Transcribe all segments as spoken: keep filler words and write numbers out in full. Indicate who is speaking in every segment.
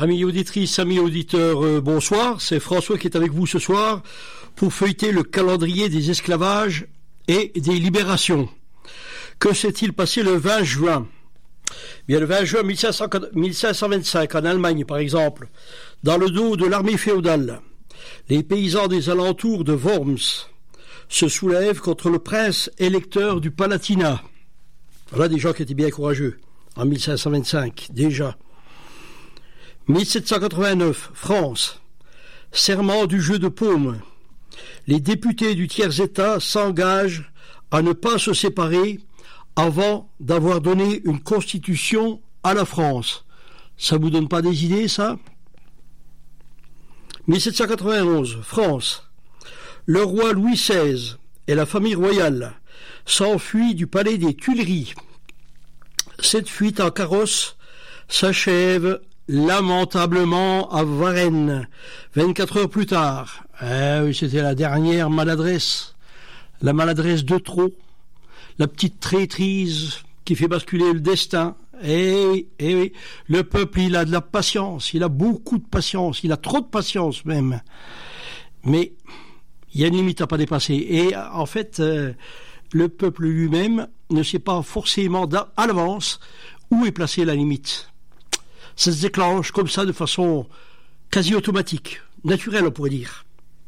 Speaker 1: Amis auditrices, amis auditeurs, euh, bonsoir. C'est François qui est avec vous ce soir pour feuilleter le calendrier des esclavages et des libérations. Que s'est-il passé le vingt juin ? Bien, le vingt juin mille cinq cent vingt-cinq, en Allemagne par exemple, dans le dos de l'armée féodale, les paysans des alentours de Worms se soulèvent contre le prince électeur du Palatinat. Voilà des gens qui étaient bien courageux, en mille cinq cent vingt-cinq, déjà. mille sept cent quatre-vingt-neuf, France. Serment du jeu de paume. Les députés du tiers-État s'engagent à ne pas se séparer avant d'avoir donné une constitution à la France. Ça vous donne pas des idées, ça ? mille sept cent quatre-vingt-onze, France. Le roi Louis seize et la famille royale s'enfuient du palais des Tuileries. Cette fuite en carrosse s'achève lamentablement à Varennes, vingt-quatre heures plus tard. Eh oui, c'était la dernière maladresse, la maladresse de trop, la petite traîtrise qui fait basculer le destin. Eh oui, eh oui, le peuple, il a de la patience, il a beaucoup de patience, il a trop de patience même. Mais il y a une limite à pas dépasser. Et en fait, euh, le peuple lui-même ne sait pas forcément à l'avance où est placée la limite. Ça se déclenche comme ça de façon quasi automatique, naturelle on pourrait dire.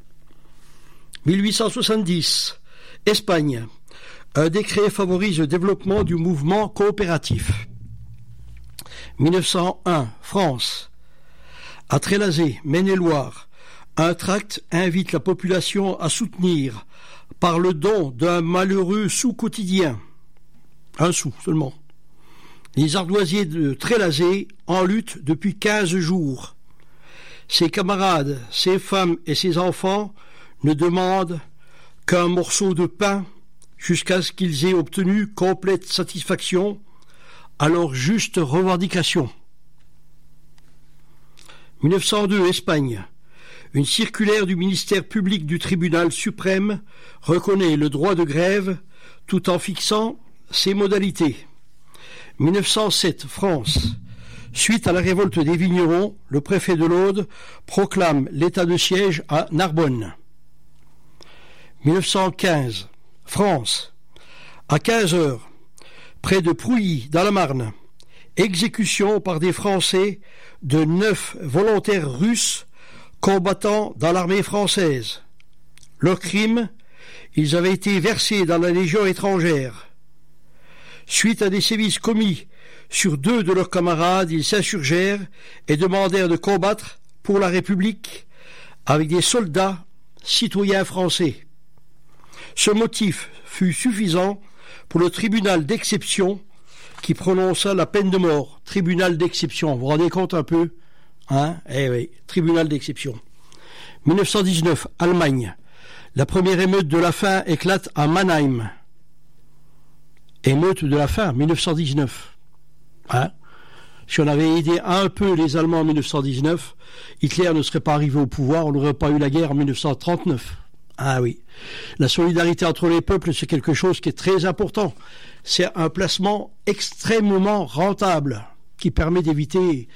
Speaker 1: mille huit cent soixante-dix, Espagne. Un décret favorise le développement du mouvement coopératif. mille neuf cent un, France. À Trélazé, Maine-et-Loire, un tract invite la population à soutenir par le don d'un malheureux sou quotidien. Un sou seulement. Les ardoisiers de Trélazé en lutte depuis quinze jours. Ses camarades, ses femmes et ses enfants ne demandent qu'un morceau de pain jusqu'à ce qu'ils aient obtenu complète satisfaction à leur juste revendication. mille neuf cent deux, Espagne. Une circulaire du ministère public du tribunal suprême reconnaît le droit de grève tout en fixant ses modalités. mille neuf cent sept, France. Suite à la révolte des vignerons, le préfet de l'Aude proclame l'état de siège à Narbonne. mille neuf cent quinze, France. À quinze heures, près de Prouilly, dans la Marne, exécution par des Français de neuf volontaires russes combattant dans l'armée française. Leur crime, ils avaient été versés dans la Légion étrangère. Suite à des sévices commis sur deux de leurs camarades, ils s'insurgèrent et demandèrent de combattre pour la République avec des soldats citoyens français. Ce motif fut suffisant pour le tribunal d'exception qui prononça la peine de mort. Tribunal d'exception, vous vous rendez compte un peu ? Hein ? Eh oui, tribunal d'exception. mille neuf cent dix-neuf, Allemagne. La première émeute de la faim éclate à Mannheim. Émeute de la faim, mille neuf cent dix-neuf. Hein ? Si on avait aidé un peu les Allemands en mille neuf cent dix-neuf, Hitler ne serait pas arrivé au pouvoir, on n'aurait pas eu la guerre en mille neuf cent trente-neuf. Ah oui. La solidarité entre les peuples, c'est quelque chose qui est très important. C'est un placement extrêmement rentable qui permet d'éviter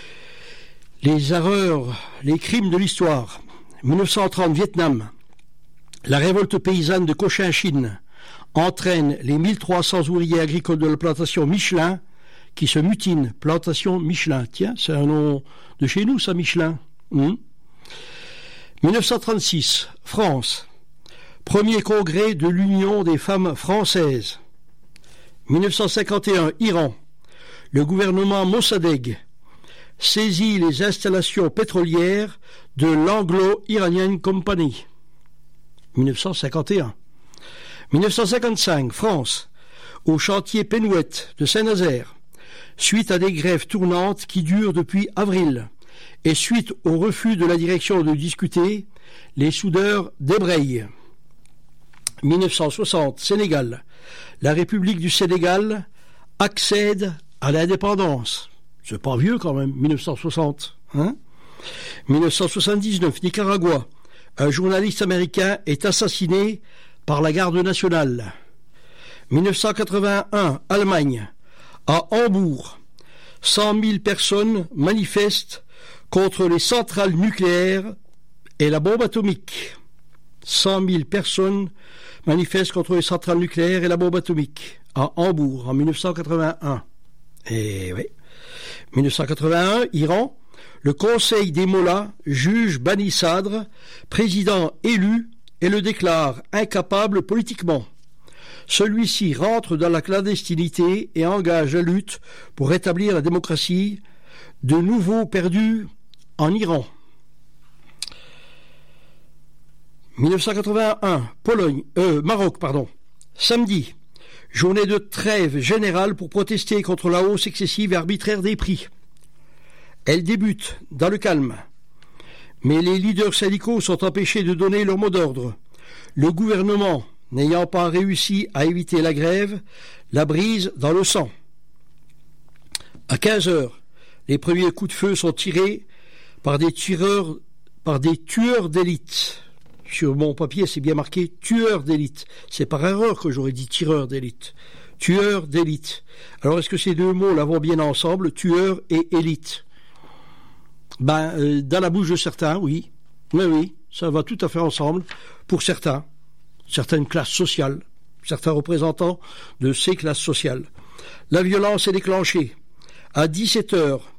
Speaker 1: les erreurs, les crimes de l'histoire. mille neuf cent trente, Vietnam. La révolte paysanne de Cochinchine entraîne les mille trois cents ouvriers agricoles de la plantation Michelin qui se mutinent. Plantation Michelin. Tiens, c'est un nom de chez nous, ça, Michelin. Hum. mille neuf cent trente-six, France. Premier congrès de l'Union des femmes françaises. mille neuf cent cinquante et un, Iran. Le gouvernement Mossadegh saisit les installations pétrolières de l'Anglo-Iranian Company. mille neuf cent cinquante et un. mille neuf cent cinquante-cinq, France. Au chantier Penouette de Saint-Nazaire. Suite à des grèves tournantes qui durent depuis avril. Et suite au refus de la direction de discuter, les soudeurs débrayent. mille neuf cent soixante, Sénégal. La République du Sénégal accède à l'indépendance. C'est pas vieux quand même, mille neuf cent soixante. Hein mille neuf cent soixante-dix-neuf, Nicaragua. Un journaliste américain est assassiné par la garde nationale. mille neuf cent quatre-vingt-un, Allemagne. À Hambourg, cent mille personnes manifestent contre les centrales nucléaires et la bombe atomique. cent mille personnes manifestent contre les centrales nucléaires et la bombe atomique à Hambourg en mille neuf cent quatre-vingt-un. Et oui. mille neuf cent quatre-vingt-un, Iran, le Conseil des Mollahs juge Bani Sadr, président élu, et le déclare incapable politiquement. Celui-ci rentre dans la clandestinité et engage la lutte pour rétablir la démocratie, de nouveau perdue en Iran. mille neuf cent quatre-vingt-un, Pologne, euh, Maroc, pardon. Samedi, journée de trêve générale pour protester contre la hausse excessive et arbitraire des prix. Elle débute dans le calme, mais les leaders syndicaux sont empêchés de donner leur mot d'ordre. Le gouvernement, n'ayant pas réussi à éviter la grève, la brise dans le sang. À quinze heures, les premiers coups de feu sont tirés par des tireurs, par des tueurs d'élite. Sur mon papier, c'est bien marqué tueurs d'élite. C'est par erreur que j'aurais dit tireurs d'élite. Tueurs d'élite. Alors, est-ce que ces deux mots là vont bien ensemble, tueurs et élite? Ben, euh, dans la bouche de certains, oui. Mais oui, ça va tout à fait ensemble. Pour certains, certaines classes sociales, certains représentants de ces classes sociales. La violence est déclenchée. À dix-sept heures,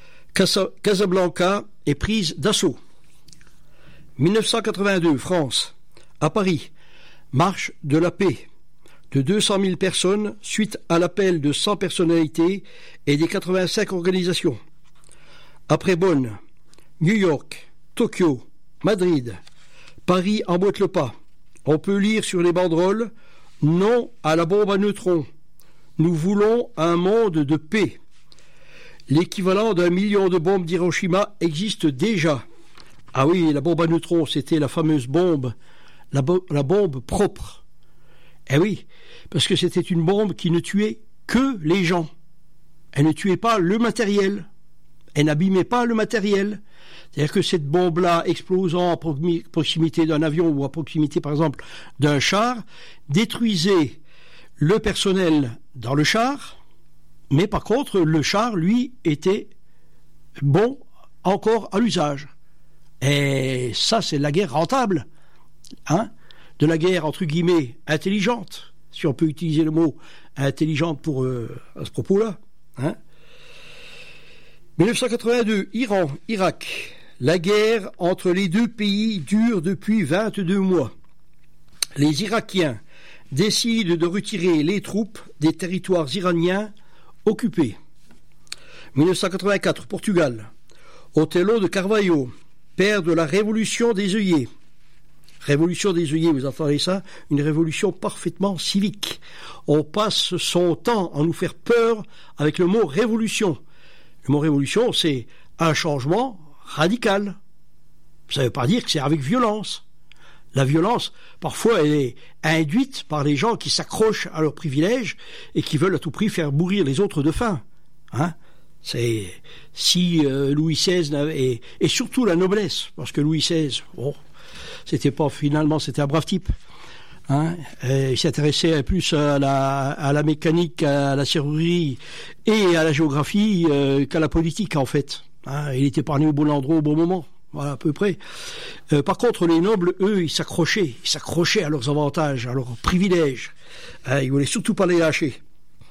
Speaker 1: Casablanca est prise d'assaut. mille neuf cent quatre-vingt-deux, France. À Paris, marche de la paix de deux cent mille personnes suite à l'appel de cent personnalités et des quatre-vingt-cinq organisations. Après Bonn, New York, Tokyo, Madrid, Paris emboîte le pas. On peut lire sur les banderoles « Non à la bombe à neutrons. Nous voulons un monde de paix ». L'équivalent d'un million de bombes d'Hiroshima existe déjà. Ah oui, la bombe à neutrons, c'était la fameuse bombe, la, bo- la bombe propre. Eh oui, parce que c'était une bombe qui ne tuait que les gens. Elle ne tuait pas le matériel. Elle n'abîmait pas le matériel. C'est-à-dire que cette bombe-là, explosant à proximité d'un avion ou à proximité, par exemple, d'un char, détruisait le personnel dans le char, mais par contre, le char, lui, était bon encore à l'usage. Et ça, c'est de la guerre rentable, hein, de la guerre, entre guillemets, intelligente, si on peut utiliser le mot intelligente pour, euh, à ce propos-là, hein. mille neuf cent quatre-vingt-deux, Iran, Irak. La guerre entre les deux pays dure depuis vingt-deux mois. Les Irakiens décident de retirer les troupes des territoires iraniens occupés. mille neuf cent quatre-vingt-quatre, Portugal. Othello de Carvalho, père de la révolution des œillets. Révolution des œillets, vous entendez ça? Une révolution parfaitement civique. On passe son temps à nous faire peur avec le mot révolution. Le mot révolution, c'est un changement radical. Ça ne veut pas dire que c'est avec violence. La violence, parfois, elle est induite par les gens qui s'accrochent à leurs privilèges et qui veulent à tout prix faire mourir les autres de faim. Hein? C'est si euh, Louis seize n'avait, et, et surtout la noblesse, parce que Louis seize, bon, c'était pas finalement, c'était un brave type. Hein, il s'intéressait plus à la, à la mécanique, à la serrurerie et à la géographie euh, qu'à la politique en fait. Hein, il était parvenu au bon endroit au bon moment, voilà à peu près. Euh, par contre, les nobles, eux, ils s'accrochaient, ils s'accrochaient à leurs avantages, à leurs privilèges. Hein, ils voulaient surtout pas les lâcher.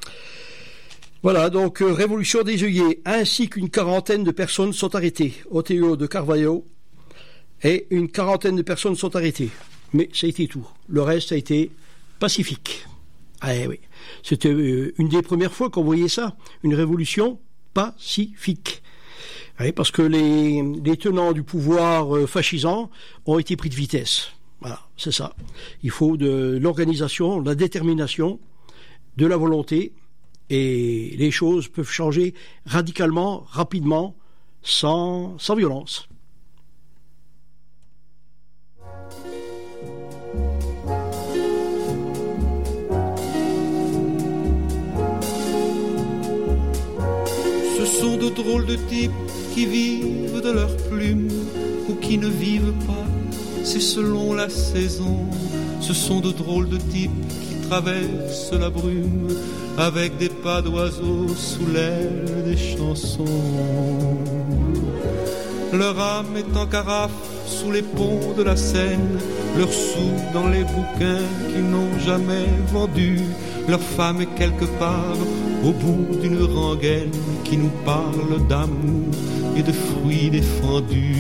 Speaker 1: Voilà, donc euh, révolution des œillets, ainsi qu'une quarantaine de personnes sont arrêtées. Othello de Carvalho et une quarantaine de personnes sont arrêtées. Mais ça a été tout. Le reste a été pacifique. Ah oui, c'était une des premières fois qu'on voyait ça, une révolution pacifique. Oui, parce que les, les tenants du pouvoir euh, fascisant ont été pris de vitesse. Voilà, c'est ça. Il faut de l'organisation, de la détermination, de la volonté, et les choses peuvent changer radicalement, rapidement, sans, sans violence.
Speaker 2: Ce sont de drôles de types qui vivent de leurs plumes ou qui ne vivent pas, c'est selon la saison. Ce sont de drôles de types qui traversent la brume avec des pas d'oiseaux sous l'aile des chansons. Leur âme est en carafe sous les ponts de la Seine, leurs sous dans les bouquins qu'ils n'ont jamais vendus. Leur femme est quelque part au bout d'une rengaine qui nous parle d'amour et de fruits défendus.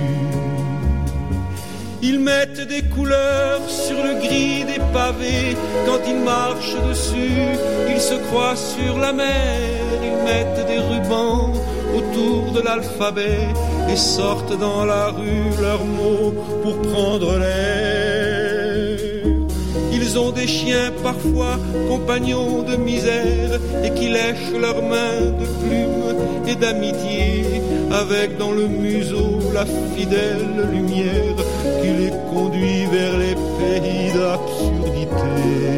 Speaker 2: Ils mettent des couleurs sur le gris des pavés. Quand ils marchent dessus, ils se croient sur la mer. Ils mettent des rubans autour de l'alphabet et sortent dans la rue leurs mots pour prendre l'air. Ils ont des chiens parfois compagnons de misère et qui lèchent leurs mains de plumes et d'amitié, avec dans le museau la fidèle lumière qui les conduit vers les pays d'absurdité.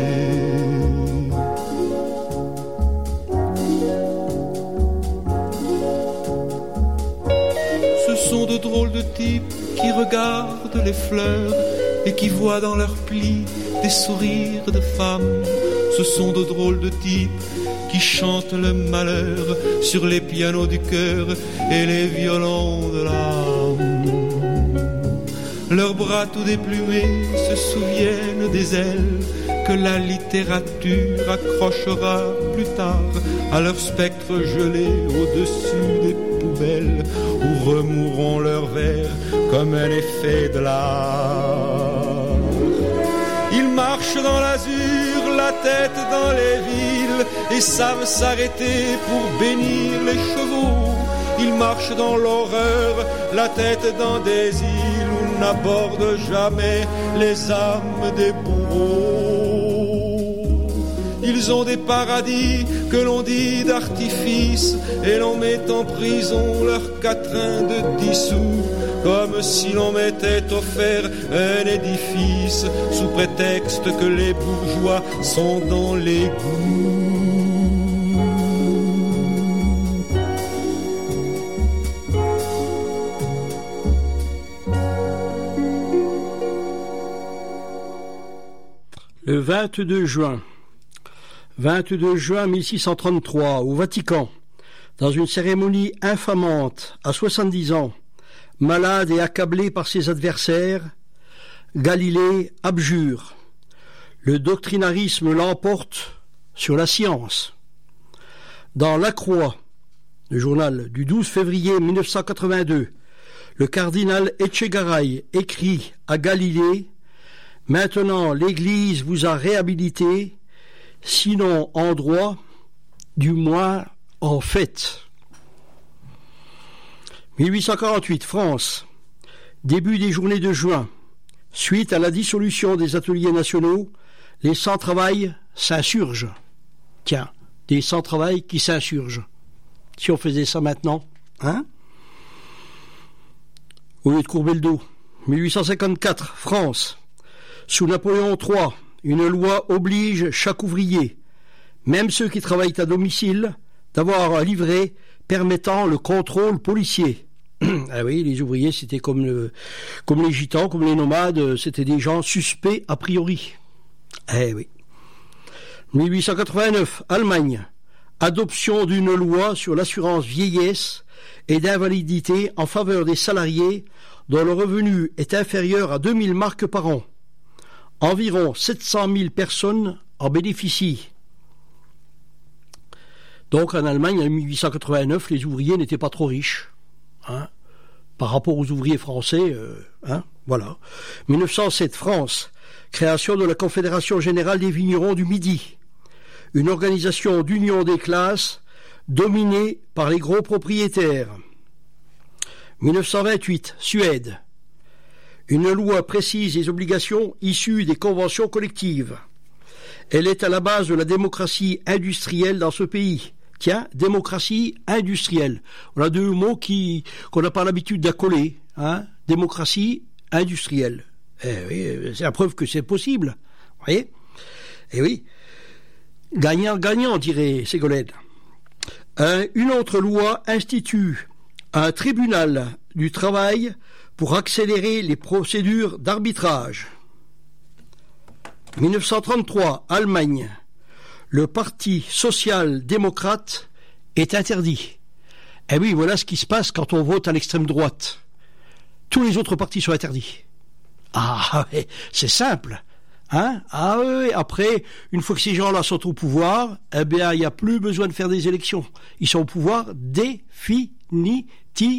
Speaker 2: Ce sont de drôles de types qui regardent les fleurs et qui voient dans leurs plis des sourires de femmes. Ce sont de drôles de types qui chantent le malheur sur les pianos du cœur et les violons de l'âme. Leurs bras tout déplumés se souviennent des ailes que la littérature accrochera plus tard à leurs spectres gelés au-dessus des poubelles où remourront leurs vers comme un effet de l'art. Ils marchent dans l'azur, la tête dans les villes et savent s'arrêter pour bénir les chevaux. Ils marchent dans l'horreur, la tête dans des îles où n'abordent jamais les âmes des bourreaux. Ils ont des paradis que l'on dit d'artifice et l'on met en prison leurs quatrains de dix sous, comme si l'on m'était offert un édifice sous prétexte que les bourgeois sont dans l'égout.
Speaker 1: Le vingt-deux juin, vingt-deux juin mille six cent trente-trois, au Vatican, dans une cérémonie infamante, à soixante-dix ans, malade et accablé par ses adversaires, Galilée abjure. Le doctrinarisme l'emporte sur la science. Dans La Croix, le journal du douze février mille neuf cent quatre-vingt-deux, le cardinal Etchegaray écrit à Galilée: « Maintenant l'Église vous a réhabilité, sinon en droit, du moins en fait. » mille huit cent quarante-huit, France. Début des journées de juin. Suite à la dissolution des ateliers nationaux, les sans-travail s'insurgent. Tiens, des sans-travail qui s'insurgent. Si on faisait ça maintenant, hein? Au lieu de courber le dos. mille huit cent cinquante-quatre, France. Sous Napoléon trois, une loi oblige chaque ouvrier, même ceux qui travaillent à domicile, d'avoir un livret permettant le contrôle policier. Ah oui, les ouvriers, c'était comme, le, comme les gitans, comme les nomades, c'était des gens suspects a priori. Eh oui. mille huit cent quatre-vingt-neuf, Allemagne. Adoption d'une loi sur l'assurance vieillesse et d'invalidité en faveur des salariés dont le revenu est inférieur à deux mille marks par an. Environ sept cent mille personnes en bénéficient. Donc en Allemagne, en mille huit cent quatre-vingt-neuf, les ouvriers n'étaient pas trop riches, hein, par rapport aux ouvriers français. Euh, hein, voilà. mille neuf cent sept, France. Création de la Confédération générale des vignerons du Midi. Une organisation d'union des classes dominée par les gros propriétaires. mille neuf cent vingt-huit, Suède. Une loi précise les obligations issues des conventions collectives. Elle est à la base de la démocratie industrielle dans ce pays. Tiens, démocratie industrielle. Voilà deux mots qui, qu'on n'a pas l'habitude d'accoler. Hein? Démocratie industrielle. Eh oui, c'est la preuve que c'est possible. Vous voyez? Eh oui. Gagnant, gagnant, dirait Ségolène. Euh, une autre loi institue un tribunal du travail pour accélérer les procédures d'arbitrage. mille neuf cent trente-trois, Allemagne. Le parti social-démocrate est interdit. Eh oui, voilà ce qui se passe quand on vote à l'extrême droite. tous les autres partis sont interdits. Ah, ouais, c'est simple. Hein? Ah oui, après, une fois que ces gens-là sont au pouvoir, eh bien, il n'y a plus besoin de faire des élections. Ils sont au pouvoir définitivement.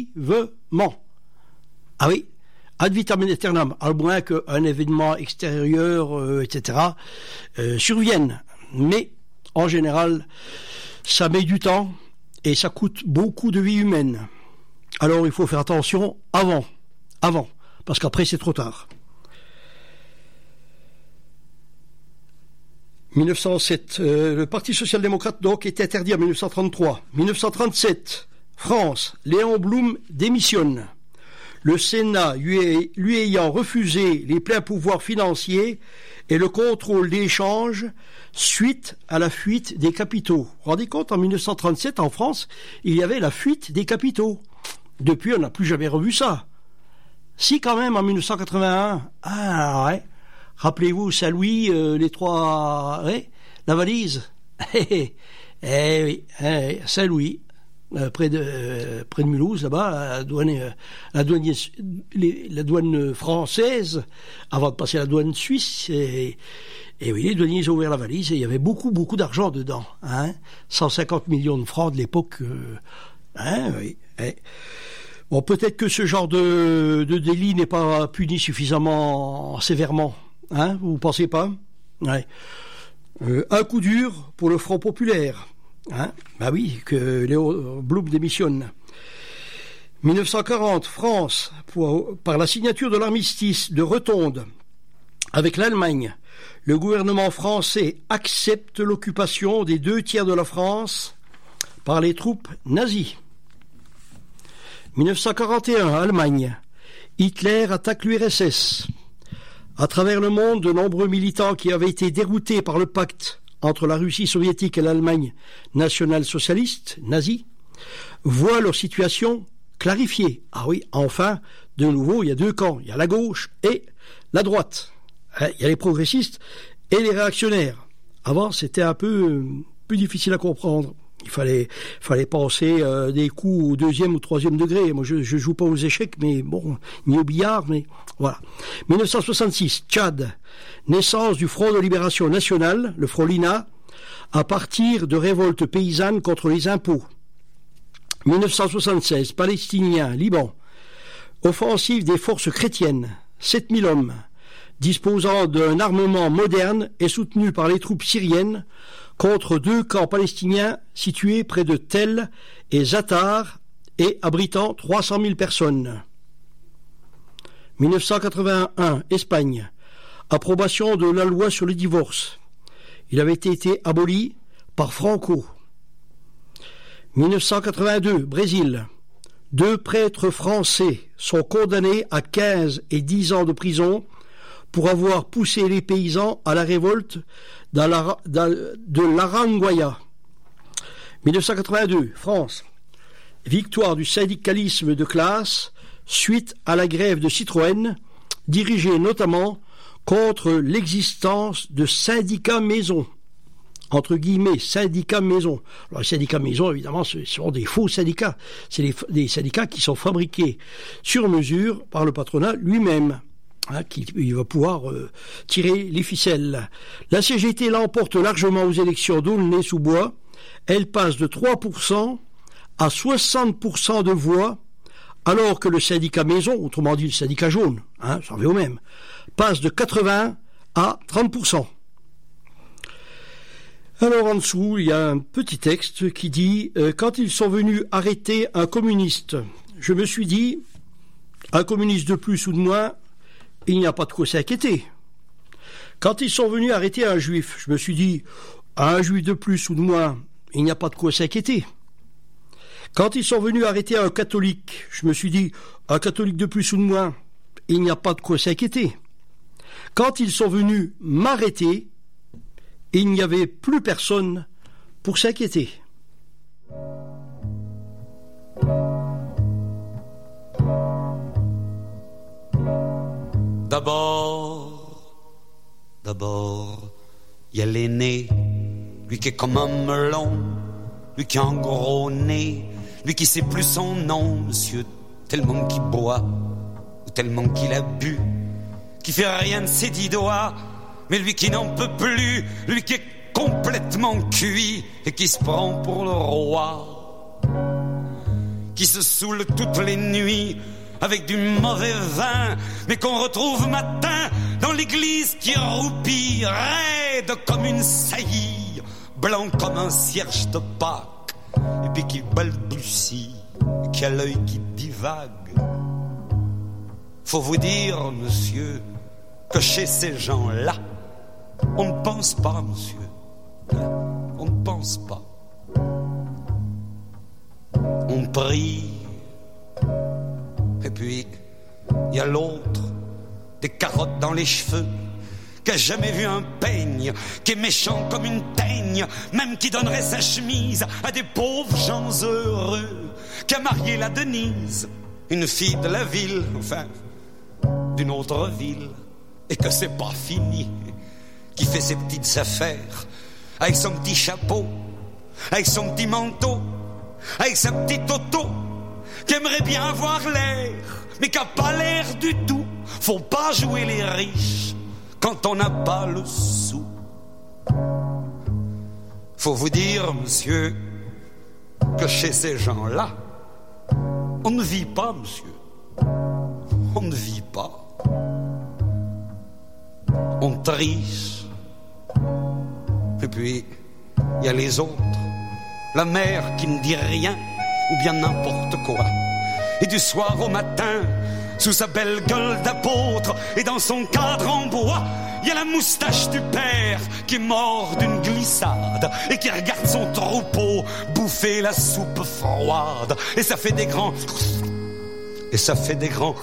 Speaker 1: Ah oui, ad vitam aeternam, à moins qu'un événement extérieur, euh, et cetera, euh, survienne. Mais, en général, ça met du temps et ça coûte beaucoup de vie humaine. Alors, il faut faire attention avant, avant, parce qu'après, c'est trop tard. mille neuf cent sept, euh, le Parti social-démocrate donc est interdit en mille neuf cent trente-trois. mille neuf cent trente-sept, France, Léon Blum démissionne. Le Sénat lui, lui ayant refusé les pleins pouvoirs financiers et le contrôle des échanges suite à la fuite des capitaux. Vous vous rendez compte, en mille neuf cent trente-sept, en France, il y avait la fuite des capitaux. Depuis, on n'a plus jamais revu ça. Si, quand même, en mille neuf cent quatre-vingt-un, ah ouais. Rappelez-vous, Saint-Louis, euh, les trois... Ouais, la valise. Eh oui, eh, Saint-Louis, euh, près de euh, près de Mulhouse, là-bas, la douane, euh, la, douane, les, la douane française, avant de passer à la douane suisse, et, et oui, les douaniers ont ouvert la valise, et il y avait beaucoup, beaucoup d'argent dedans. Hein, cent cinquante millions de francs de l'époque. Euh, hein, oui, eh. Bon, peut-être que ce genre de, de délit n'est pas puni suffisamment sévèrement. Hein, vous ne pensez pas? Ouais. Euh, un coup dur pour le Front populaire. Hein, bah oui, que Léon Blum démissionne. mille neuf cent quarante, France, pour, par la signature de l'armistice de Rotonde avec l'Allemagne, le gouvernement français accepte l'occupation des deux tiers de la France par les troupes nazies. mille neuf cent quarante et un, Allemagne. Hitler attaque l'U R S S. À travers le monde, de nombreux militants qui avaient été déroutés par le pacte entre la Russie soviétique et l'Allemagne nationale-socialiste, nazie, voient leur situation clarifiée. Ah oui, enfin, de nouveau, il y a deux camps. Il y a la gauche et la droite. Il y a les progressistes et les réactionnaires. Avant, c'était un peu plus difficile à comprendre. Il fallait, fallait penser euh, des coups au deuxième ou troisième degré. Moi, je, je joue pas aux échecs, mais bon, ni au billard, mais voilà. mille neuf cent soixante-six, Tchad, naissance du Front de Libération Nationale, le Front Lina, à partir de révoltes paysannes contre les impôts. mille neuf cent soixante-seize, Palestiniens, Liban, offensive des forces chrétiennes, sept mille hommes, disposant d'un armement moderne et soutenu par les troupes syriennes, contre deux camps palestiniens situés près de Tel et Zatar et abritant trois cent mille personnes. mille neuf cent quatre-vingt-un, Espagne. Approbation de la loi sur le divorce. Il avait été aboli par Franco. mille neuf cent quatre-vingt-deux, Brésil. Deux prêtres français sont condamnés à quinze et dix ans de prison pour avoir poussé les paysans à la révolte dans la, dans, de l'Aranguaya. mille neuf cent quatre-vingt-deux, France. Victoire du syndicalisme de classe suite à la grève de Citroën, dirigée notamment contre l'existence de syndicats maison. Entre guillemets, syndicats maison. Alors, les syndicats maison, évidemment, ce sont des faux syndicats. C'est les, des syndicats qui sont fabriqués sur mesure par le patronat lui-même. Hein, qui il va pouvoir euh, tirer les ficelles. La C G T l'emporte largement aux élections d'Aulnay-sous-Bois. Elle passe de trois pour cent à soixante pour cent de voix, alors que le syndicat maison, autrement dit le syndicat jaune, hein, ça revient au même, passe de quatre-vingts à trente pour cent. Alors en dessous, il y a un petit texte qui dit euh, « Quand ils sont venus arrêter un communiste, je me suis dit, un communiste de plus ou de moins, il n'y a pas de quoi s'inquiéter. Quand ils sont venus arrêter un juif, je me suis dit, un juif de plus ou de moins, il n'y a pas de quoi s'inquiéter. Quand ils sont venus arrêter un catholique, je me suis dit, un catholique de plus ou de moins, il n'y a pas de quoi s'inquiéter. Quand ils sont venus m'arrêter, il n'y avait plus personne pour s'inquiéter. »
Speaker 3: D'abord, d'abord, il y a l'aîné, lui qui est comme un melon, lui qui a un gros nez, lui qui sait plus son nom, monsieur, tellement qui boit, ou tellement qu'il a bu, qui fait rien de ses dix doigts, mais lui qui n'en peut plus, lui qui est complètement cuit et qui se prend pour le roi, qui se saoule toutes les nuits avec du mauvais vin, mais qu'on retrouve matin dans l'église qui roupille, raide comme une saillie, blanc comme un cierge de Pâques, et puis qui balbutie, et qui a l'œil qui divague. Faut vous dire, monsieur, que chez ces gens-là, on ne pense pas, monsieur. On ne pense pas. On prie. Et puis, il y a l'autre, des carottes dans les cheveux, qui a jamais vu un peigne, qui est méchant comme une teigne, même qui donnerait sa chemise à des pauvres gens heureux, qui a marié la Denise, une fille de la ville, enfin, d'une autre ville, et que c'est pas fini, qui fait ses petites affaires, avec son petit chapeau, avec son petit manteau, avec sa petite auto, qui aimerait bien avoir l'air, mais qui a pas l'air du tout. Faut pas jouer les riches quand on n'a pas le sou. Faut vous dire, monsieur, que chez ces gens-là, on ne vit pas, monsieur. On ne vit pas. On triche. Et puis, il y a les autres. La mère qui ne dit rien, ou bien n'importe quoi. Et du soir au matin, sous sa belle gueule d'apôtre, et dans son cadre en bois, il y a la moustache du père qui est mort d'une glissade et qui regarde son troupeau bouffer la soupe froide. Et ça fait des grands... Et ça fait des grands...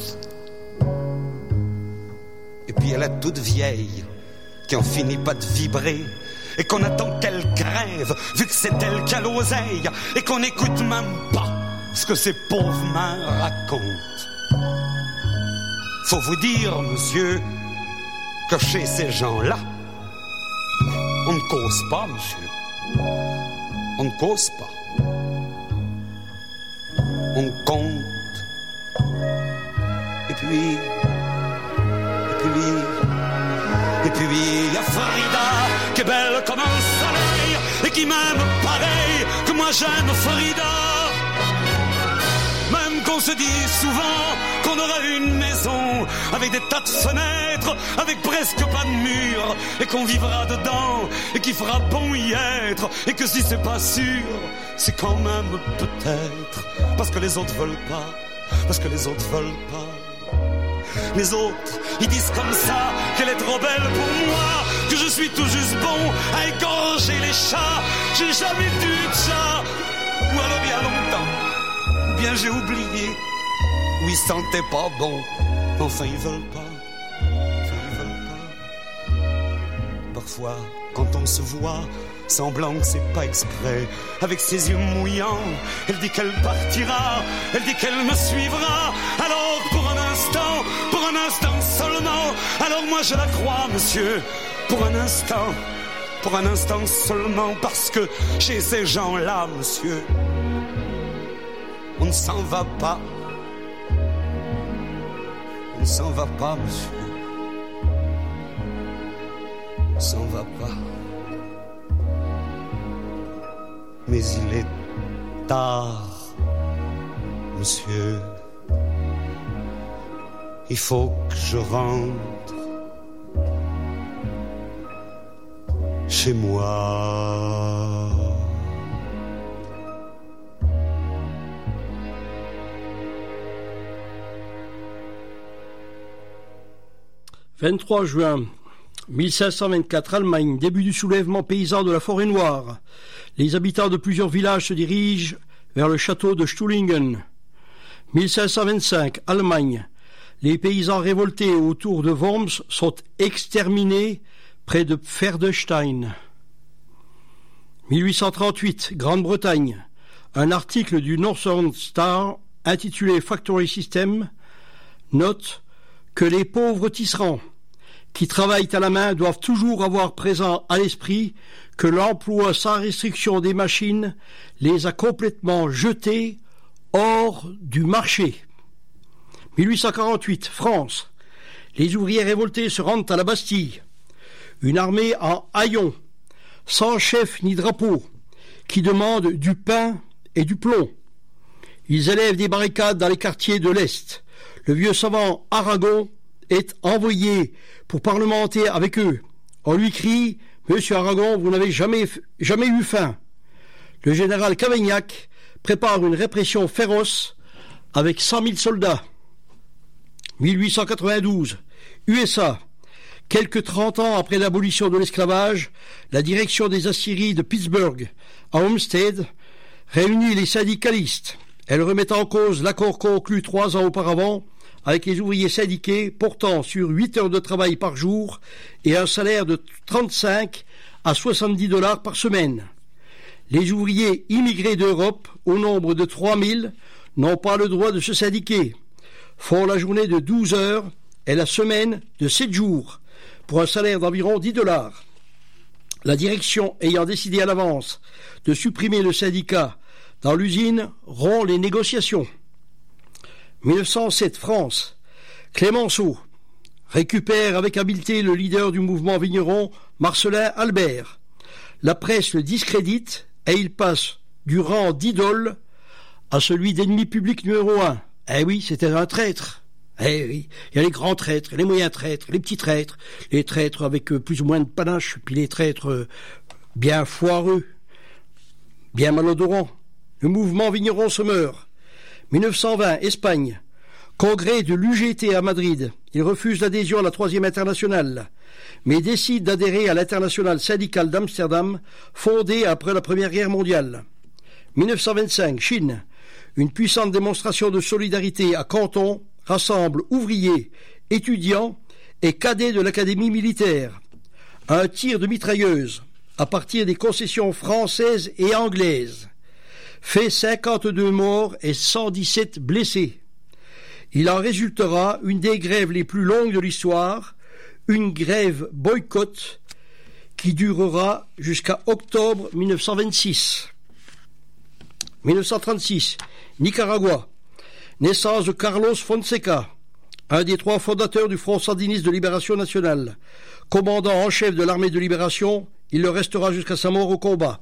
Speaker 3: Et puis il y a la toute vieille qui en finit pas de vibrer et qu'on attend qu'elle crève vu que c'est elle qui a l'oseille et qu'on n'écoute même pas ce que ces pauvres mains racontent. Faut vous dire, monsieur, que chez ces gens-là, on ne cause pas, monsieur. On ne cause pas. On compte. Et puis... Et puis... Et puis il y a Frida, qui est belle comme un soleil, et qui m'aime pareil que moi j'aime Frida. Même qu'on se dit souvent qu'on aura une maison avec des tas de fenêtres, avec presque pas de murs, et qu'on vivra dedans, et qu'il fera bon y être, et que si c'est pas sûr, c'est quand même peut-être, parce que les autres veulent pas, parce que les autres veulent pas. Les autres, ils disent comme ça qu'elle est trop belle pour moi, que je suis tout juste bon à égorger les chats. J'ai jamais vu de chat, ou alors il y a longtemps, ou bien j'ai oublié, ou ils sentaient pas bon. Enfin ils veulent pas, enfin ils veulent pas. Parfois, quand on se voit, semblant que c'est pas exprès, avec ses yeux mouillants, elle dit qu'elle partira, elle dit qu'elle me suivra. Alors pour un instant, pour un instant seulement, alors moi je la crois, monsieur, pour un instant, pour un instant seulement, parce que chez ces gens-là, monsieur, on ne s'en va pas, on ne s'en va pas, monsieur, on ne s'en va pas. Mais il est tard, monsieur. Il faut que je rentre chez moi.
Speaker 1: vingt-trois juin mille cinq cent vingt-quatre, Allemagne, début du soulèvement paysan de la Forêt Noire. Les habitants de plusieurs villages se dirigent vers le château de Stulingen. mille cinq cent vingt-cinq, Allemagne. Les paysans révoltés autour de Worms sont exterminés près de Pferdestein. mille huit cent trente-huit, Grande-Bretagne. Un article du Northern Star intitulé Factory System note que les pauvres tisserands qui travaillent à la main doivent toujours avoir présent à l'esprit que l'emploi sans restriction des machines les a complètement jetés hors du marché. mille huit cent quarante-huit, France. Les ouvriers révoltés se rendent à la Bastille. Une armée en haillons, sans chef ni drapeau, qui demande du pain et du plomb. Ils élèvent des barricades dans les quartiers de l'Est. Le vieux savant Aragon est envoyé pour parlementer avec eux. On lui crie « Monsieur Aragon, vous n'avez jamais, jamais eu faim ». Le général Cavaignac prépare une répression féroce avec cent mille soldats. mille huit cent quatre-vingt-douze, U S A. Quelques trente ans après l'abolition de l'esclavage, la direction des aciéries de Pittsburgh à Homestead réunit les syndicalistes. Elle remet en cause l'accord conclu trois ans auparavant avec les ouvriers syndiqués portant sur huit heures de travail par jour et un salaire de trente-cinq à soixante-dix dollars par semaine. Les ouvriers immigrés d'Europe, au nombre de trois mille, n'ont pas le droit de se syndiquer, font la journée de douze heures et la semaine de sept jours, pour un salaire d'environ dix dollars. La direction ayant décidé à l'avance de supprimer le syndicat dans l'usine rompt les négociations. mille neuf cent sept, France. Clémenceau récupère avec habileté le leader du mouvement vigneron, Marcellin Albert. La presse le discrédite et il passe du rang d'idole à celui d'ennemi public numéro un. Eh oui, c'était un traître. Eh oui, il y a les grands traîtres, les moyens traîtres, les petits traîtres, les traîtres avec euh, plus ou moins de panache, puis les traîtres euh, bien foireux, bien malodorants. Le mouvement vigneron se meurt. mille neuf cent vingt, Espagne. Congrès de l'U G T à Madrid. Il refuse l'adhésion à la troisième internationale, mais décide d'adhérer à l'internationale syndicale d'Amsterdam, fondée après la Première Guerre mondiale. mille neuf cent vingt-cinq, Chine. Une puissante démonstration de solidarité à Canton rassemble ouvriers, étudiants et cadets de l'académie militaire. Un tir de mitrailleuse à partir des concessions françaises et anglaises fait cinquante-deux morts et cent dix-sept blessés. Il en résultera une des grèves les plus longues de l'histoire, une grève boycott qui durera jusqu'à octobre mille neuf cent vingt-six. mille neuf cent trente-six, Nicaragua. Naissance de Carlos Fonseca, un des trois fondateurs du Front sandiniste de libération nationale. Commandant en chef de l'armée de libération, il le restera jusqu'à sa mort au combat.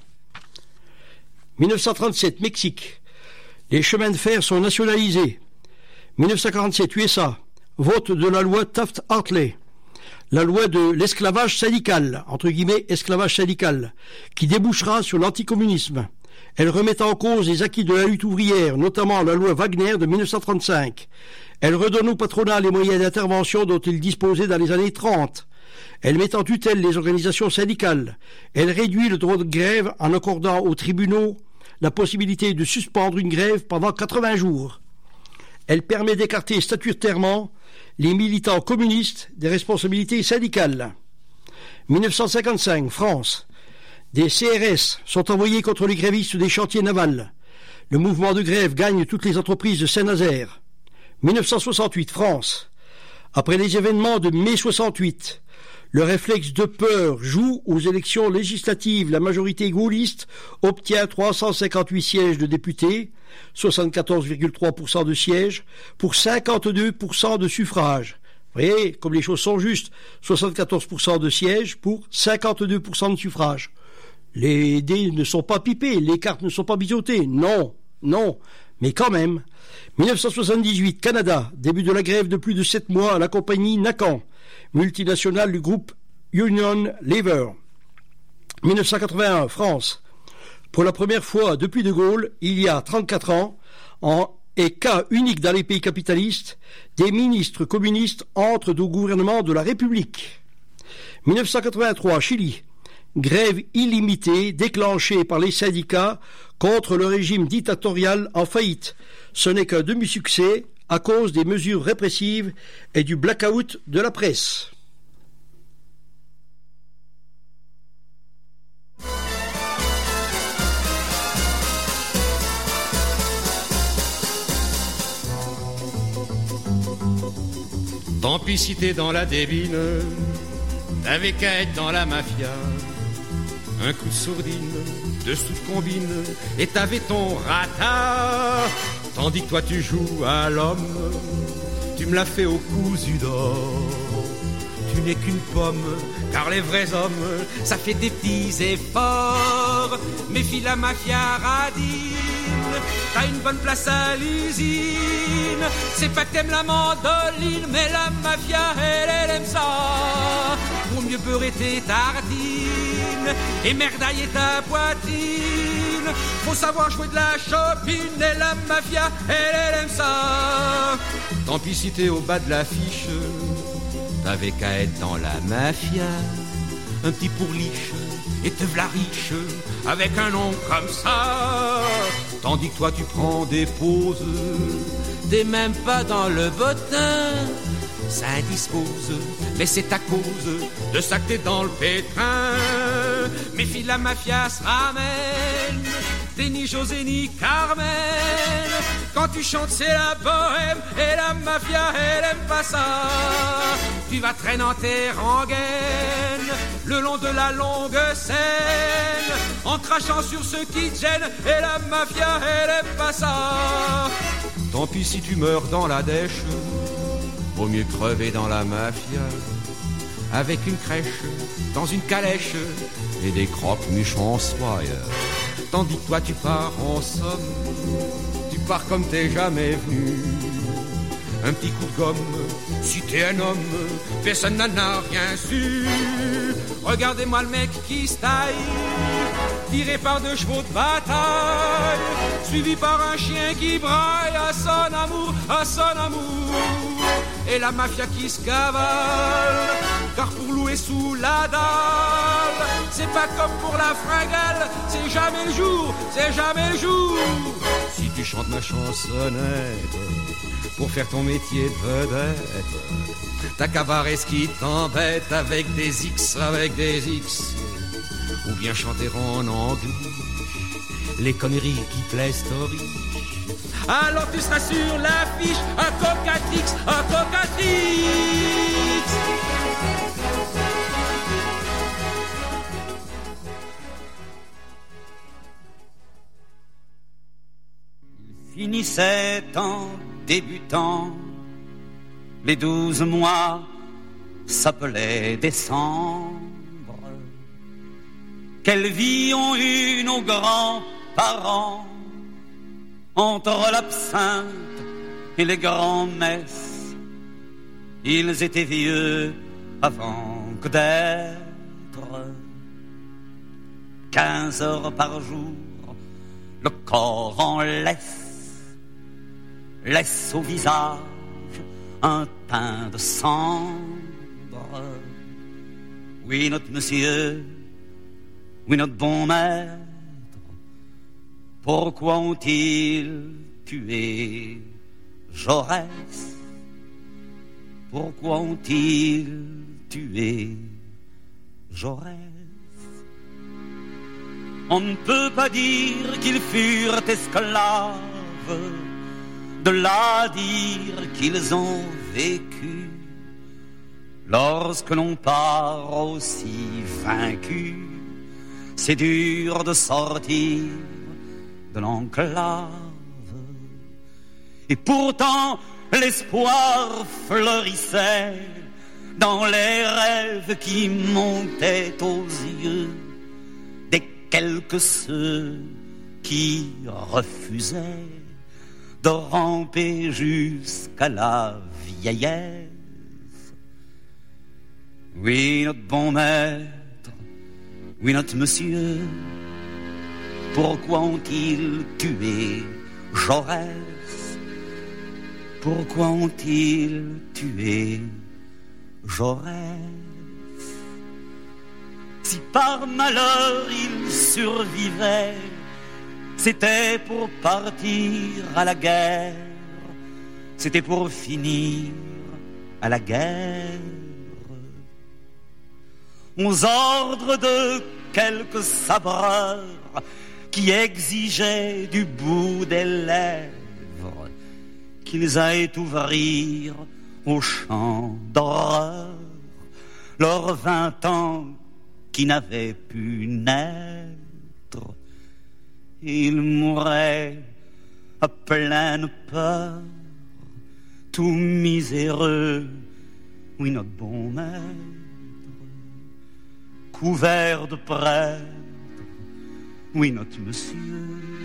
Speaker 1: mille neuf cent trente-sept, Mexique. Les chemins de fer sont nationalisés. mille neuf cent quarante-sept, U S A. Vote de la loi Taft-Hartley. La loi de l'esclavage syndical, entre guillemets esclavage syndical, qui débouchera sur l'anticommunisme. Elle remet en cause les acquis de la lutte ouvrière, notamment la loi Wagner de mille neuf cent trente-cinq. Elle redonne au patronat les moyens d'intervention dont il disposait dans les années trente. Elle met en tutelle les organisations syndicales. Elle réduit le droit de grève en accordant aux tribunaux la possibilité de suspendre une grève pendant quatre-vingts jours. Elle permet d'écarter statutairement les militants communistes des responsabilités syndicales. mille neuf cent cinquante-cinq, France. Des C R S sont envoyés contre les grévistes des chantiers navals. Le mouvement de grève gagne toutes les entreprises de Saint-Nazaire. mille neuf cent soixante-huit, France. Après les événements de mai soixante-huit, le réflexe de peur joue aux élections législatives. La majorité gaulliste obtient trois cent cinquante-huit sièges de députés, soixante-quatorze virgule trois pour cent de sièges, pour cinquante-deux pour cent de suffrages. Vous voyez, comme les choses sont justes, soixante-quatorze pour cent de sièges pour cinquante-deux pour cent de suffrages. Les dés ne sont pas pipés, les cartes ne sont pas biseautées. Non, non, mais quand même. mille neuf cent soixante-dix-huit, Canada, début de la grève de plus de sept mois à la compagnie Nacan, multinationale du groupe Union Lever. mille neuf cent quatre-vingt-un, France. Pour la première fois depuis De Gaulle, il y a trente-quatre ans, en, et cas unique dans les pays capitalistes, des ministres communistes entrent au gouvernement de la République. mille neuf cent quatre-vingt-trois, Chili. Grève illimitée déclenchée par les syndicats contre le régime dictatorial en faillite. Ce n'est qu'un demi-succès à cause des mesures répressives et du blackout de la presse.
Speaker 3: Tant pis si t'es dans la débine, t'avais qu'à être dans la mafia. Un coup de sourdine, deux sous de combine, et t'avais ton rata. Tandis que toi tu joues à l'homme,
Speaker 2: tu me l'as fait au cousu d'or. Tu n'es qu'une pomme, car les vrais hommes, ça fait des petits efforts. Méfie la mafia radine, t'as une bonne place à l'usine. C'est pas que t'aimes la mandoline, mais la mafia, elle, elle aime ça. Pour mieux beurrer tes tartines et merdailler ta poitrine, faut savoir jouer de la chopine. Et la mafia, elle, elle aime ça. Tant pis si t'es au bas de l'affiche, t'avais qu'à être dans la mafia. Un petit pourliche et te v'la riche, avec un nom comme ça. Tandis que toi tu prends des pauses, t'es même pas dans le bottin. Ça indispose, mais c'est à cause de ça que t'es dans le pétrin. Méfie la mafia se ramène, t'es ni José ni Carmen. Quand tu chantes c'est la bohème, et la mafia elle aime pas ça. Tu vas traîner en tes rengaines le long de la longue scène, en crachant sur ceux qui te gênent, et la mafia elle aime pas ça. Tant pis si tu meurs dans la dèche, vaut mieux crever dans la mafia, avec une crèche, dans une calèche, et des croque-muchons en soie. Tandis que toi tu pars en somme, tu pars comme t'es jamais venu. Un petit coup de gomme, si t'es un homme, personne n'en a rien su. Regardez-moi le mec qui se taille, tiré par deux chevaux de bataille, suivi par un chien qui braille à son amour, à son amour. Et la mafia qui se cavale, car pour louer sous la dalle, c'est pas comme pour la fringale, c'est jamais le jour, c'est jamais le jour. Si tu chantes ma chansonnette pour faire ton métier de vedette, t'as qu'à barrer ce qui t'embête avec des X, avec des X. Ou bien chanter en anglais les conneries qui plaisent aux riches. Alors tu seras sur l'affiche, un cocatrix, un cocatrix.
Speaker 4: Il finissait en débutant, les douze mois s'appelaient décembre. Quelle vie ont eu nos grands-parents entre l'absinthe et les grands-messes. Ils étaient vieux avant que d'être. Quinze heures par jour, le corps en laisse, laisse au visage un teint de cendre. Oui, notre monsieur, oui, notre bon maître, pourquoi ont-ils tué Jaurès? Pourquoi ont-ils tué Jaurès? On ne peut pas dire qu'ils furent esclaves, de là dire qu'ils ont vécu. Lorsque l'on part aussi vaincu, c'est dur de sortir de l'enclave. Et pourtant l'espoir fleurissait dans les rêves qui montaient aux yeux des quelques ceux qui refusaient de ramper jusqu'à la vieillesse. Oui, notre bon maître, oui, notre monsieur, pourquoi ont-ils tué Jaurès? Pourquoi ont-ils tué Jaurès? Si par malheur il survivait, c'était pour partir à la guerre, c'était pour finir à la guerre. Aux ordres de quelques sabreurs qui exigeaient du bout des lèvres qu'ils aillent ouvrir au champ d'horreur leurs vingt ans qui n'avaient pu naître. Ils mouraient à pleine peur, tout miséreux, oui, notre bon maître, couvert de prêtre, oui, notre monsieur.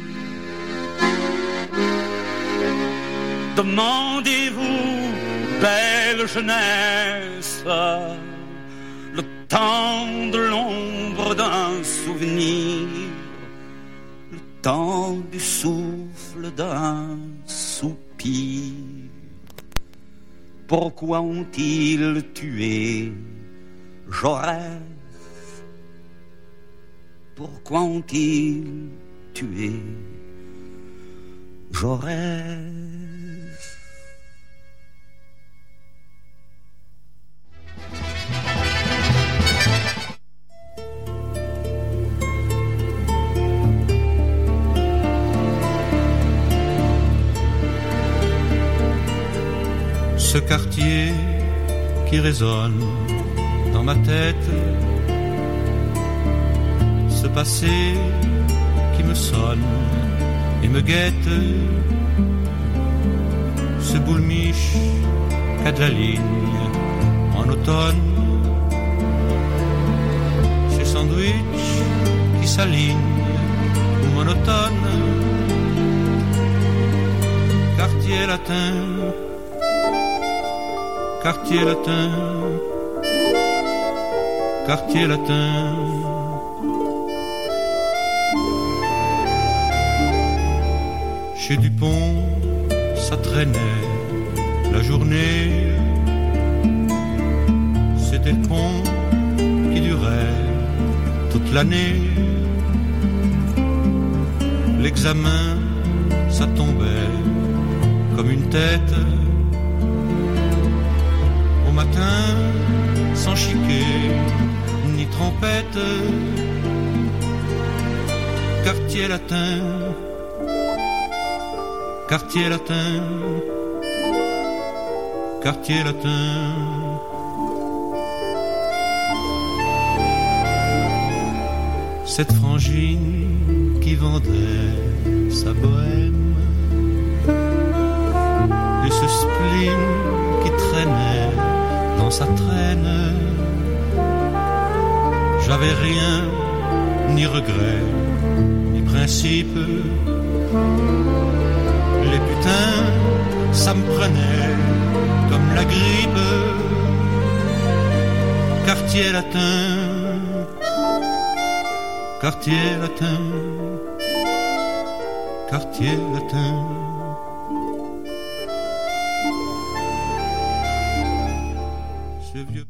Speaker 4: Demandez-vous, belle jeunesse, le temps de l'ombre d'un souvenir, le temps du souffle d'un soupir. Pourquoi ont-ils tué Jaurès? Pourquoi ont-ils tué Jaurès?
Speaker 2: Ce quartier qui résonne dans ma tête, ce passé qui me sonne et me guette, ce boulmiche qu'a de la ligne en automne, ces sandwichs qui s'alignent monotone, quartier latin, quartier latin, quartier latin. Chez Dupont, ça traînait la journée. C'était le pont qui durait toute l'année. L'examen, ça tombait comme une tête. Au matin, sans chiquet ni trompette, quartier latin, quartier latin, quartier latin. Cette frangine qui vendait sa bohème et ce spleen qui traînait dans sa traîne. J'avais rien, ni regret, ni principe. Les putains, ça me prenait comme la grippe. Quartier latin, quartier latin, quartier latin. Ce vieux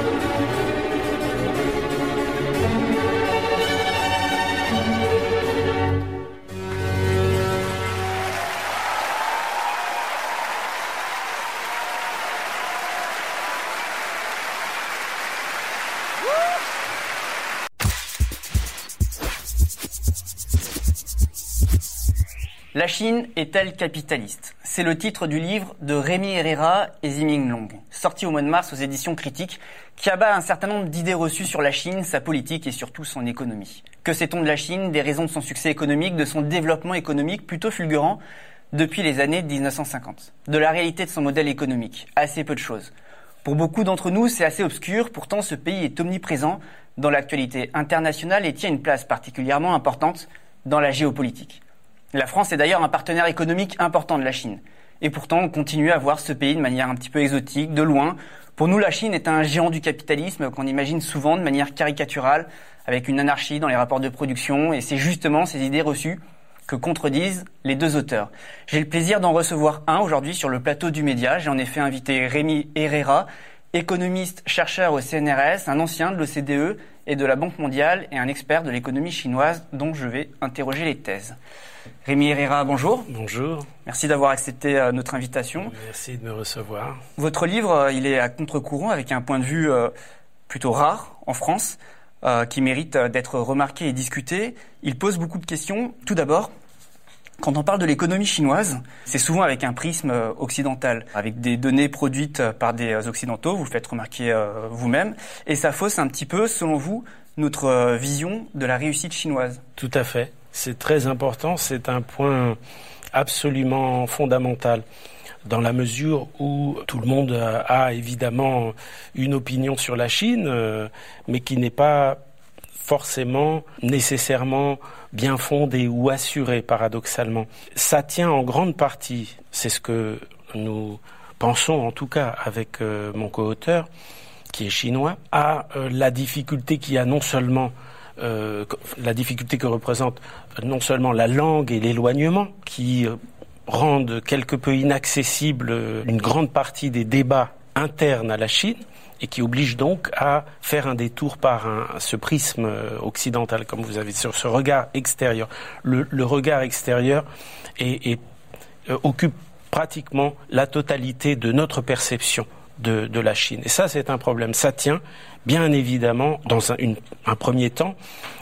Speaker 5: La Chine est-elle capitaliste ? C'est le titre du livre de Rémi Herrera et Ziming Long, sorti au mois de mars aux éditions Critiques, qui abat un certain nombre d'idées reçues sur la Chine, sa politique et surtout son économie. Que sait-on de la Chine, des raisons de son succès économique, de son développement économique plutôt fulgurant depuis les années dix-neuf cent cinquante ? De la réalité de son modèle économique ? Assez peu de choses. Pour beaucoup d'entre nous, c'est assez obscur, pourtant ce pays est omniprésent dans l'actualité internationale et tient une place particulièrement importante dans la géopolitique. La France est d'ailleurs un partenaire économique important de la Chine. Et pourtant, on continue à voir ce pays de manière un petit peu exotique, de loin. Pour nous, la Chine est un géant du capitalisme qu'on imagine souvent de manière caricaturale, avec une anarchie dans les rapports de production, et c'est justement ces idées reçues que contredisent les deux auteurs. J'ai le plaisir d'en recevoir un aujourd'hui sur le plateau du Média. J'ai en effet invité Rémi Herrera, économiste, chercheur au C N R S, un ancien de l'O C D E et de la Banque mondiale et un expert de l'économie chinoise dont je vais interroger les thèses. Rémi Herrera, bonjour.
Speaker 6: Bonjour.
Speaker 5: Merci d'avoir accepté euh, notre invitation.
Speaker 6: Merci de me recevoir.
Speaker 5: Votre livre, euh, il est à contre-courant avec un point de vue euh, plutôt rare en France, euh, qui mérite euh, d'être remarqué et discuté. Il pose beaucoup de questions. Tout d'abord, quand on parle de l'économie chinoise, c'est souvent avec un prisme euh, occidental, avec des données produites euh, par des euh, occidentaux, vous le faites remarquer euh, vous-même, et ça fausse un petit peu, selon vous, notre euh, vision de la réussite chinoise.
Speaker 6: Tout à fait. C'est très important, c'est un point absolument fondamental dans la mesure où tout le monde a évidemment une opinion sur la Chine, mais qui n'est pas forcément nécessairement bien fondée ou assurée, paradoxalement. Ça tient en grande partie, c'est ce que nous pensons en tout cas avec mon co-auteur, qui est chinois, à la difficulté qu'il y a non seulement Euh, la difficulté que représente non seulement la langue et l'éloignement qui euh, rendent quelque peu inaccessible euh, une grande partie des débats internes à la Chine et qui obligent donc à faire un détour par un, ce prisme euh, occidental, comme vous avez sur ce regard extérieur. Le, le regard extérieur est, est, euh, occupe pratiquement la totalité de notre perception de, de la Chine. Et ça, c'est un problème. Ça tient bien évidemment, dans un, une, un premier temps,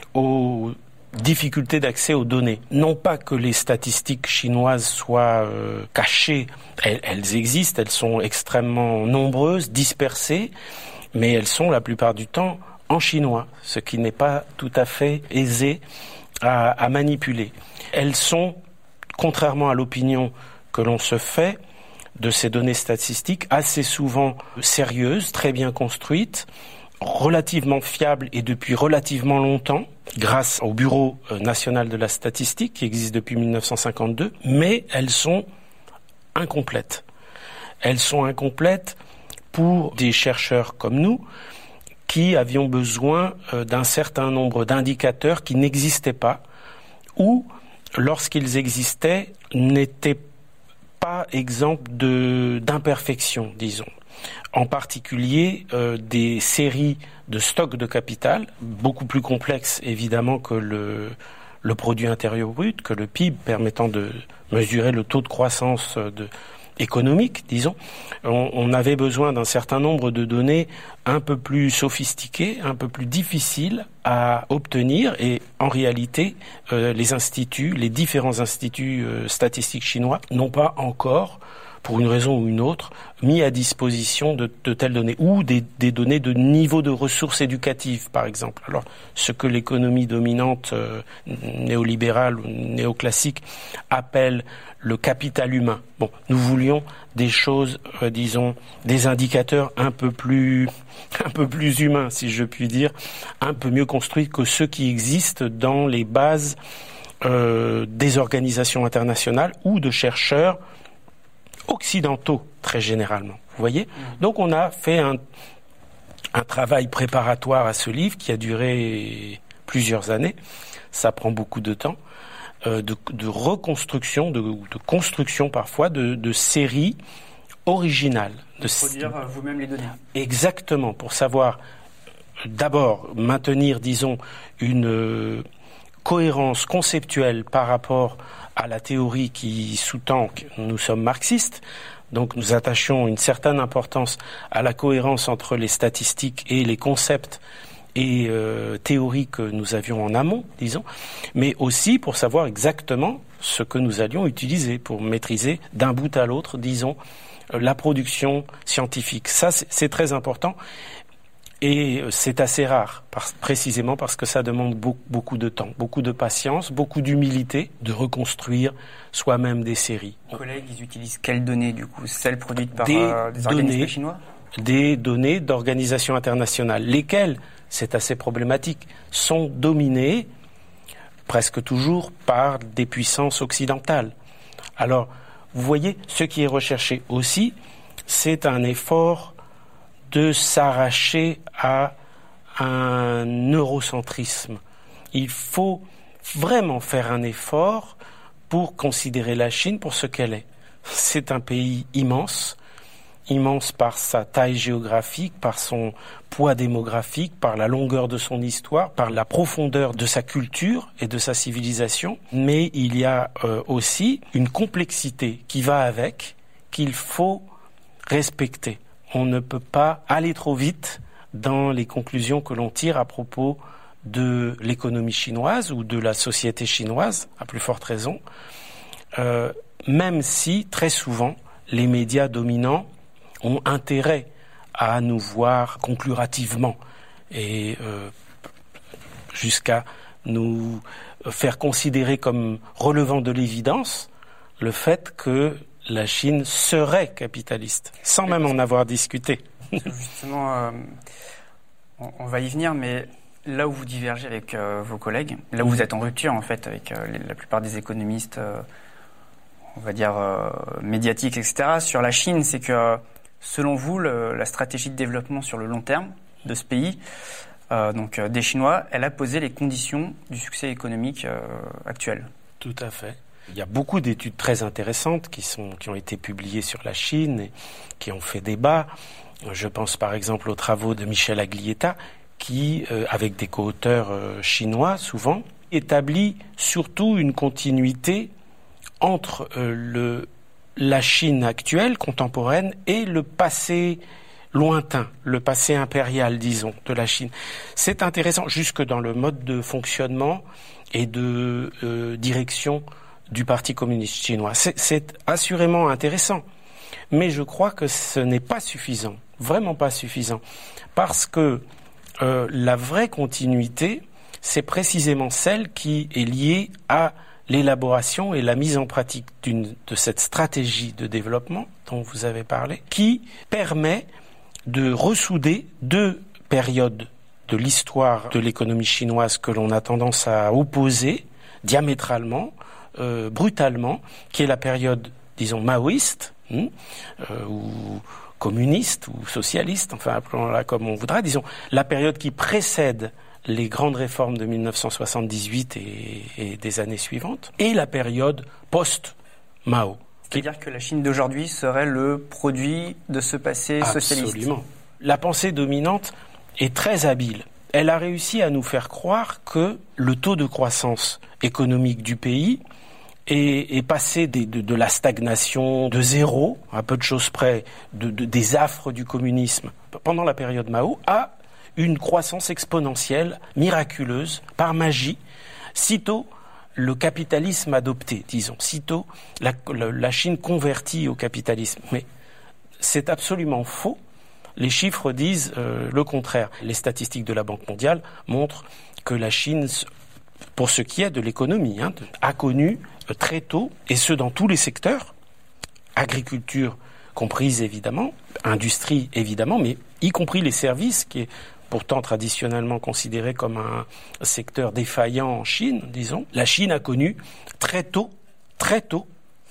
Speaker 6: aux difficultés d'accès aux données. Non pas que les statistiques chinoises soient euh, cachées, elles, elles existent, elles sont extrêmement nombreuses, dispersées, mais elles sont la plupart du temps en chinois, ce qui n'est pas tout à fait aisé à, à manipuler. Elles sont, contrairement à l'opinion que l'on se fait de ces données statistiques, assez souvent sérieuses, très bien construites, relativement fiables et depuis relativement longtemps, grâce au Bureau national de la statistique qui existe depuis mille neuf cent cinquante-deux, mais elles sont incomplètes. Elles sont incomplètes pour des chercheurs comme nous qui avions besoin d'un certain nombre d'indicateurs qui n'existaient pas ou, lorsqu'ils existaient, n'étaient pas exempts de, d'imperfections, disons. En particulier euh, des séries de stocks de capital, beaucoup plus complexes évidemment que le, le produit intérieur brut, que le P I B, permettant de mesurer le taux de croissance de, économique, disons. On, on avait besoin d'un certain nombre de données un peu plus sophistiquées, un peu plus difficiles à obtenir, et en réalité, euh, les instituts, les différents instituts euh, statistiques chinois n'ont pas encore, pour une raison ou une autre, mis à disposition de, de telles données, ou des, des données de niveau de ressources éducatives, par exemple. Alors, ce que l'économie dominante euh, néolibérale ou néoclassique appelle le capital humain. Bon, nous voulions des choses, euh, disons, des indicateurs un peu plus, un peu plus humains, si je puis dire, un peu mieux construits que ceux qui existent dans les bases euh, des organisations internationales ou de chercheurs occidentaux, très généralement. Vous voyez ? Donc on a fait un, un travail préparatoire à ce livre qui a duré plusieurs années. Ça prend beaucoup de temps. Euh, de, de reconstruction, de, de construction parfois, de, de séries original.
Speaker 5: De produire euh, vous-même les données.
Speaker 6: Exactement, pour savoir d'abord maintenir, disons, une euh, cohérence conceptuelle par rapport à la théorie qui sous-tend que nous sommes marxistes. Donc nous attachions une certaine importance à la cohérence entre les statistiques et les concepts et euh, théories que nous avions en amont, disons, mais aussi pour savoir exactement ce que nous allions utiliser pour maîtriser d'un bout à l'autre, disons, la production scientifique. Ça, c'est, c'est très important et c'est assez rare, parce, précisément parce que ça demande beaucoup, beaucoup de temps, beaucoup de patience, beaucoup d'humilité de reconstruire soi-même des séries.
Speaker 5: Les collègues, ils utilisent quelles données, du coup? Celles produites par
Speaker 6: des,
Speaker 5: euh, des organismes
Speaker 6: données,
Speaker 5: chinois?
Speaker 6: Des données d'organisations internationales, lesquelles, c'est assez problématique, sont dominées presque toujours par des puissances occidentales. Alors, vous voyez, ce qui est recherché aussi, c'est un effort de s'arracher à un eurocentrisme. Il faut vraiment faire un effort pour considérer la Chine pour ce qu'elle est. C'est un pays immense, immense par sa taille géographique, par son poids démographique, par la longueur de son histoire, par la profondeur de sa culture et de sa civilisation. Mais il y a euh, aussi une complexité qui va avec, qu'il faut respecter. On ne peut pas aller trop vite dans les conclusions que l'on tire à propos de l'économie chinoise ou de la société chinoise, à plus forte raison, euh, même si, très souvent, les médias dominants ont intérêt à nous voir conclure hâtivement et euh, jusqu'à nous faire considérer comme relevant de l'évidence le fait que la Chine serait capitaliste, sans même en avoir discuté.
Speaker 5: Justement, euh, on, on va y venir, mais là où vous divergez avec euh, vos collègues, là où vous êtes en rupture en fait avec euh, les, la plupart des économistes, euh, on va dire euh, médiatiques, et cetera, sur la Chine, c'est que selon vous, le, la stratégie de développement sur le long terme de ce pays, euh, donc euh, des Chinois, elle a posé les conditions du succès économique euh, actuel.
Speaker 6: Tout à fait. Il y a beaucoup d'études très intéressantes qui sont, qui ont été publiées sur la Chine et qui ont fait débat. Je pense par exemple aux travaux de Michel Aglietta, qui, euh, avec des co-auteurs euh, chinois souvent, établit surtout une continuité entre euh, le, la Chine actuelle, contemporaine, et le passé lointain, le passé impérial, disons, de la Chine. C'est intéressant jusque dans le mode de fonctionnement et de euh, direction du Parti communiste chinois. C'est, c'est assurément intéressant, mais je crois que ce n'est pas suffisant, vraiment pas suffisant, parce que euh, la vraie continuité, c'est précisément celle qui est liée à l'élaboration et la mise en pratique d'une, de cette stratégie de développement dont vous avez parlé, qui permet de ressouder deux périodes de l'histoire de l'économie chinoise que l'on a tendance à opposer diamétralement, Euh, brutalement, qui est la période, disons, maoïste, hein, euh, ou communiste, ou socialiste, enfin appelons-la comme on voudra, disons, la période qui précède les grandes réformes de mille neuf cent soixante-dix-huit et, et des années suivantes, et la période post-Mao.
Speaker 5: C'est-à-dire que la Chine d'aujourd'hui serait le produit de ce passé socialiste.
Speaker 6: Absolument. La pensée dominante est très habile. Elle a réussi à nous faire croire que le taux de croissance économique du pays est, est passé des, de, de la stagnation de zéro, à peu de choses près, de, de, des affres du communisme pendant la période Mao, à une croissance exponentielle, miraculeuse, par magie, sitôt le capitalisme adopté, disons, sitôt la, la, la Chine convertie au capitalisme. Mais c'est absolument faux. Les chiffres disent euh, le contraire. Les statistiques de la Banque mondiale montrent que la Chine, pour ce qui est de l'économie, hein, a connu euh, très tôt, et ce dans tous les secteurs, agriculture comprise évidemment, industrie évidemment, mais y compris les services, qui est pourtant traditionnellement considéré comme un secteur défaillant en Chine, disons. La Chine a connu très tôt, très tôt,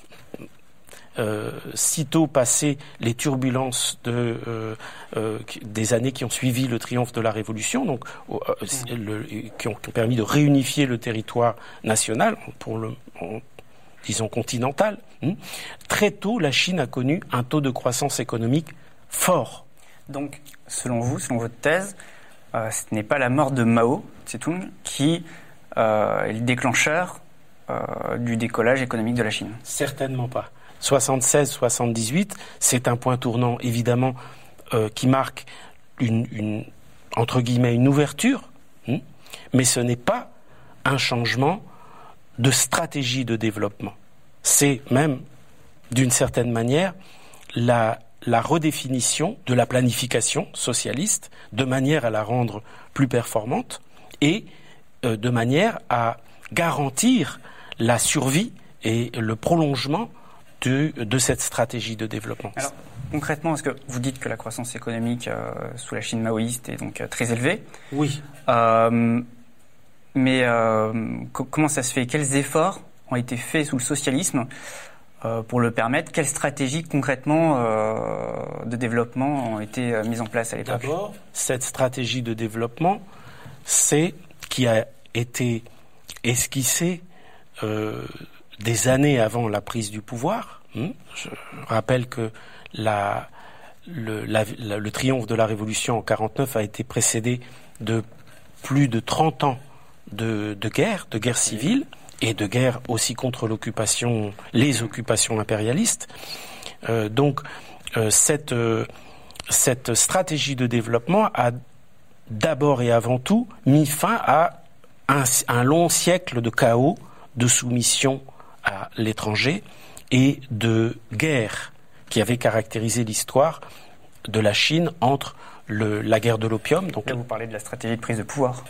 Speaker 6: Euh, sitôt passé les turbulences de, euh, euh, des années qui ont suivi le triomphe de la Révolution, donc euh, le, qui, ont, qui ont permis de réunifier le territoire national. Pour le, on, disons continentale, hein, très tôt, la Chine a connu un taux de croissance économique fort.
Speaker 5: Donc, selon vous, selon votre thèse, euh, ce n'est pas la mort de Mao Tse-tung qui euh, est le déclencheur euh, du décollage économique de la Chine?
Speaker 6: Certainement pas. soixante-seize soixante-dix-huit, c'est un point tournant, évidemment, euh, qui marque une, une, entre guillemets, une ouverture, hein, mais ce n'est pas un changement de stratégie de développement. C'est même, d'une certaine manière, la, la redéfinition de la planification socialiste de manière à la rendre plus performante et euh, de manière à garantir la survie et le prolongement de, de cette stratégie de développement.
Speaker 5: Alors, concrètement, est-ce que vous dites que la croissance économique euh, sous la Chine maoïste est donc euh, très élevée?
Speaker 6: Oui.
Speaker 5: Euh, mais euh, co- comment ça se fait? Quels efforts ont été faits sous le socialisme euh, pour le permettre? Quelles stratégies concrètement euh, de développement ont été euh, mises en place à l'époque?
Speaker 6: D'abord, cette stratégie de développement, c'est qui a été esquissée euh, des années avant la prise du pouvoir. Je rappelle que la, le, la, la, le triomphe de la Révolution en quarante-neuf a été précédé de plus de trente ans de, de guerre, de guerre civile, et de guerre aussi contre l'occupation, les occupations impérialistes. Euh, donc, euh, cette, euh, cette stratégie de développement a d'abord et avant tout mis fin à un, un long siècle de chaos, de soumission à l'étranger et de guerre qui avait caractérisé l'histoire de la Chine entre le, la guerre de l'opium.
Speaker 5: Donc là, vous parlez de la stratégie de prise de pouvoir.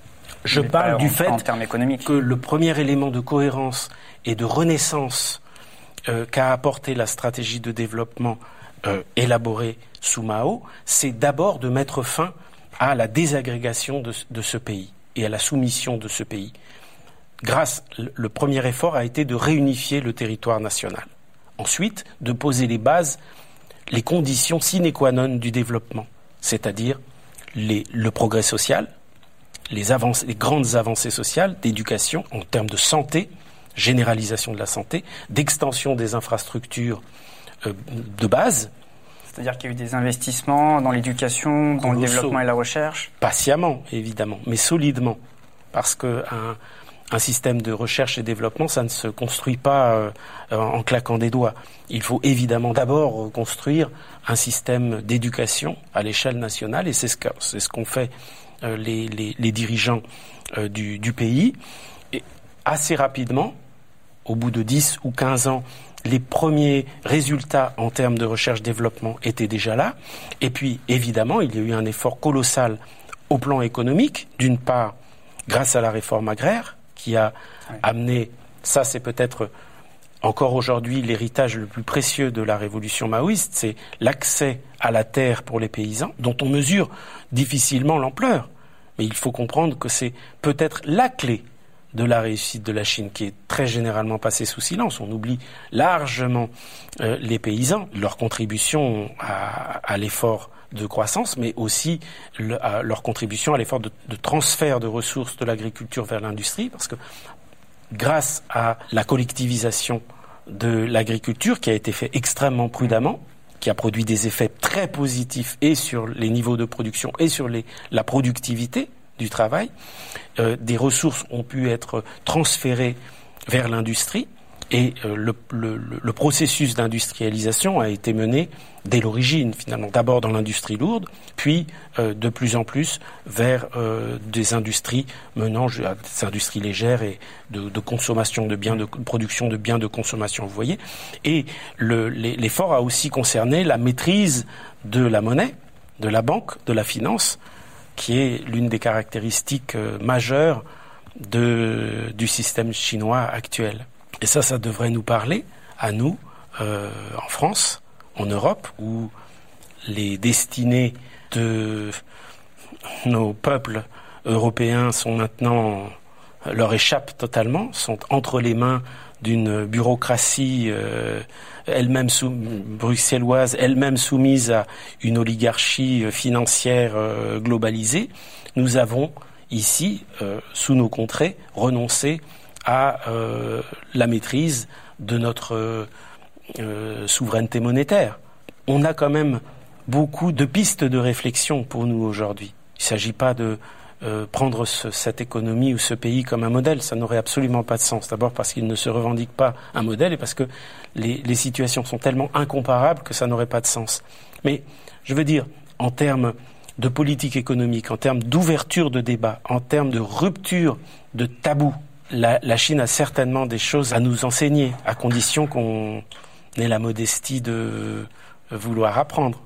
Speaker 6: Je parle du
Speaker 5: en,
Speaker 6: fait
Speaker 5: en termes économiques.
Speaker 6: que le premier élément de cohérence et de renaissance euh, qu'a apporté la stratégie de développement euh, élaborée sous Mao, c'est d'abord de mettre fin à la désagrégation de, de ce pays et à la soumission de ce pays. Grâce, le premier effort a été de réunifier le territoire national. Ensuite, de poser les bases, les conditions sine qua non du développement, c'est-à-dire les, le progrès social, les, avancées, les grandes avancées sociales d'éducation en termes de santé, généralisation de la santé, d'extension des infrastructures euh, de base.
Speaker 5: C'est-à-dire qu'il y a eu des investissements dans l'éducation, dans le développement et la recherche?
Speaker 6: Patiemment, évidemment, mais solidement, parce que un, un système de recherche et développement, ça ne se construit pas euh, en claquant des doigts. Il faut évidemment d'abord construire un système d'éducation à l'échelle nationale, et c'est ce, que, c'est ce qu'ont fait euh, les, les, les dirigeants euh, du, du pays. Et assez rapidement, au bout de dix ou quinze ans, les premiers résultats en termes de recherche-développement étaient déjà là. Et puis, évidemment, il y a eu un effort colossal au plan économique, d'une part, grâce à la réforme agraire, qui a oui. amené, ça c'est peut-être encore aujourd'hui l'héritage le plus précieux de la révolution maoïste, c'est l'accès à la terre pour les paysans, dont on mesure difficilement l'ampleur. Mais il faut comprendre que c'est peut-être la clé de la réussite de la Chine, qui est très généralement passée sous silence. On oublie largement euh, les paysans, leur contribution à, à l'effort de croissance, mais aussi le, à leur contribution à l'effort de, de transfert de ressources de l'agriculture vers l'industrie, parce que grâce à la collectivisation de l'agriculture, qui a été fait extrêmement prudemment, qui a produit des effets très positifs et sur les niveaux de production et sur les, la productivité du travail, euh, des ressources ont pu être transférées vers l'industrie, et euh, le, le, le processus d'industrialisation a été mené dès l'origine, finalement, d'abord dans l'industrie lourde, puis euh, de plus en plus vers euh, des industries menant à des industries légères et de, de consommation de biens, de production de biens de consommation, vous voyez. Et le, l'effort a aussi concerné la maîtrise de la monnaie, de la banque, de la finance, qui est l'une des caractéristiques euh, majeures de, du système chinois actuel. Et ça, ça devrait nous parler, à nous, euh, en France, en Europe, où les destinées de nos peuples européens sont maintenant, leur échappent totalement, sont entre les mains d'une bureaucratie euh, elle-même sous, bruxelloise, elle-même soumise à une oligarchie financière euh, globalisée. Nous avons ici, euh, sous nos contrées, renoncé à euh, la maîtrise de notre euh, euh, souveraineté monétaire. On a quand même beaucoup de pistes de réflexion pour nous aujourd'hui. Il ne s'agit pas de euh, prendre ce, cette économie ou ce pays comme un modèle. Ça n'aurait absolument pas de sens. D'abord parce qu'il ne se revendique pas un modèle et parce que les, les situations sont tellement incomparables que ça n'aurait pas de sens. Mais je veux dire, en termes de politique économique, en termes d'ouverture de débat, en termes de rupture de tabou, la, la Chine a certainement des choses à nous enseigner, à condition qu'on ait la modestie de vouloir apprendre.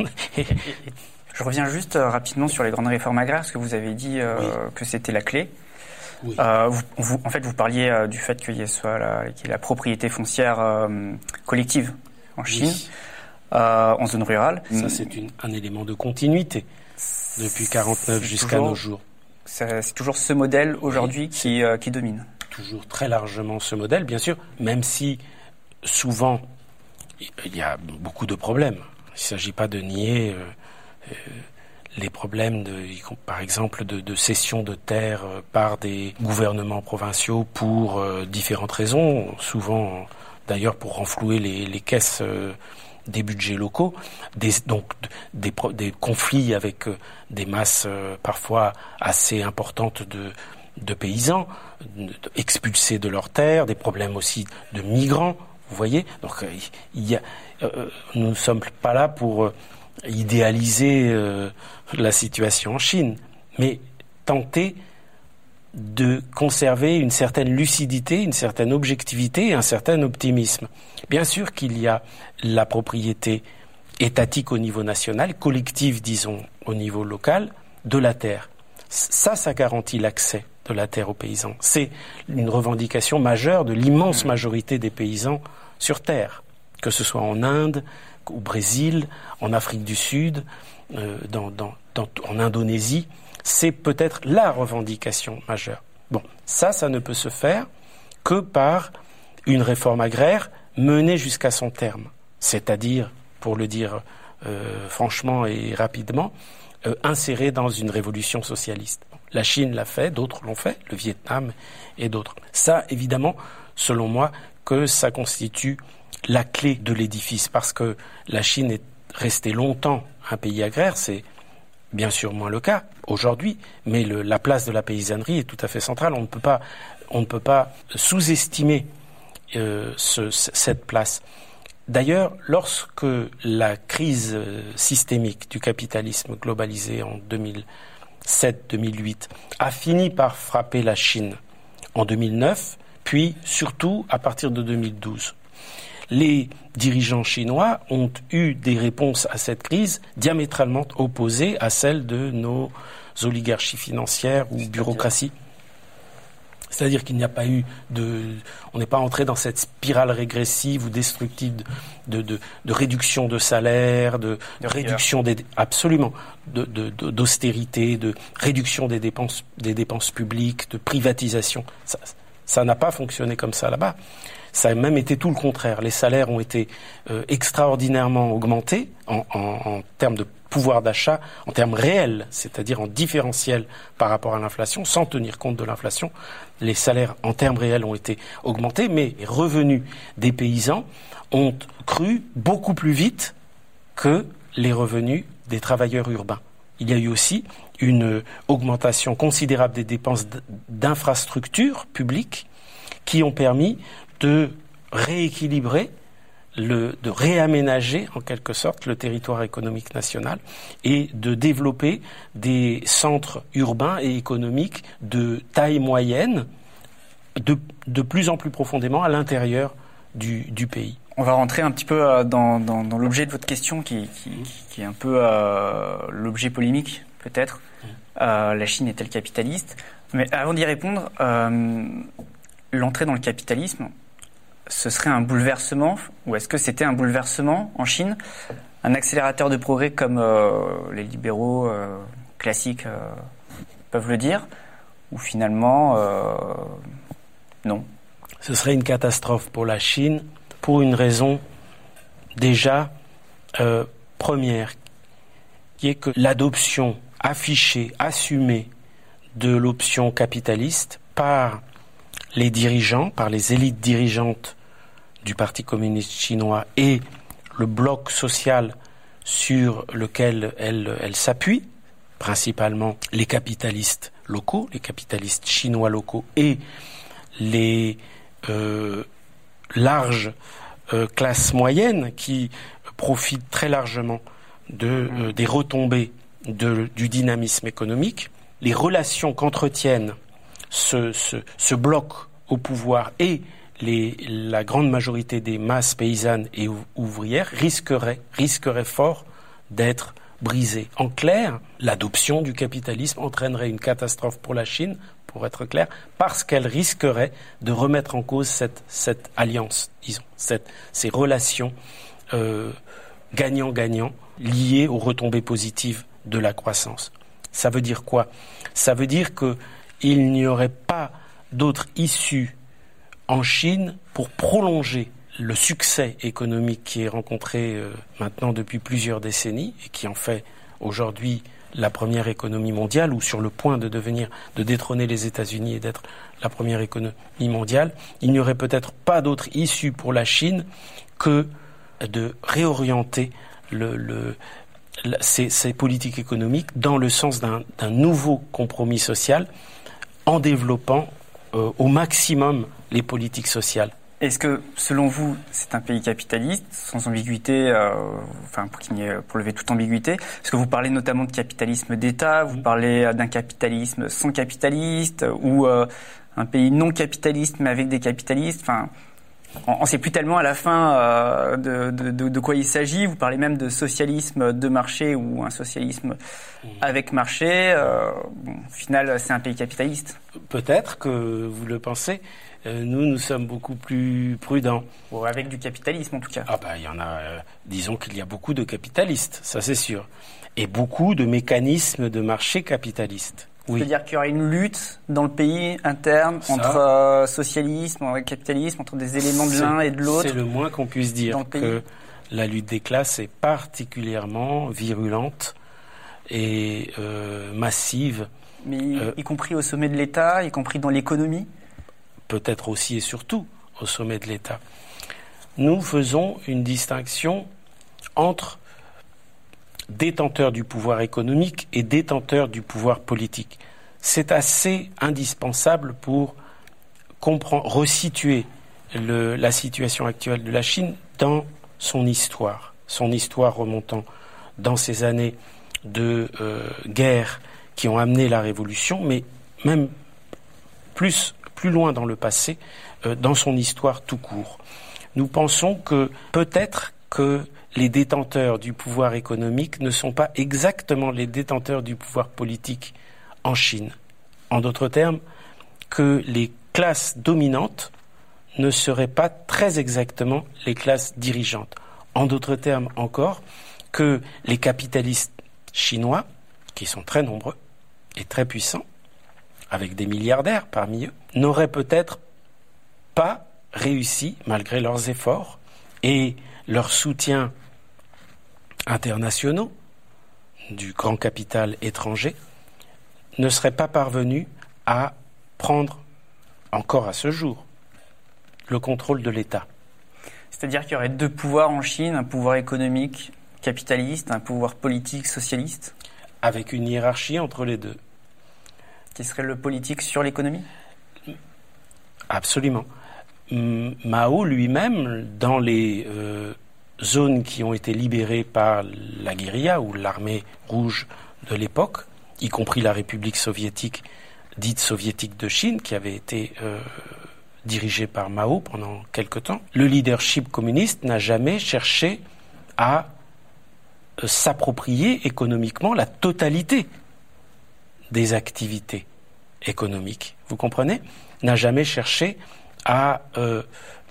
Speaker 5: Je reviens juste euh, rapidement sur les grandes réformes agraires, parce que vous avez dit euh, oui. que c'était la clé. Oui. Euh, vous, vous, en fait, vous parliez euh, du fait qu'il y ait, soit la, qu'il y ait la propriété foncière euh, collective en Chine, oui. euh, en zone rurale.
Speaker 6: Ça, c'est une, un élément de continuité depuis quarante-neuf jusqu'à toujours, nos jours.
Speaker 5: C'est, c'est toujours ce modèle aujourd'hui oui. qui, euh, qui domine.
Speaker 6: Toujours très largement ce modèle, bien sûr, même si souvent il y a beaucoup de problèmes. Il ne s'agit pas de nier euh, euh, les problèmes, de, par exemple, de, de cession de terres euh, par des gouvernements provinciaux pour euh, différentes raisons, souvent d'ailleurs pour renflouer les, les caisses euh, des budgets locaux, des, donc des, des conflits avec euh, des masses euh, parfois assez importantes de, de paysans, de, expulsés de leurs terres, des problèmes aussi de migrants. Vous voyez, donc il y a, euh, nous ne sommes pas là pour euh, idéaliser euh, la situation en Chine, mais tenter de conserver une certaine lucidité, une certaine objectivité et un certain optimisme. Bien sûr qu'il y a la propriété étatique au niveau national, collective, disons, au niveau local, de la terre. Ça, ça garantit l'accès de la terre aux paysans. C'est une revendication majeure de l'immense majorité des paysans sur terre, que ce soit en Inde, au Brésil, en Afrique du Sud, euh, dans, dans, dans, en Indonésie. C'est peut-être la revendication majeure. Bon, ça, ça ne peut se faire que par une réforme agraire menée jusqu'à son terme. C'est-à-dire, pour le dire euh, franchement et rapidement, euh, insérée dans une révolution socialiste. La Chine l'a fait, d'autres l'ont fait, le Vietnam et d'autres. Ça, évidemment, selon moi, que ça constitue la clé de l'édifice, parce que la Chine est restée longtemps un pays agraire, c'est bien sûr moins le cas aujourd'hui, mais le, la place de la paysannerie est tout à fait centrale. On ne peut pas, on ne peut pas sous-estimer euh, ce, cette place. D'ailleurs, lorsque la crise systémique du capitalisme globalisé en deux mille sept deux mille huit a fini par frapper la Chine en deux mille neuf, puis surtout à partir de deux mille douze, les dirigeants chinois ont eu des réponses à cette crise diamétralement opposées à celles de nos oligarchies financières ou bureaucraties. C'est-à-dire qu'il n'y a pas eu de, on n'est pas entré dans cette spirale régressive ou destructive de, de, de réduction de salaire, de, de réduction des, absolument, de, de, de, d'austérité, de réduction des dépenses, des dépenses publiques, de privatisation. Ça, ça n'a pas fonctionné comme ça là-bas. Ça a même été tout le contraire. Les salaires ont été euh, extraordinairement augmentés en, en, en termes de pouvoir d'achat, en termes réels, c'est-à-dire en différentiel par rapport à l'inflation, sans tenir compte de l'inflation. Les salaires en termes réels ont été augmentés, mais les revenus des paysans ont cru beaucoup plus vite que les revenus des travailleurs urbains. Il y a eu aussi une augmentation considérable des dépenses d'infrastructures publiques qui ont permis de rééquilibrer, le, de réaménager en quelque sorte le territoire économique national et de développer des centres urbains et économiques de taille moyenne de, de plus en plus profondément à l'intérieur du, du pays.
Speaker 5: On va rentrer un petit peu dans, dans, dans l'objet de votre question qui, qui, qui est un peu euh, l'objet polémique peut-être. Mmh. Euh, la Chine est-elle capitaliste ? Mais avant d'y répondre, euh, l'entrée dans le capitalisme, ce serait un bouleversement, ou est-ce que c'était un bouleversement en Chine, un accélérateur de progrès comme euh, les libéraux euh, classiques euh, peuvent le dire, ou finalement, euh, non ?
Speaker 6: Ce serait une catastrophe pour la Chine, pour une raison déjà euh, première, qui est que l'adoption affichée, assumée de l'option capitaliste par les dirigeants, par les élites dirigeantes du Parti communiste chinois et le bloc social sur lequel elle, elle s'appuie, principalement les capitalistes locaux, les capitalistes chinois locaux et les euh, larges euh, classes moyennes qui profitent très largement de, euh, des retombées de, du dynamisme économique. Les relations qu'entretiennent ce, ce, ce bloc au pouvoir et les, la grande majorité des masses paysannes et ouvrières risqueraient, risqueraient fort d'être brisées. En clair, l'adoption du capitalisme entraînerait une catastrophe pour la Chine, pour être clair, parce qu'elle risquerait de remettre en cause cette, cette alliance, disons, cette, ces relations euh, gagnant-gagnant liées aux retombées positives de la croissance. Ça veut dire quoi ? Ça veut dire qu'il n'y aurait pas d'autre issue en Chine pour prolonger le succès économique qui est rencontré euh, maintenant depuis plusieurs décennies et qui en fait aujourd'hui la première économie mondiale ou sur le point de devenir, de détrôner les États-Unis et d'être la première économie mondiale. Il n'y aurait peut-être pas d'autre issue pour la Chine que de réorienter le, le, la, ces, ces politiques économiques dans le sens d'un, d'un nouveau compromis social en développant euh, au maximum les politiques sociales.
Speaker 5: Est-ce que, selon vous, c'est un pays capitaliste, sans ambiguïté, euh, enfin pour, qu'il n'y ait, pour lever toute ambiguïté? Est-ce que vous parlez notamment de capitalisme d'État, vous parlez d'un capitalisme sans capitaliste, ou euh, un pays non capitaliste mais avec des capitalistes? Enfin, on ne sait plus tellement à la fin euh, de, de, de, de quoi il s'agit. Vous parlez même de socialisme de marché ou un socialisme avec marché. Euh, bon, au final, c'est un pays capitaliste.
Speaker 6: Peut-être que vous le pensez. Euh, nous, nous sommes beaucoup plus prudents.
Speaker 5: Bon, avec du capitalisme, en tout cas.
Speaker 6: Ah ben, il y en a. Euh, disons qu'il y a beaucoup de capitalistes, ça c'est sûr, et beaucoup de mécanismes de marché capitalistes. Oui.
Speaker 5: C'est-à-dire qu'il y aura une lutte dans le pays interne ça, entre euh, socialisme et capitalisme, entre des éléments de l'un et de l'autre.
Speaker 6: C'est le moins qu'on puisse dire que la lutte des classes est particulièrement virulente et euh, massive.
Speaker 5: Mais euh, y compris au sommet de l'État, y compris dans l'économie.
Speaker 6: Peut-être aussi et surtout au sommet de l'État. Nous faisons une distinction entre détenteurs du pouvoir économique et détenteurs du pouvoir politique. C'est assez indispensable pour comprendre, resituer le, la situation actuelle de la Chine dans son histoire, son histoire remontant dans ces années de euh, guerre qui ont amené la révolution, mais même plus plus loin dans le passé, euh, dans son histoire tout court. Nous pensons que peut-être que les détenteurs du pouvoir économique ne sont pas exactement les détenteurs du pouvoir politique en Chine. En d'autres termes, que les classes dominantes ne seraient pas très exactement les classes dirigeantes. En d'autres termes encore, que les capitalistes chinois, qui sont très nombreux et très puissants, avec des milliardaires parmi eux, n'auraient peut-être pas réussi, malgré leurs efforts et leurs soutiens internationaux du grand capital étranger, ne seraient pas parvenus à prendre, encore à ce jour, le contrôle de l'État.
Speaker 5: C'est-à-dire qu'il y aurait deux pouvoirs en Chine, un pouvoir économique capitaliste, un pouvoir politique socialiste?
Speaker 6: Avec une hiérarchie entre les deux.
Speaker 5: Qui serait le politique sur l'économie?
Speaker 6: Absolument. Mao lui-même, dans les euh, zones qui ont été libérées par la guérilla ou l'armée rouge de l'époque, y compris la République soviétique, dite soviétique de Chine, qui avait été euh, dirigée par Mao pendant quelque temps, le leadership communiste n'a jamais cherché à euh, s'approprier économiquement la totalité des activités économiques. Vous comprenez ? N'a jamais cherché à euh,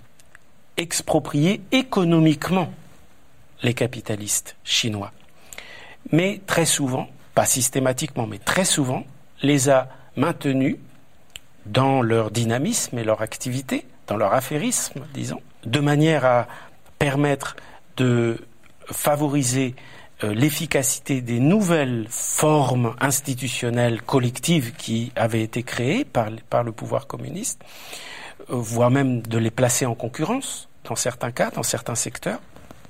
Speaker 6: exproprier économiquement les capitalistes chinois. Mais très souvent, pas systématiquement, mais très souvent, les a maintenus dans leur dynamisme et leur activité, dans leur affairisme, disons, de manière à permettre de favoriser euh, l'efficacité des nouvelles formes institutionnelles collectives qui avaient été créées par, par le pouvoir communiste, euh, voire même de les placer en concurrence dans certains cas, dans certains secteurs,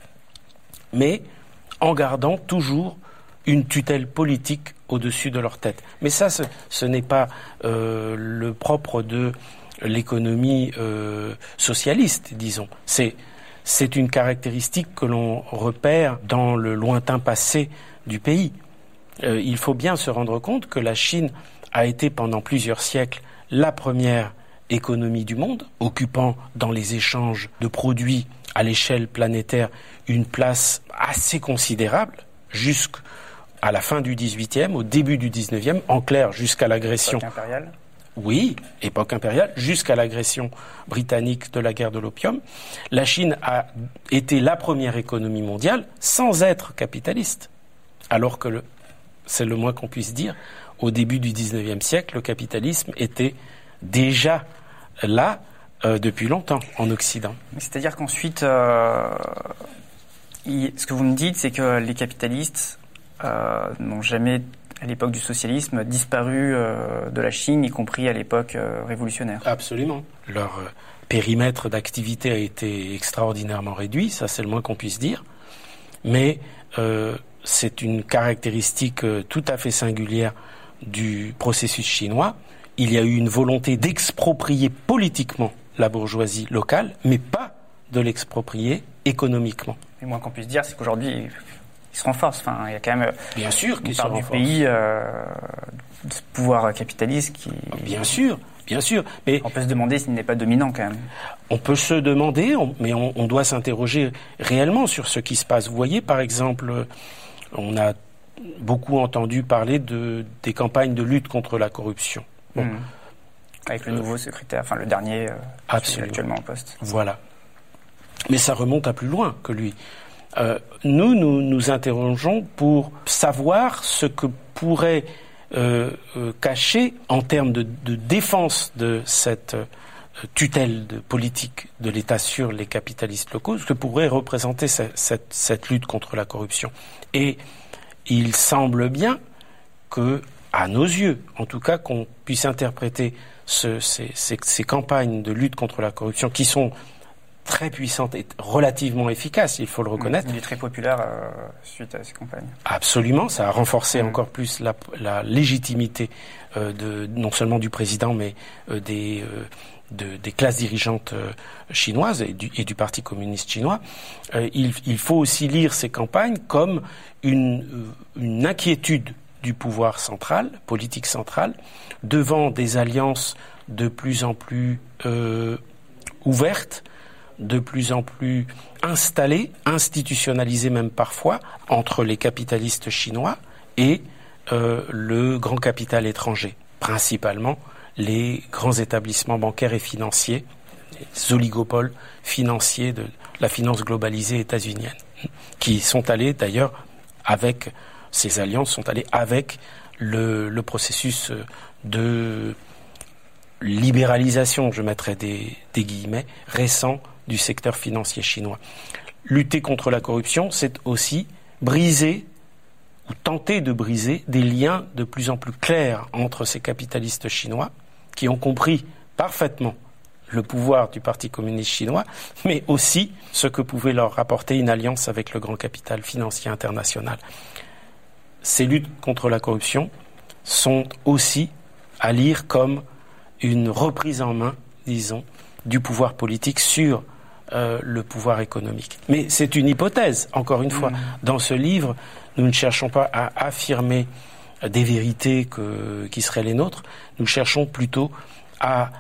Speaker 6: mais en gardant toujours une tutelle politique au-dessus de leur tête. Mais ça, ce, ce n'est pas euh, le propre de l'économie euh, socialiste, disons. C'est, c'est une caractéristique que l'on repère dans le lointain passé du pays. Euh, il faut bien se rendre compte que la Chine a été pendant plusieurs siècles la première économie du monde, occupant dans les échanges de produits à l'échelle planétaire une place assez considérable, jusqu'à la fin du dix-huitième, au début du dix-neuvième, en clair, jusqu'à l'agression...
Speaker 5: Époque impériale ?
Speaker 6: Oui, époque impériale, jusqu'à l'agression britannique de la guerre de l'opium. La Chine a été la première économie mondiale sans être capitaliste, alors que, le, c'est le moins qu'on puisse dire, au début du dix-neuvième siècle, le capitalisme était déjà là euh, depuis longtemps en Occident.
Speaker 5: C'est-à-dire qu'ensuite, euh, il, ce que vous me dites, c'est que les capitalistes euh, n'ont jamais, à l'époque du socialisme, disparu euh, de la Chine, y compris à l'époque euh, révolutionnaire.
Speaker 6: Absolument. Leur euh, périmètre d'activité a été extraordinairement réduit, ça c'est le moins qu'on puisse dire, mais euh, c'est une caractéristique euh, tout à fait singulière du processus chinois. Il y a eu une volonté d'exproprier politiquement la bourgeoisie locale, mais pas de l'exproprier économiquement.
Speaker 5: Et moins qu'on puisse dire, c'est qu'aujourd'hui, ils se renforcent. Enfin, il y a quand même
Speaker 6: bien sûr qu'ils se
Speaker 5: part du
Speaker 6: renforcent.
Speaker 5: pays euh, de ce pouvoir capitaliste qui...
Speaker 6: Bien sûr, bien sûr. Mais
Speaker 5: on peut se demander s'il n'est pas dominant quand même.
Speaker 6: On peut se demander, on, mais on, on doit s'interroger réellement sur ce qui se passe. Vous voyez, par exemple, on a beaucoup entendu parler de, des campagnes de lutte contre la corruption. Bon.
Speaker 5: Mmh. Avec le nouveau secrétaire, enfin le dernier, euh,
Speaker 6: Absolument.
Speaker 5: Actuellement en poste.
Speaker 6: Voilà. Mais ça remonte à plus loin que lui. Euh, nous, nous nous interrogeons pour savoir ce que pourrait euh, euh, cacher en termes de, de défense de cette euh, tutelle de politique de l'État sur les capitalistes locaux, ce que pourrait représenter cette, cette, cette lutte contre la corruption. Et il semble bien que, à nos yeux, en tout cas, qu'on puisse interpréter ce, ces, ces, ces campagnes de lutte contre la corruption qui sont très puissantes et relativement efficaces, il faut le reconnaître.
Speaker 5: Il est très populaire euh, suite à ces campagnes.
Speaker 6: Absolument, ça a renforcé mmh. encore plus la, la légitimité euh, de, non seulement du président, mais euh, des, euh, de, des classes dirigeantes euh, chinoises et du, et du Parti communiste chinois. Euh, il, il faut aussi lire ces campagnes comme une, euh, une inquiétude du pouvoir central, politique central, devant des alliances de plus en plus euh, ouvertes, de plus en plus installées, institutionnalisées même parfois, entre les capitalistes chinois et euh, le grand capital étranger, principalement les grands établissements bancaires et financiers, les oligopoles financiers de la finance globalisée états-unienne, qui sont allés d'ailleurs avec, ces alliances sont allées avec le, le processus de libéralisation, je mettrai des, des guillemets, récent du secteur financier chinois. Lutter contre la corruption, c'est aussi briser ou tenter de briser des liens de plus en plus clairs entre ces capitalistes chinois qui ont compris parfaitement le pouvoir du Parti communiste chinois, mais aussi ce que pouvait leur rapporter une alliance avec le grand capital financier international. Ces luttes contre la corruption sont aussi à lire comme une reprise en main, disons, du pouvoir politique sur euh, le pouvoir économique. Mais c'est une hypothèse, encore une mmh. fois. Dans ce livre, nous ne cherchons pas à affirmer des vérités que, qui seraient les nôtres, nous cherchons plutôt à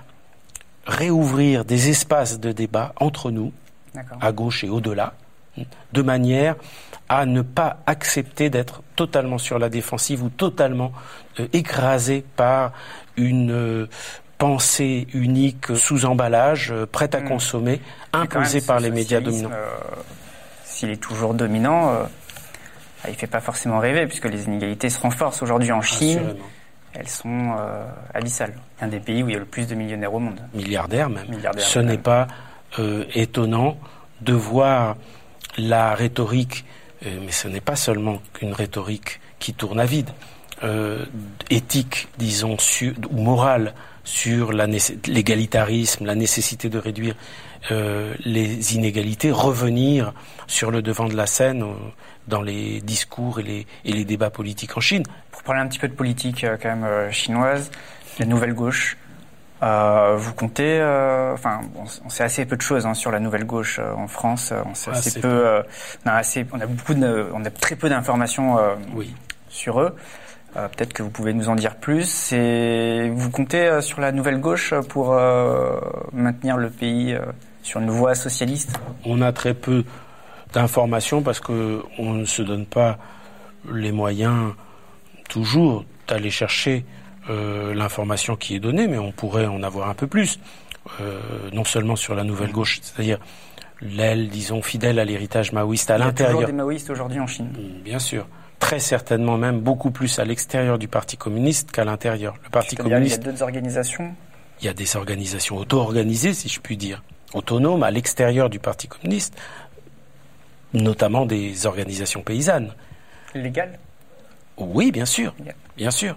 Speaker 6: réouvrir des espaces de débat entre nous, D'accord. à gauche et au-delà, de manière à ne pas accepter d'être totalement sur la défensive ou totalement euh, écrasé par une euh, pensée unique sous emballage, euh, prête à mmh. consommer, imposée par les médias dominants.
Speaker 5: Euh, s'il est toujours dominant, euh, il ne fait pas forcément rêver, puisque les inégalités se renforcent aujourd'hui en Chine. Assurément. Elles sont euh, abyssales. Un des pays où il y a le plus de millionnaires au monde.
Speaker 6: Milliardaires même.
Speaker 5: Milliardaires
Speaker 6: Ce
Speaker 5: même.
Speaker 6: n'est pas euh, étonnant de voir la rhétorique, euh, mais ce n'est pas seulement qu'une rhétorique qui tourne à vide. euh, éthique, disons, sur, ou morale sur la nécess- l'égalitarisme, la nécessité de réduire euh, les inégalités, revenir sur le devant de la scène euh, dans les discours et les, et les débats politiques en Chine.
Speaker 5: Pour parler un petit peu de politique euh, quand même euh, chinoise, la nouvelle gauche, euh, vous comptez, euh, enfin, bon, on sait assez peu de choses hein, sur la nouvelle gauche euh, en France. On sait assez, assez peu. peu. Euh, on a assez, on a beaucoup, de, on a très peu d'informations euh,
Speaker 6: oui.
Speaker 5: sur eux. Euh, peut-être que vous pouvez nous en dire plus. Et vous comptez euh, sur la nouvelle gauche pour euh, maintenir le pays euh, sur une voie socialiste ?
Speaker 6: On a très peu d'informations parce que on ne se donne pas les moyens toujours d'aller chercher euh, l'information qui est donnée, mais on pourrait en avoir un peu plus. Euh, non seulement sur la nouvelle gauche, c'est-à-dire l'aile, disons, fidèle à l'héritage maoïste à l'intérieur.
Speaker 5: Il y a toujours des maoïstes aujourd'hui en Chine.
Speaker 6: Bien sûr. Très certainement même beaucoup plus à l'extérieur du Parti communiste qu'à l'intérieur. Le Parti
Speaker 5: C'est-à-dire,
Speaker 6: communiste.
Speaker 5: Il y a d'autres organisations.
Speaker 6: Il y a des organisations auto-organisées, si je puis dire, autonomes à l'extérieur du Parti communiste, notamment des organisations paysannes.
Speaker 5: Légales ?
Speaker 6: Oui, bien sûr,
Speaker 5: Légal.
Speaker 6: bien sûr.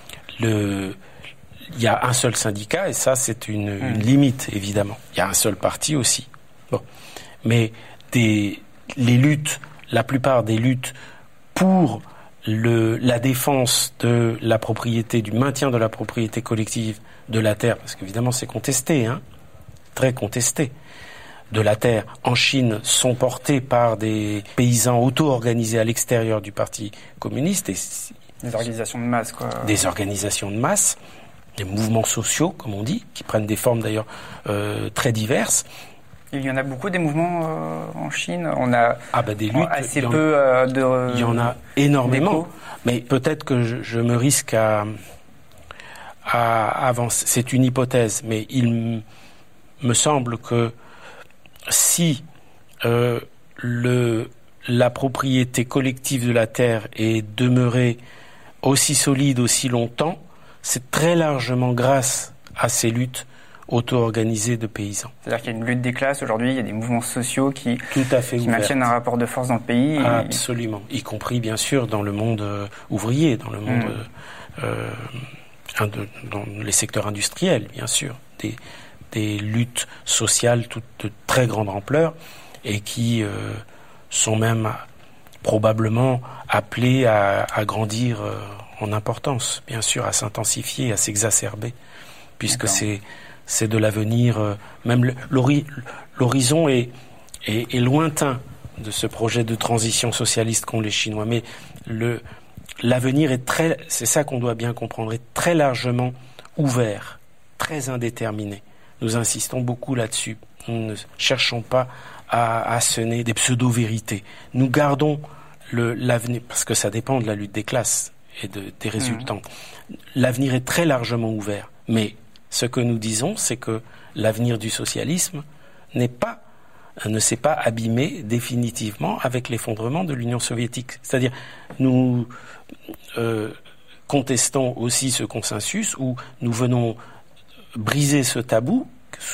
Speaker 6: Le, il y a un seul syndicat et ça, c'est une, mmh. une limite, évidemment. Il y a un seul parti aussi. Bon, mais des, les luttes, la plupart des luttes pour le, la défense de la propriété, du maintien de la propriété collective de la terre, parce qu'évidemment c'est contesté, hein, très contesté, de la terre en Chine sont portées par des paysans auto-organisés à l'extérieur du Parti communiste. Et
Speaker 5: des organisations de masse, quoi.
Speaker 6: Des organisations de masse, des mouvements sociaux, comme on dit, qui prennent des formes d'ailleurs euh, très diverses.
Speaker 5: Il y en a beaucoup des mouvements euh, en Chine. On a
Speaker 6: ah bah des luttes,
Speaker 5: assez
Speaker 6: il y en,
Speaker 5: peu euh, de.
Speaker 6: Il y en a énormément, mais peut-être que je, je me risque à, à avancer. C'est une hypothèse, mais il m- me semble que si euh, le la propriété collective de la terre est demeurée aussi solide aussi longtemps, c'est très largement grâce à ces luttes auto-organisés de paysans.
Speaker 5: C'est-à-dire qu'il y a une lutte des classes aujourd'hui, il y a des mouvements sociaux qui,
Speaker 6: Tout à fait
Speaker 5: qui maintiennent un rapport de force dans le pays. Et...
Speaker 6: Absolument, y compris bien sûr dans le monde euh, ouvrier, dans le monde, mmh. euh, euh, de, dans les secteurs industriels, bien sûr, des, des luttes sociales toutes de très grande ampleur et qui euh, sont même probablement appelées à, à grandir euh, en importance, bien sûr, à s'intensifier, à s'exacerber, puisque D'accord. c'est c'est de l'avenir, euh, même l'hori- l'horizon est, est, est lointain de ce projet de transition socialiste qu'ont les Chinois, mais le, l'avenir est très, c'est ça qu'on doit bien comprendre, est très largement ouvert, très indéterminé. Nous insistons beaucoup là-dessus. Nous ne cherchons pas à, à sonner des pseudo-vérités. Nous gardons le, l'avenir, parce que ça dépend de la lutte des classes et de, des résultats. Mmh. L'avenir est très largement ouvert, mais ce que nous disons, c'est que l'avenir du socialisme n'est pas, ne s'est pas abîmé définitivement avec l'effondrement de l'Union soviétique. C'est-à-dire, nous euh, contestons aussi ce consensus où nous venons briser ce tabou,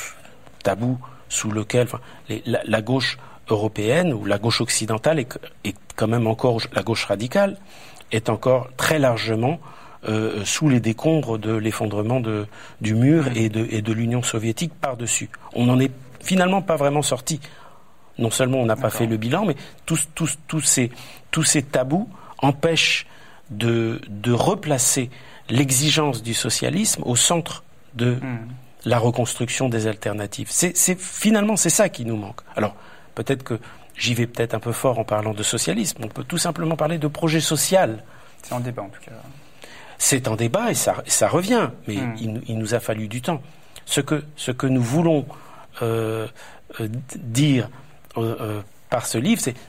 Speaker 6: tabou sous lequel enfin, les, la, la gauche européenne ou la gauche occidentale est, est quand même encore, la gauche radicale, est encore très largement Euh, sous les décombres de l'effondrement de, du mur et de, et de l'Union soviétique par-dessus. On n'en est finalement pas vraiment sorti. Non seulement on n'a pas fait le bilan, mais tous, tous, tous, ces, tous ces tabous empêchent de, de replacer l'exigence du socialisme au centre de mmh. la reconstruction des alternatives. C'est, c'est, finalement, c'est ça qui nous manque. Alors, peut-être que j'y vais peut-être un peu fort en parlant de socialisme. On peut tout simplement parler de projet social.
Speaker 5: C'est en débat en tout cas.
Speaker 6: C'est en débat et ça, ça revient, mais mmh. il, il nous a fallu du temps. Ce que, ce que nous voulons euh, euh, dire euh, euh, par ce livre, c'est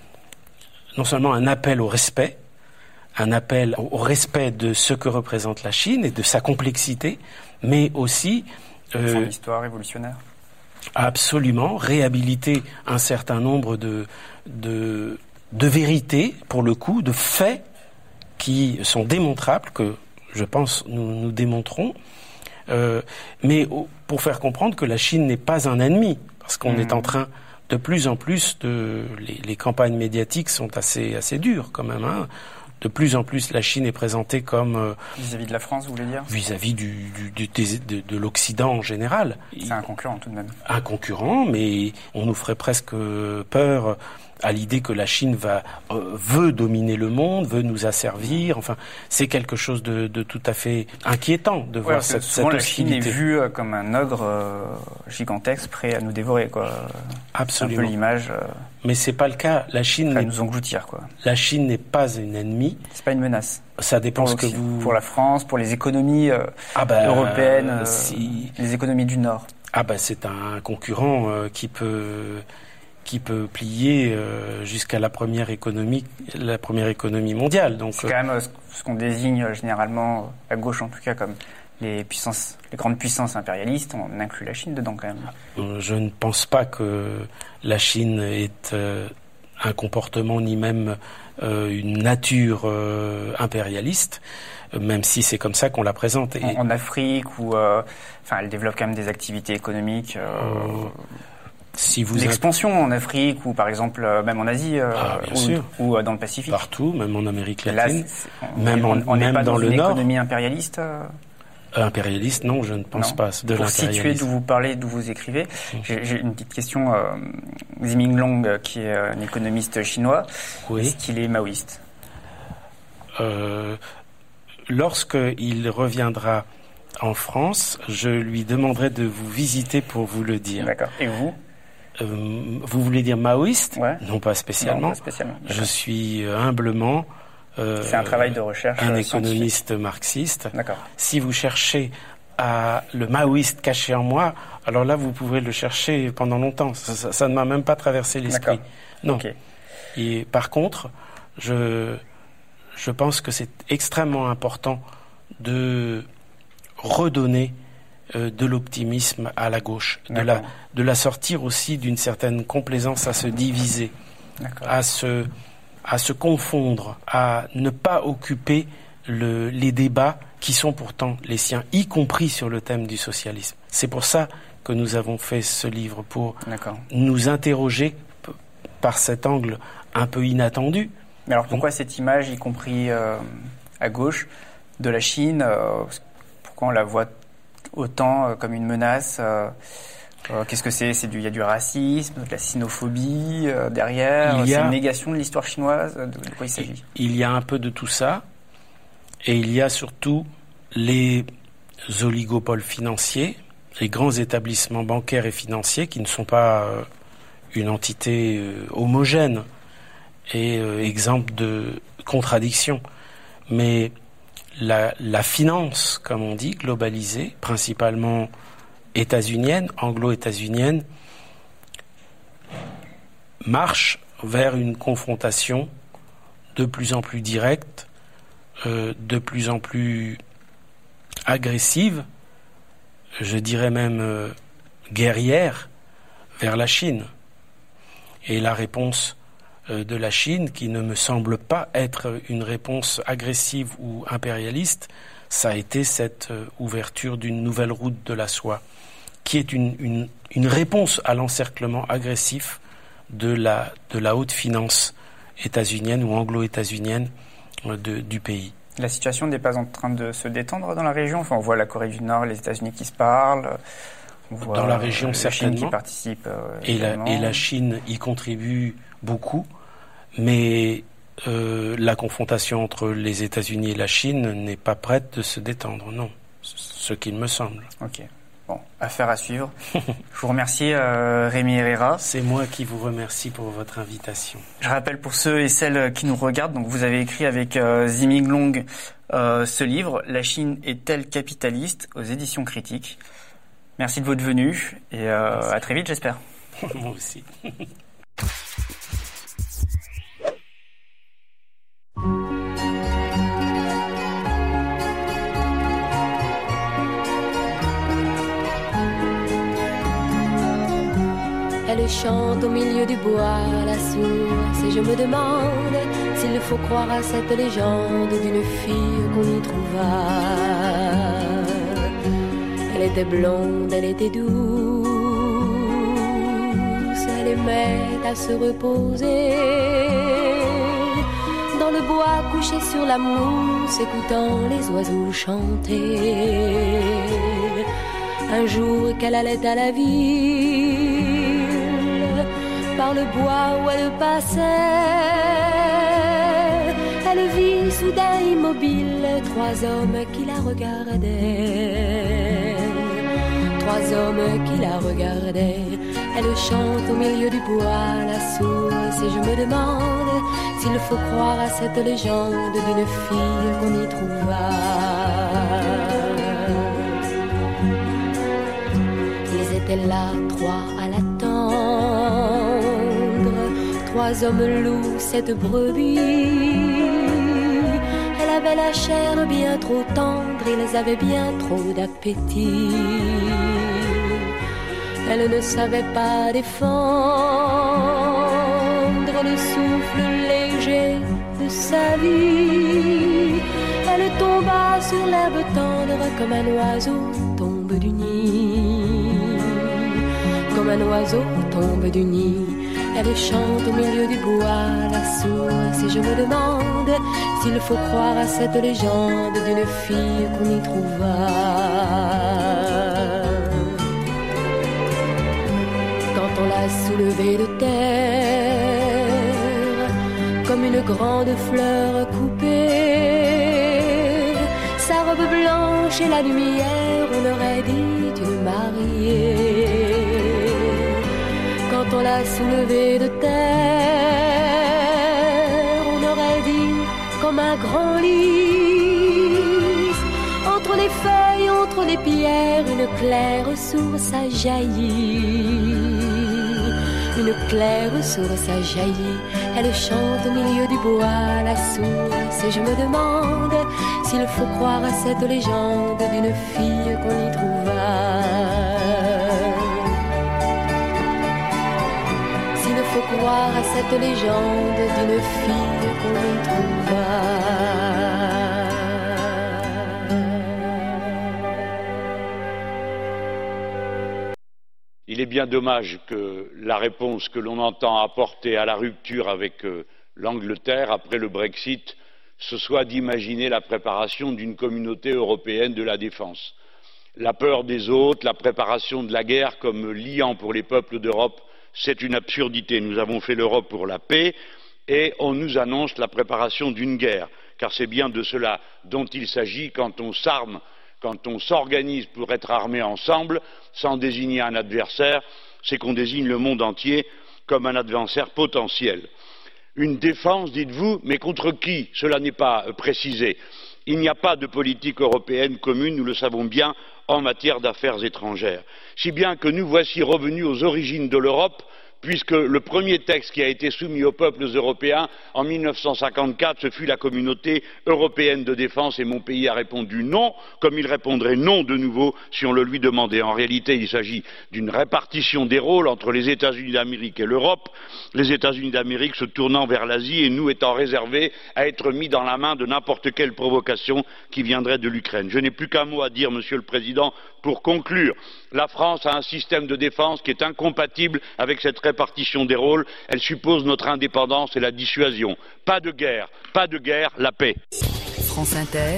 Speaker 6: non seulement un appel au respect, un appel au respect de ce que représente la Chine et de sa complexité, mais aussi...
Speaker 5: Euh, son histoire révolutionnaire.
Speaker 6: Absolument, réhabiliter un certain nombre de, de, de vérités, pour le coup, de faits qui sont démontrables, que je pense nous, nous démontrons, euh, mais au, pour faire comprendre que la Chine n'est pas un ennemi, parce qu'on mmh. est en train de plus en plus de... Les, les campagnes médiatiques sont assez, assez dures quand même, hein, de plus en plus, la Chine est présentée comme... Euh,
Speaker 5: vis-à-vis de la France, vous voulez dire ?
Speaker 6: Vis-à-vis du, du, du, de, de l'Occident en général.
Speaker 5: C'est un concurrent tout de même.
Speaker 6: Un concurrent, mais on nous ferait presque peur à l'idée que la Chine va euh, veut dominer le monde, veut nous asservir. Enfin, c'est quelque chose de, de tout à fait inquiétant de voir
Speaker 5: ouais,
Speaker 6: cette,
Speaker 5: souvent,
Speaker 6: cette
Speaker 5: la Chine est vue euh, comme un ogre euh, gigantesque prêt à nous dévorer, quoi.
Speaker 6: Absolument.
Speaker 5: C'est un peu l'image. Euh,
Speaker 6: Mais c'est pas le cas. La Chine
Speaker 5: prêt à nous engloutir, quoi.
Speaker 6: La Chine n'est pas une ennemie.
Speaker 5: C'est pas une menace.
Speaker 6: Ça dépend ce que vous.
Speaker 5: Pour la France, pour les économies euh, ah bah, européennes, euh, si... les économies du Nord.
Speaker 6: Ah ben bah, c'est un concurrent euh, qui peut. qui peut plier euh, jusqu'à la première économie, la première économie mondiale. Donc
Speaker 5: c'est quand même euh, ce qu'on désigne euh, généralement à gauche, en tout cas, comme les puissances, les grandes puissances impérialistes. On inclut la Chine dedans quand même.
Speaker 6: Euh, je ne pense pas que la Chine ait euh, un comportement ni même euh, une nature euh, impérialiste, même si c'est comme ça qu'on la présente.
Speaker 5: Et... En, en Afrique, où, euh, enfin, elle développe quand même des activités économiques. Euh, euh...
Speaker 6: Si vous
Speaker 5: L'expansion en Afrique ou par exemple euh, même en Asie euh,
Speaker 6: ah, bien
Speaker 5: ou,
Speaker 6: sûr.
Speaker 5: ou euh, dans le Pacifique.
Speaker 6: Partout, même en Amérique latine,
Speaker 5: Là, c'est, c'est, on,
Speaker 6: même,
Speaker 5: on,
Speaker 6: en,
Speaker 5: on
Speaker 6: même
Speaker 5: pas
Speaker 6: dans,
Speaker 5: dans
Speaker 6: le
Speaker 5: une
Speaker 6: Nord.
Speaker 5: Économie impérialiste. Euh...
Speaker 6: Impérialiste, non, je ne pense
Speaker 5: non.
Speaker 6: pas. De
Speaker 5: Pour situer d'où vous parlez, d'où vous écrivez, mmh. j'ai, j'ai une petite question. Euh, Ziming Long, qui est un économiste chinois,
Speaker 6: oui.
Speaker 5: Est-ce qu'il est maoïste ?
Speaker 6: euh, Lorsqu'il reviendra en France, je lui demanderai de vous visiter pour vous le dire.
Speaker 5: D'accord. Et vous ?
Speaker 6: Euh, vous voulez dire maoïste ?
Speaker 5: Ouais.
Speaker 6: Non, pas spécialement.
Speaker 5: Non, pas spécialement.
Speaker 6: Je suis euh, humblement euh,
Speaker 5: c'est un travail de recherche
Speaker 6: un
Speaker 5: scientifique.
Speaker 6: Économiste marxiste.
Speaker 5: D'accord.
Speaker 6: Si vous cherchez à le maoïste caché en moi, alors là, vous pouvez le chercher pendant longtemps. Ça, ça, ça ne m'a même pas traversé l'esprit.
Speaker 5: D'accord.
Speaker 6: Non.
Speaker 5: Okay.
Speaker 6: Et par contre, je, je pense que c'est extrêmement important de redonner de l'optimisme à la gauche, de la, de la sortir aussi d'une certaine complaisance à se diviser,
Speaker 5: D'accord.
Speaker 6: à se, à se confondre, à ne pas occuper le, les débats qui sont pourtant les siens, y compris sur le thème du socialisme. C'est pour ça que nous avons fait ce livre, pour
Speaker 5: D'accord.
Speaker 6: nous interroger p- par cet angle un peu inattendu.
Speaker 5: Mais alors pourquoi cette image, y compris euh, à gauche, de la Chine, euh, pourquoi on la voit autant euh, comme une menace euh, euh, Qu'est-ce que c'est, c'est du, il y a du racisme, de la sinophobie euh, derrière. Il y a... C'est une négation de l'histoire chinoise. De, de quoi il s'agit ?
Speaker 6: Il y a un peu de tout ça, et il y a surtout les oligopoles financiers, les grands établissements bancaires et financiers qui ne sont pas euh, une entité euh, homogène et euh, exemple de contradiction, mais La, la finance, comme on dit, globalisée, principalement états-unienne, anglo-états-unienne, marche vers une confrontation de plus en plus directe, euh, de plus en plus agressive, je dirais même euh, guerrière, vers la Chine. Et la réponse de la Chine, qui ne me semble pas être une réponse agressive ou impérialiste, ça a été cette ouverture d'une nouvelle route de la soie, qui est une, une, une réponse à l'encerclement agressif de la, de la haute finance états-unienne ou anglo-états-unienne de, du pays.
Speaker 5: La situation n'est pas en train de se détendre dans la région. Enfin, on voit la Corée du Nord, les États-Unis qui se parlent. On voit
Speaker 6: dans la région,
Speaker 5: la
Speaker 6: certainement.
Speaker 5: Chine qui participe. Euh,
Speaker 6: et, la, et la Chine y contribue beaucoup. Mais euh, la confrontation entre les États-Unis et la Chine n'est pas prête de se détendre, non. Ce qu'il me semble.
Speaker 5: Ok. Bon, affaire à suivre. Je vous remercie, euh, Rémi Herrera.
Speaker 6: C'est moi qui vous remercie pour votre invitation.
Speaker 5: Je rappelle pour ceux et celles qui nous regardent, donc vous avez écrit avec euh, Ziming Long euh, ce livre, La Chine est-elle capitaliste, aux éditions Critiques. Merci de votre venue et euh, à très vite, j'espère.
Speaker 6: Moi aussi.
Speaker 7: Elle chante au milieu du bois, la source, et je me demande s'il faut croire à cette légende d'une fille qu'on y trouva. Elle était blonde, elle était douce, elle aimait à se reposer dans Dans le bois couché sur la mousse, écoutant les oiseaux chanter. Un jour qu'elle allait à la ville, par le bois où elle passait, elle vit soudain immobile trois hommes qui la regardaient. Trois hommes qui la regardaient. Elle chante au milieu du bois la source et je me demande s'il faut croire à cette légende d'une fille qu'on y trouva. Ils étaient là, trois à l'attendre. Trois hommes louent cette brebis. Elle avait la chair bien trop tendre, ils avaient bien trop d'appétit. Elle ne savait pas défendre le souffle léger de sa vie. Elle tomba sur l'herbe tendre comme un oiseau tombe du nid. Comme un oiseau tombe du nid. Elle chante au milieu du bois la source et je me demande s'il faut croire à cette légende d'une fille qu'on y trouva. Quand on l'a soulevée de terre comme une grande fleur coupée, sa robe blanche et la lumière, on aurait dit une mariée. Quand on l'a soulevée de terre, on aurait dit comme un grand lys. Entre les feuilles, entre les pierres, une claire source a jailli. Une claire source a jailli. Elle chante au milieu du bois la source et je me demande s'il faut croire à cette légende d'une fille qu'on y trouva. Il faut croire à cette légende d'une fille qu'on y trouva.
Speaker 8: Il est bien dommage que la réponse que l'on entend apporter à la rupture avec euh, l'Angleterre après le Brexit, ce soit d'imaginer la préparation d'une communauté européenne de la défense. La peur des autres, la préparation de la guerre comme liant pour les peuples d'Europe, c'est une absurdité. Nous avons fait l'Europe pour la paix et on nous annonce la préparation d'une guerre, car c'est bien de cela dont il s'agit quand on s'arme, quand on s'organise pour être armés ensemble, sans désigner un adversaire, c'est qu'on désigne le monde entier comme un adversaire potentiel. Une défense, dites-vous, mais contre qui? Cela n'est pas précisé. Il n'y a pas de politique européenne commune, nous le savons bien, en matière d'affaires étrangères. Si bien que nous voici revenus aux origines de l'Europe, puisque le premier texte qui a été soumis aux peuples européens en mille neuf cent cinquante-quatre, ce fut la communauté européenne de défense et mon pays a répondu non, comme il répondrait non de nouveau si on le lui demandait. En réalité, il s'agit d'une répartition des rôles entre les États-Unis d'Amérique et l'Europe, les États-Unis d'Amérique se tournant vers l'Asie et nous étant réservés à être mis dans la main de n'importe quelle provocation qui viendrait de l'Ukraine. Je n'ai plus qu'un mot à dire, Monsieur le Président, pour conclure. La France a un système de défense qui est incompatible avec cette répartition des rôles. Elle suppose notre indépendance et la dissuasion. Pas de guerre, pas de guerre, la paix.
Speaker 9: France Inter,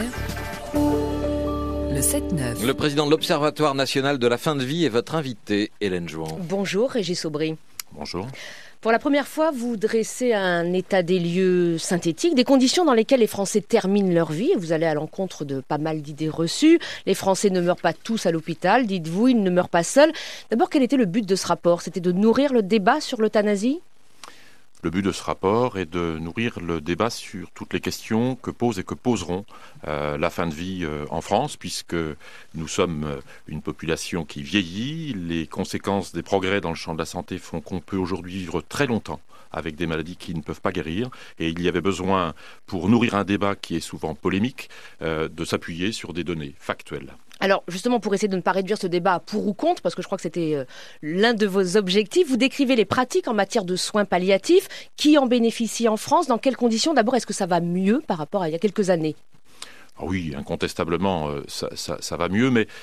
Speaker 9: le sept neuf.
Speaker 10: Le président de l'Observatoire national de la fin de vie est votre invité, Hélène Jouan.
Speaker 11: Bonjour, Régis Aubry.
Speaker 10: Bonjour.
Speaker 11: Pour la première fois, vous dressez un état des lieux synthétique, des conditions dans lesquelles les Français terminent leur vie. Vous allez à l'encontre de pas mal d'idées reçues. Les Français ne meurent pas tous à l'hôpital, dites-vous, ils ne meurent pas seuls. D'abord, quel était le but de ce rapport? C'était de nourrir le débat sur l'euthanasie?
Speaker 12: Le but de ce rapport est de nourrir le débat sur toutes les questions que pose et que poseront euh, la fin de vie euh, en France, puisque nous sommes euh, une population qui vieillit. Les conséquences des progrès dans le champ de la santé font qu'on peut aujourd'hui vivre très longtemps avec des maladies qui ne peuvent pas guérir. Et il y avait besoin, pour nourrir un débat qui est souvent polémique, euh, de s'appuyer sur des données factuelles.
Speaker 11: Alors justement, pour essayer de ne pas réduire ce débat à pour ou contre, parce que je crois que c'était euh, l'un de vos objectifs, vous décrivez les pratiques en matière de soins palliatifs. Qui en bénéficie en France? Dans quelles conditions? D'abord, est-ce que ça va mieux par rapport à il y a quelques années?
Speaker 12: Oui, incontestablement, euh, ça, ça, ça va mieux, mais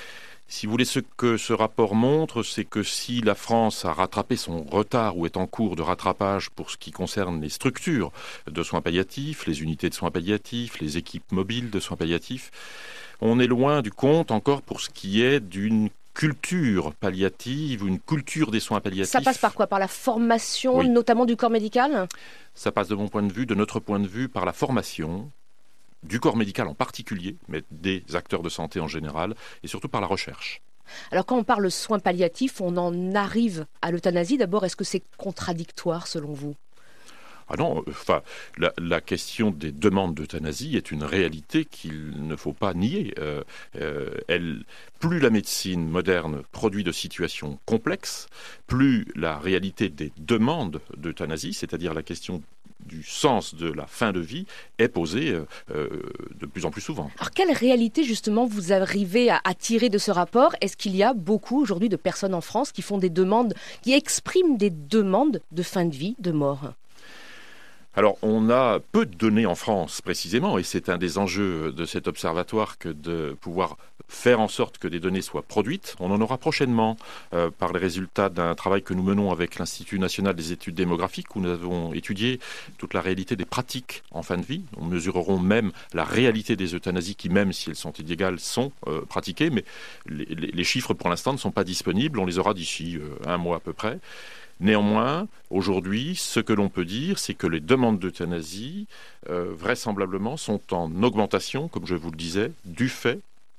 Speaker 12: Si vous voulez, ce que ce rapport montre, c'est que si la France a rattrapé son retard ou est en cours de rattrapage pour ce qui concerne les structures de soins palliatifs, les unités de soins palliatifs, les équipes mobiles de soins palliatifs, on est loin du compte encore pour ce qui est d'une culture palliative ou une culture des soins palliatifs.
Speaker 11: Ça passe par quoi? Par la formation,
Speaker 12: oui.
Speaker 11: notamment du corps médical?
Speaker 12: Ça passe de mon point de vue, de notre point de vue, par la formation du corps médical en particulier, mais des acteurs de santé en général, et surtout par la recherche.
Speaker 11: Alors quand on parle de soins palliatifs, on en arrive à l'euthanasie. D'abord, est-ce que c'est contradictoire selon vous?
Speaker 12: Ah non, enfin, la, la question des demandes d'euthanasie est une réalité qu'il ne faut pas nier. Euh, euh, elle, plus la médecine moderne produit de situations complexes, plus la réalité des demandes d'euthanasie, c'est-à-dire la question du sens de la fin de vie, est posée euh, de plus en plus souvent.
Speaker 11: Alors quelle réalité justement vous arrivez à, à tirer de ce rapport? Est-ce qu'il y a beaucoup aujourd'hui de personnes en France qui font des demandes, qui expriment des demandes de fin de vie, de mort?
Speaker 12: Alors, on a peu de données en France, précisément, et c'est un des enjeux de cet observatoire que de pouvoir faire en sorte que des données soient produites. On en aura prochainement euh, par les résultats d'un travail que nous menons avec l'Institut national des études démographiques, où nous avons étudié toute la réalité des pratiques en fin de vie. On mesureront même la réalité des euthanasies qui, même si elles sont illégales, sont euh, pratiquées, mais les, les, les chiffres pour l'instant ne sont pas disponibles. On les aura d'ici euh, un mois à peu près. Néanmoins, aujourd'hui, ce que l'on peut dire, c'est que les demandes d'euthanasie, euh, vraisemblablement, sont en augmentation, comme je vous le disais, du fait,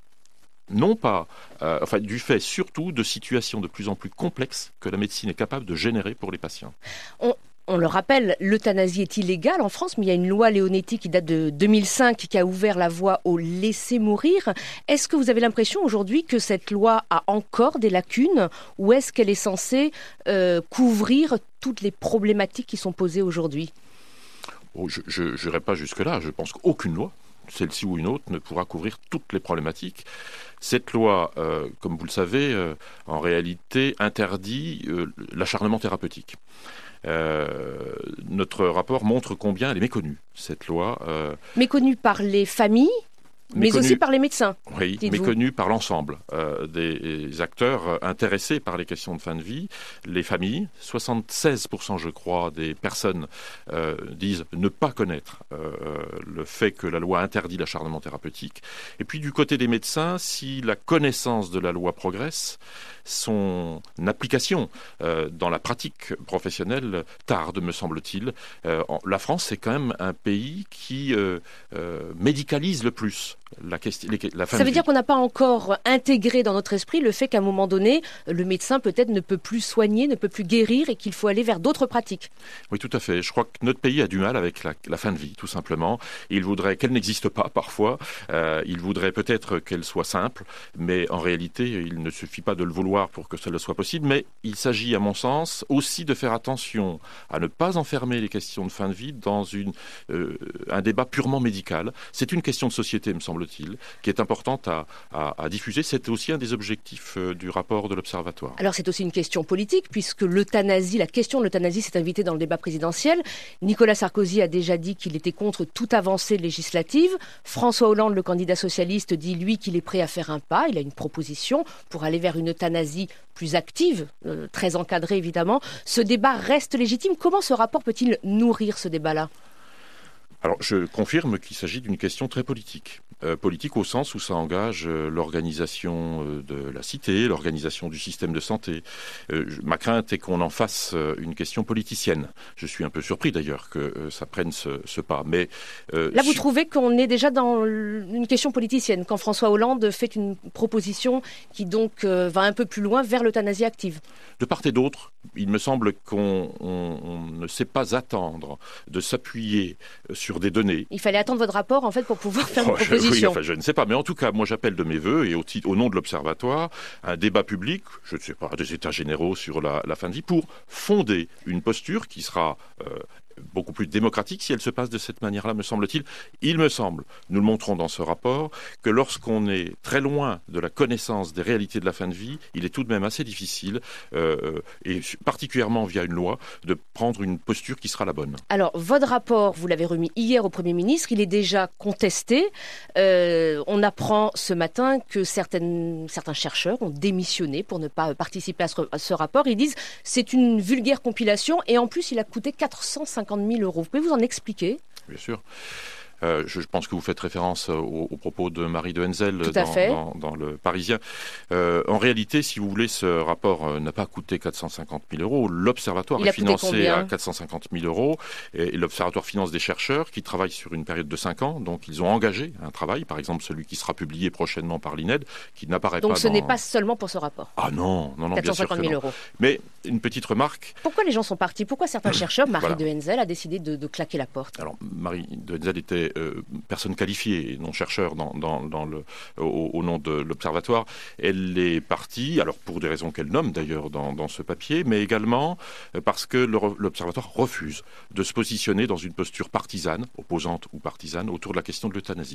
Speaker 12: non pas, euh, enfin, du fait surtout de situations de plus en plus complexes que la médecine est capable de générer pour les patients.
Speaker 11: On... On le rappelle, l'euthanasie est illégale en France, mais il y a une loi Leonetti qui date de deux mille cinq qui a ouvert la voie au laisser mourir. Est-ce que vous avez l'impression aujourd'hui que cette loi a encore des lacunes ou est-ce qu'elle est censée euh, couvrir toutes les problématiques qui sont posées aujourd'hui?
Speaker 12: Oh, je n'irai pas jusque-là. Je pense qu'aucune loi, celle-ci ou une autre, ne pourra couvrir toutes les problématiques. Cette loi, euh, comme vous le savez, euh, en réalité interdit euh, l'acharnement thérapeutique. Euh, notre rapport montre combien elle est méconnue, cette loi. Euh,
Speaker 11: méconnue par les familles, mais méconnue, aussi par les médecins.
Speaker 12: Oui, méconnue par l'ensemble euh, des acteurs intéressés par les questions de fin de vie. Les familles, soixante-seize pour cent je crois des personnes euh, disent ne pas connaître euh, le fait que la loi interdit l'acharnement thérapeutique. Et puis du côté des médecins, si la connaissance de la loi progresse, son application euh, dans la pratique professionnelle tarde, me semble-t-il. Euh, la France, c'est quand même un pays qui euh, euh, médicalise le plus la question, les, la fin
Speaker 11: Ça
Speaker 12: de
Speaker 11: veut
Speaker 12: vie.
Speaker 11: dire qu'on n'a pas encore intégré dans notre esprit le fait qu'à un moment donné, le médecin peut-être ne peut plus soigner, ne peut plus guérir et qu'il faut aller vers d'autres pratiques.
Speaker 12: Oui, tout à fait. Je crois que notre pays a du mal avec la, la fin de vie, tout simplement. Il voudrait qu'elle n'existe pas parfois. Euh, il voudrait peut-être qu'elle soit simple, mais en réalité, il ne suffit pas de le vouloir pour que cela soit possible, mais il s'agit, à mon sens, aussi de faire attention à ne pas enfermer les questions de fin de vie dans une, euh, un débat purement médical. C'est une question de société, me semble-t-il, qui est importante à, à, à diffuser. C'est aussi un des objectifs euh, du rapport de l'Observatoire.
Speaker 11: Alors c'est aussi une question politique, puisque l'euthanasie, la question de l'euthanasie s'est invitée dans le débat présidentiel. Nicolas Sarkozy a déjà dit qu'il était contre toute avancée législative. François Hollande, le candidat socialiste, dit lui qu'il est prêt à faire un pas. Il a une proposition pour aller vers une euthanasie plus active, euh, très encadrée évidemment. Ce débat reste légitime. Comment ce rapport peut-il nourrir ce débat-là ?
Speaker 12: Alors, je confirme qu'il s'agit d'une question très politique. Euh, politique au sens où ça engage euh, l'organisation euh, de la cité, l'organisation du système de santé. Euh, je, ma crainte est qu'on en fasse euh, une question politicienne. Je suis un peu surpris d'ailleurs que euh, ça prenne ce, ce pas. Mais
Speaker 11: euh, là, vous su- trouvez qu'on est déjà dans une question politicienne, quand François Hollande fait une proposition qui donc euh, va un peu plus loin vers l'euthanasie active?
Speaker 12: De part et d'autre, il me semble qu'on on, on ne sait pas attendre de s'appuyer sur des données.
Speaker 11: Il fallait attendre votre rapport, en fait, pour pouvoir faire une
Speaker 12: oh,
Speaker 11: proposition.
Speaker 12: Oui, enfin, je ne sais pas. Mais en tout cas, moi, j'appelle de mes voeux, et au, titre, au nom de l'Observatoire, un débat public, je ne sais pas, des états généraux sur la, la fin de vie, pour fonder une posture qui sera euh, beaucoup plus démocratique si elle se passe de cette manière-là, me semble-t-il. Il me semble, nous le montrons dans ce rapport, que lorsqu'on est très loin de la connaissance des réalités de la fin de vie, il est tout de même assez difficile, euh, et particulièrement via une loi, de prendre une posture qui sera la bonne.
Speaker 11: Alors, votre rapport, vous l'avez remis hier au Premier ministre, il est déjà contesté. Euh, on apprend ce matin que certaines, certains chercheurs ont démissionné pour ne pas participer à ce, à ce rapport. Ils disent que c'est une vulgaire compilation et en plus, il a coûté quatre cent cinquante mille euros. Vous pouvez vous en expliquer ?
Speaker 12: Bien sûr. Euh, je pense que vous faites référence aux, aux propos de Marie de Henzel dans, dans, dans le Parisien. Euh, en réalité, si vous voulez, ce rapport euh, n'a pas coûté quatre cent cinquante mille euros. L'Observatoire
Speaker 11: Il
Speaker 12: est
Speaker 11: a
Speaker 12: financé à quatre cent cinquante mille euros. Et, et l'Observatoire finance des chercheurs qui travaillent sur une période de cinq ans. Donc, ils ont engagé un travail, par exemple celui qui sera publié prochainement par l'I N E D, qui n'apparaît pas
Speaker 11: Donc, ce
Speaker 12: dans...
Speaker 11: n'est pas seulement pour ce rapport.
Speaker 12: Ah non, non, non,
Speaker 11: quatre cent cinquante mille
Speaker 12: bien sûr que non.
Speaker 11: euros.
Speaker 12: Mais une petite remarque.
Speaker 11: Pourquoi les gens sont partis ? Pourquoi certains chercheurs, Marie
Speaker 12: Voilà.
Speaker 11: de Henzel, a décidé de, de claquer la porte ?
Speaker 12: Alors, Marie de Henzel était euh, personne qualifiée, non chercheur dans, dans, dans le, au, au nom de l'Observatoire. Elle est partie, alors pour des raisons qu'elle nomme d'ailleurs dans, dans ce papier, mais également parce que le, l'Observatoire refuse de se positionner dans une posture partisane, opposante ou partisane, autour de la question de l'euthanasie.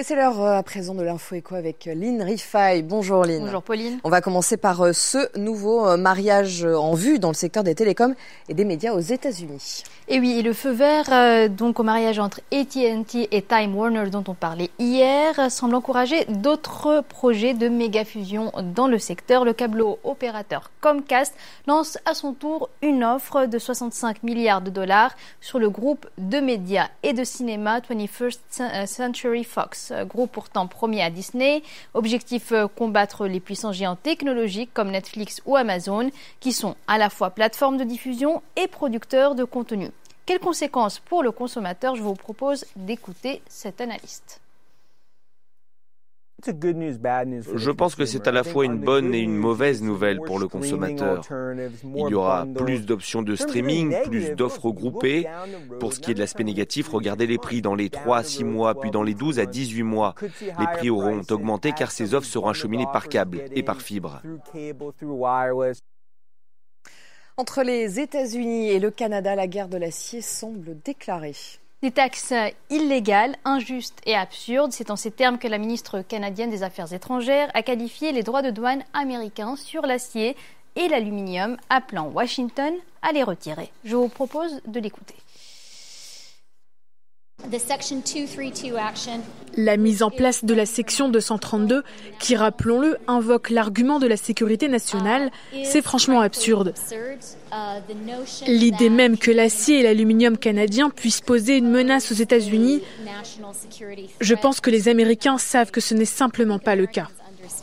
Speaker 13: Et c'est l'heure à présent de l'info éco avec Lynn Rifaille. Bonjour Lynn.
Speaker 14: Bonjour Pauline.
Speaker 13: On va commencer par ce nouveau mariage en vue dans le secteur des télécoms et des médias aux États-Unis.
Speaker 14: Et oui, et le feu vert euh, donc au mariage entre A T and T et Time Warner dont on parlait hier semble encourager d'autres projets de méga fusion dans le secteur. Le câbleau opérateur Comcast lance à son tour une offre de soixante-cinq milliards de dollars sur le groupe de médias et de cinéma twenty-first Century Fox, groupe pourtant promis à Disney. Objectif combattre les puissants géants technologiques comme Netflix ou Amazon qui sont à la fois plateformes de diffusion et producteurs de contenu. Quelles conséquences pour le consommateur? Je vous propose d'écouter cet analyste.
Speaker 15: Je pense que c'est à la fois une bonne et une mauvaise nouvelle pour le consommateur. Il y aura plus d'options de streaming, plus d'offres groupées. Pour ce qui est de l'aspect négatif, regardez les prix dans les trois à six mois, puis dans les douze à dix-huit mois. Les prix auront augmenté car ces offres seront acheminées par câble et par fibre.
Speaker 13: Entre les États-Unis et le Canada, la guerre de l'acier semble déclarée.
Speaker 14: Des taxes illégales, injustes et absurdes, c'est en ces termes que la ministre canadienne des Affaires étrangères a qualifié les droits de douane américains sur l'acier et l'aluminium, appelant Washington à les retirer. Je vous propose de l'écouter.
Speaker 16: La mise en place de la section deux cent trente-deux, qui, rappelons-le, invoque l'argument de la sécurité nationale, c'est franchement absurde. L'idée même que l'acier et l'aluminium canadien puissent poser une menace aux États-Unis, je pense que les Américains savent que ce n'est simplement pas le cas.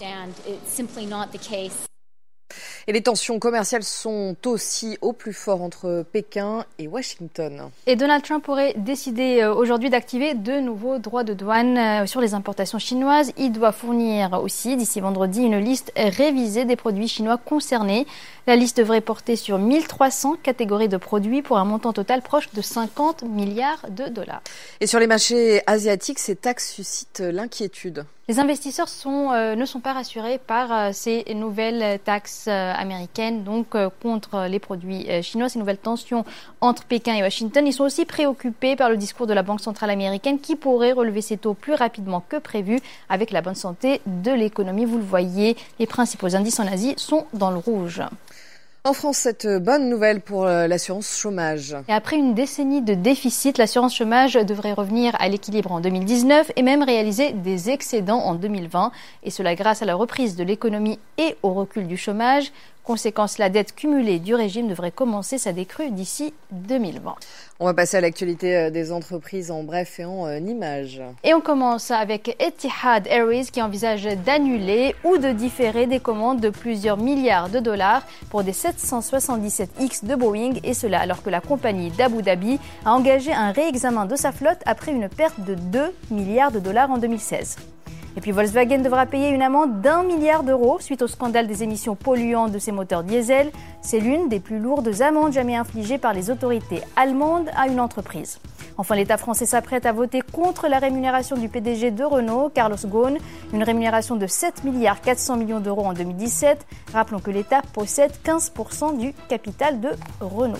Speaker 13: Et les tensions commerciales sont aussi au plus fort entre Pékin et Washington.
Speaker 14: Et Donald Trump aurait décidé aujourd'hui d'activer de nouveaux droits de douane sur les importations chinoises. Il doit fournir aussi, d'ici vendredi, une liste révisée des produits chinois concernés. La liste devrait porter sur mille trois cents catégories de produits pour un montant total proche de cinquante milliards de dollars.
Speaker 13: Et sur les marchés asiatiques, ces taxes suscitent l'inquiétude.
Speaker 14: Les investisseurs sont, euh, ne sont pas rassurés par euh, ces nouvelles taxes euh, américaines donc euh, contre les produits euh, chinois, ces nouvelles tensions entre Pékin et Washington. Ils sont aussi préoccupés par le discours de la Banque centrale américaine qui pourrait relever ses taux plus rapidement que prévu avec la bonne santé de l'économie. Vous le voyez, les principaux indices en Asie sont dans le rouge.
Speaker 13: En France, cette bonne nouvelle pour l'assurance chômage.
Speaker 14: Et après une décennie de déficit, l'assurance chômage devrait revenir à l'équilibre en deux mille dix-neuf et même réaliser des excédents en deux mille vingt. Et cela grâce à la reprise de l'économie et au recul du chômage. Conséquence, la dette cumulée du régime devrait commencer sa décrue d'ici deux mille vingt.
Speaker 13: On va passer à l'actualité des entreprises en bref et en images.
Speaker 14: Et on commence avec Etihad Airways qui envisage d'annuler ou de différer des commandes de plusieurs milliards de dollars pour des sept cent soixante-dix-sept X de Boeing, et cela alors que la compagnie d'Abu Dhabi a engagé un réexamen de sa flotte après une perte de deux milliards de dollars en deux mille seize. Et puis Volkswagen devra payer une amende d'un milliard d'euros suite au scandale des émissions polluantes de ses moteurs diesel. C'est l'une des plus lourdes amendes jamais infligées par les autorités allemandes à une entreprise. Enfin, l'État français s'apprête à voter contre la rémunération du P D G de Renault, Carlos Ghosn, une rémunération de sept milliards quatre cents millions d'euros en deux mille dix-sept. Rappelons que l'État possède quinze pour cent du capital de Renault.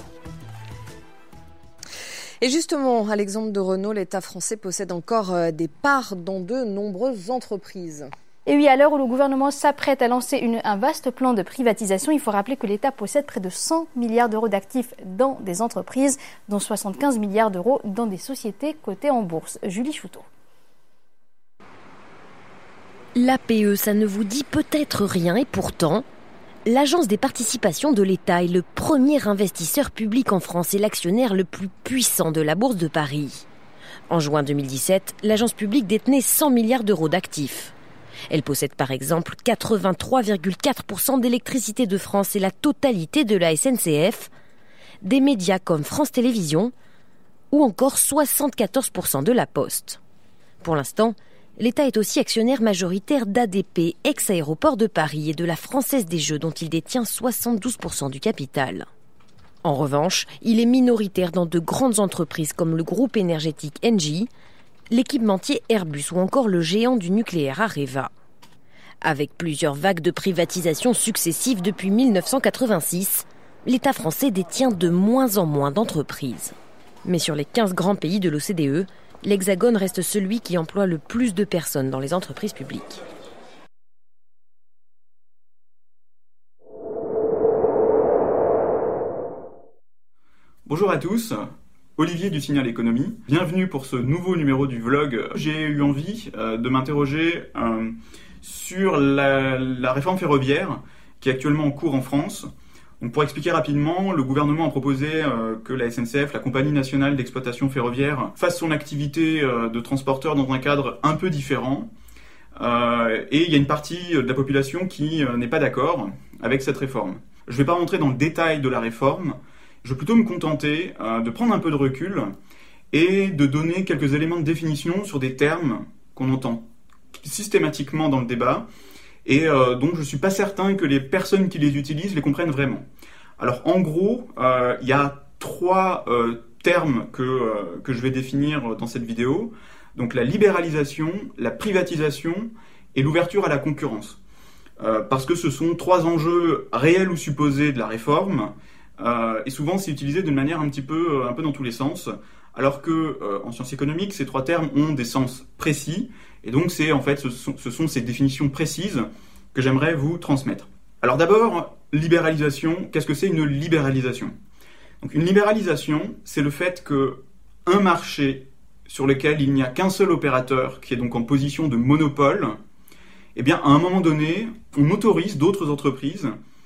Speaker 13: Et justement, à l'exemple de Renault, l'État français possède encore des parts dans de nombreuses entreprises.
Speaker 14: Et oui, à l'heure où le gouvernement s'apprête à lancer une, un vaste plan de privatisation, il faut rappeler que l'État possède près de cent milliards d'euros d'actifs dans des entreprises, dont soixante-quinze milliards d'euros dans des sociétés cotées en bourse. Julie Chouteau.
Speaker 17: L'A P E, ça ne vous dit peut-être rien et pourtant, l'Agence des participations de l'État est le premier investisseur public en France et l'actionnaire le plus puissant de la Bourse de Paris. En juin deux mille dix-sept, l'agence publique détenait cent milliards d'euros d'actifs. Elle possède par exemple quatre-vingt-trois virgule quatre pour cent d'électricité de France et la totalité de la S N C F, des médias comme France Télévisions ou encore soixante-quatorze pour cent de la Poste. Pour l'instant, l'État est aussi actionnaire majoritaire d'A D P, ex-aéroport de Paris, et de la Française des Jeux dont il détient soixante-douze pour cent du capital. En revanche, il est minoritaire dans de grandes entreprises comme le groupe énergétique Engie, l'équipementier Airbus ou encore le géant du nucléaire Areva. Avec plusieurs vagues de privatisation successives depuis mille neuf cent quatre-vingt-six, l'État français détient de moins en moins d'entreprises. Mais sur les quinze grands pays de l'O C D E, l'Hexagone reste celui qui emploie le plus de personnes dans les entreprises publiques.
Speaker 18: Bonjour à tous, Olivier du Signal Économie. Bienvenue pour ce nouveau numéro du vlog. J'ai eu envie euh, de m'interroger euh, sur la, la réforme ferroviaire qui est actuellement en cours en France. Donc pour expliquer rapidement, le gouvernement a proposé euh, que la S N C F, la Compagnie nationale d'exploitation ferroviaire, fasse son activité euh, de transporteur dans un cadre un peu différent. Euh, et il y a une partie de la population qui euh, n'est pas d'accord avec cette réforme. Je ne vais pas rentrer dans le détail de la réforme. Je vais plutôt me contenter euh, de prendre un peu de recul et de donner quelques éléments de définition sur des termes qu'on entend systématiquement dans le débat et euh, donc je ne suis pas certain que les personnes qui les utilisent les comprennent vraiment. Alors en gros, euh, il y a trois euh, termes que, euh, que je vais définir dans cette vidéo. Donc la libéralisation, la privatisation et l'ouverture à la concurrence. Euh, parce que ce sont trois enjeux réels ou supposés de la réforme. Euh, et souvent, c'est utilisé d'une manière un petit peu, un peu dans tous les sens, alors que euh, en sciences économiques, ces trois termes ont des sens précis, et donc c'est en fait, ce sont, ce sont ces définitions précises que j'aimerais vous transmettre. Alors d'abord, libéralisation. Qu'est-ce que c'est une libéralisation ? Donc une libéralisation, c'est le fait que un marché sur lequel il n'y a qu'un seul opérateur, qui est donc en position de monopole, eh bien à un moment donné, on autorise d'autres entreprises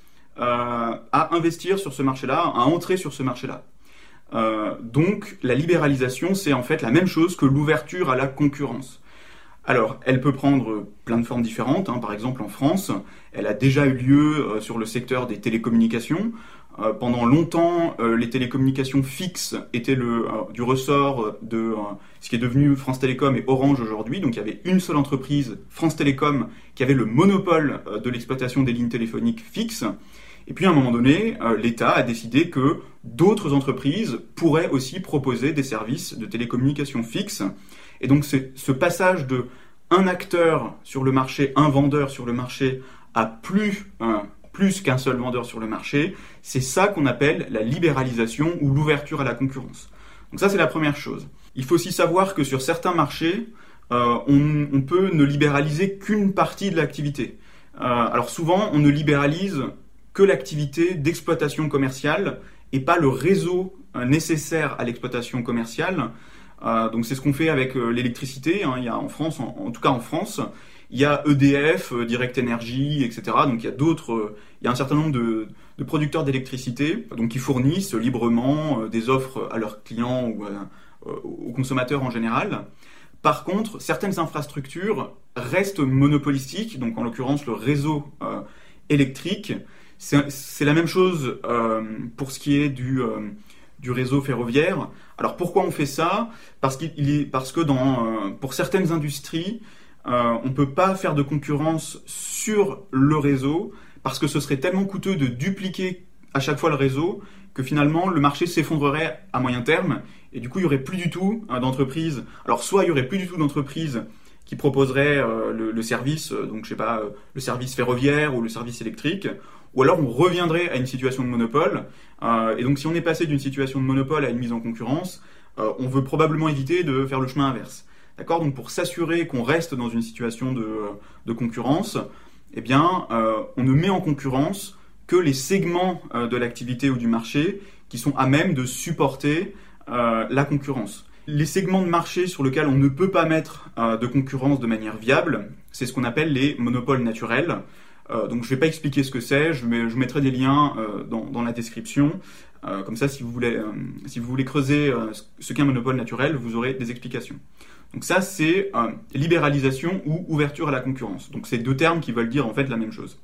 Speaker 18: Euh, à investir sur ce marché-là, à entrer sur ce marché-là. Euh, donc la libéralisation, c'est en fait la même chose que l'ouverture à la concurrence. Alors, elle peut prendre plein de formes différentes. Hein. Par exemple, en France, elle a déjà eu lieu euh, sur le secteur des télécommunications. Euh, pendant longtemps, euh, les télécommunications fixes étaient le, euh, du ressort de euh, ce qui est devenu France Télécom et Orange aujourd'hui. Donc il y avait une seule entreprise, France Télécom, qui avait le monopole euh, de l'exploitation des lignes téléphoniques fixes. Et puis à un moment donné, euh, l'État a décidé que d'autres entreprises pourraient aussi proposer des services de télécommunications fixes. Et donc c'est ce passage de un acteur sur le marché, un vendeur sur le marché, à plus, euh, plus qu'un seul vendeur sur le marché, c'est ça qu'on appelle la libéralisation ou l'ouverture à la concurrence. Donc ça c'est la première chose. Il faut aussi savoir que sur certains marchés, euh, on, on peut ne libéraliser qu'une partie de l'activité. Euh, alors souvent, on ne libéralise que l'activité d'exploitation commerciale et pas le réseau euh, nécessaire à l'exploitation commerciale. Euh, donc c'est ce qu'on fait avec euh, l'électricité. Hein. Il y a en France, en, en tout cas en France, il y a E D F, euh, Direct Energy, et cetera. Donc il y a d'autres, euh, il y a un certain nombre de, de producteurs d'électricité, donc qui fournissent librement euh, des offres à leurs clients ou euh, aux consommateurs en général. Par contre, certaines infrastructures restent monopolistiques, donc en l'occurrence le réseau euh, électrique. C'est, c'est la même chose euh, pour ce qui est du, euh, du réseau ferroviaire. Alors pourquoi on fait ça ? Parce, qu'il, il est, parce que dans, euh, pour certaines industries, euh, on ne peut pas faire de concurrence sur le réseau, parce que ce serait tellement coûteux de dupliquer à chaque fois le réseau, que finalement le marché s'effondrerait à moyen terme, et du coup il n'y aurait plus du tout euh, d'entreprises. Alors soit il n'y aurait plus du tout d'entreprises qui proposeraient euh, le, le service, euh, donc je sais pas, euh, le service ferroviaire ou le service électrique, ou alors on reviendrait à une situation de monopole. Euh, et donc si on est passé d'une situation de monopole à une mise en concurrence, euh, on veut probablement éviter de faire le chemin inverse. D'accord ? Donc pour s'assurer qu'on reste dans une situation de, de concurrence, eh bien, euh, on ne met en concurrence que les segments euh, de l'activité ou du marché qui sont à même de supporter euh, la concurrence. Les segments de marché sur lesquels on ne peut pas mettre euh, de concurrence de manière viable, c'est ce qu'on appelle les monopoles naturels. Euh, donc je ne vais pas expliquer ce que c'est, je, mets, je mettrai des liens euh, dans, dans la description. Euh, comme ça, si vous voulez, euh, si vous voulez creuser euh, ce qu'est un monopole naturel, vous aurez des explications. Donc ça, c'est euh, libéralisation ou ouverture à la concurrence. Donc c'est deux termes qui veulent dire en fait la même chose.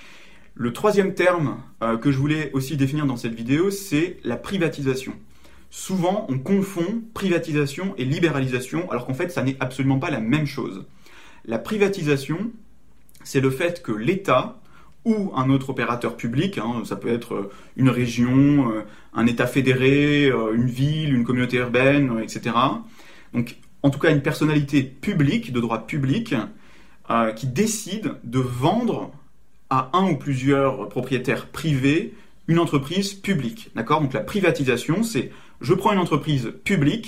Speaker 18: Le troisième terme euh, que je voulais aussi définir dans cette vidéo, c'est la privatisation. Souvent, on confond privatisation et libéralisation, alors qu'en fait, ça n'est absolument pas la même chose. La privatisation, c'est le fait que l'État ou un autre opérateur public, hein, ça peut être une région, un État fédéré, une ville, une communauté urbaine, et cetera. Donc, en tout cas, une personnalité publique, de droit public, euh, qui décide de vendre à un ou plusieurs propriétaires privés une entreprise publique. D'accord ? Donc la privatisation, c'est je prends une entreprise publique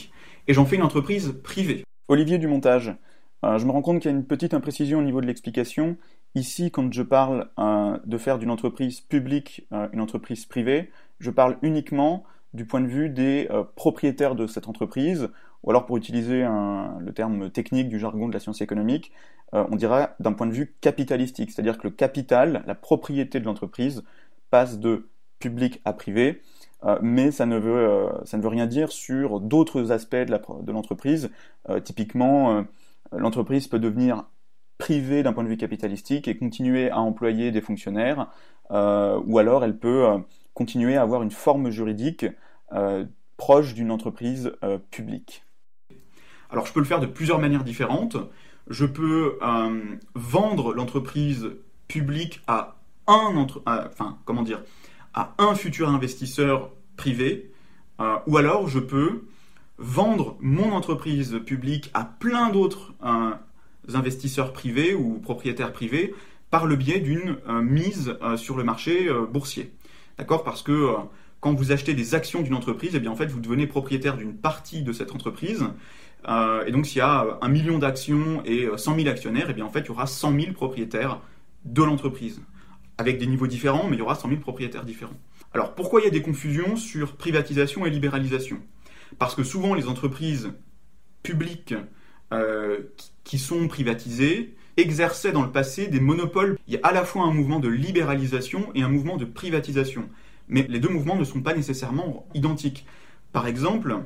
Speaker 18: et j'en fais une entreprise privée. Olivier du montage, euh, je me rends compte qu'il y a une petite imprécision au niveau de l'explication. Ici, quand je parle euh, de faire d'une entreprise publique euh, une entreprise privée, je parle uniquement du point de vue des euh, propriétaires de cette entreprise, ou alors pour utiliser un, le terme technique du jargon de la science économique, euh, on dira d'un point de vue capitalistique, c'est-à-dire que le capital, la propriété de l'entreprise, passe de public à privé, euh, mais ça ne, veut, euh, ça ne veut rien dire sur d'autres aspects de, la, de l'entreprise. Euh, typiquement, euh, l'entreprise peut devenir privée d'un point de vue capitalistique et continuer à employer des fonctionnaires, euh, ou alors elle peut euh, continuer à avoir une forme juridique euh, proche d'une entreprise euh, publique. Alors je peux le faire de plusieurs manières différentes. Je peux euh, vendre l'entreprise publique à un entre, à, enfin comment dire, à un futur investisseur privé, euh, ou alors je peux vendre mon entreprise publique à plein d'autres euh, investisseurs privés ou propriétaires privés par le biais d'une euh, mise euh, sur le marché euh, boursier. D'accord ? Parce que euh, quand vous achetez des actions d'une entreprise, eh bien en fait vous devenez propriétaire d'une partie de cette entreprise. Euh, et donc s'il y a un million d'actions et cent mille actionnaires, eh bien en fait il y aura cent mille propriétaires de l'entreprise. Avec des niveaux différents, mais il y aura cent mille propriétaires différents. Alors pourquoi il y a des confusions sur privatisation et libéralisation ? Parce que souvent les entreprises publiques euh, qui sont privatisées exerçaient dans le passé des monopoles. Il y a à la fois un mouvement de libéralisation et un mouvement de privatisation. Mais les deux mouvements ne sont pas nécessairement identiques. Par exemple,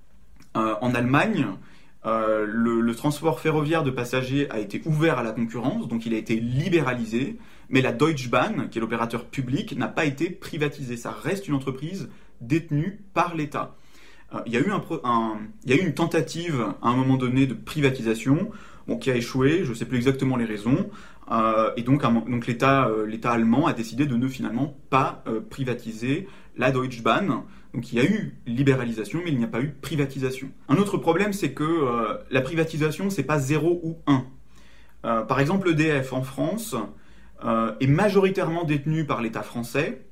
Speaker 18: euh, en Allemagne, euh, le, le transport ferroviaire de passagers a été ouvert à la concurrence, donc il a été libéralisé, mais la Deutsche Bahn, qui est l'opérateur public, n'a pas été privatisée. Ça reste une entreprise détenue par l'État. Euh, il y a eu un, un, il y a eu une tentative à un moment donné de privatisation, bon, qui a échoué, je ne sais plus exactement les raisons, euh, et donc, un, donc l'État, euh, l'État allemand a décidé de ne finalement pas euh, privatiser la Deutsche Bahn. Donc il y a eu libéralisation, mais il n'y a pas eu privatisation. Un autre problème, c'est que euh, la privatisation, c'est pas zéro ou un. Euh, par exemple, E D F en France euh, est majoritairement détenue par l'État français,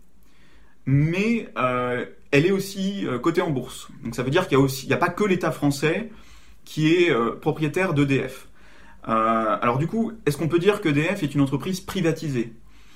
Speaker 18: mais euh, elle est aussi euh, cotée en bourse. Donc ça veut dire qu'il y a aussi, il n'y a pas que l'État français qui est euh, propriétaire d'E D F. Euh, alors du coup, est-ce qu'on peut dire que E D F est une entreprise privatisée ?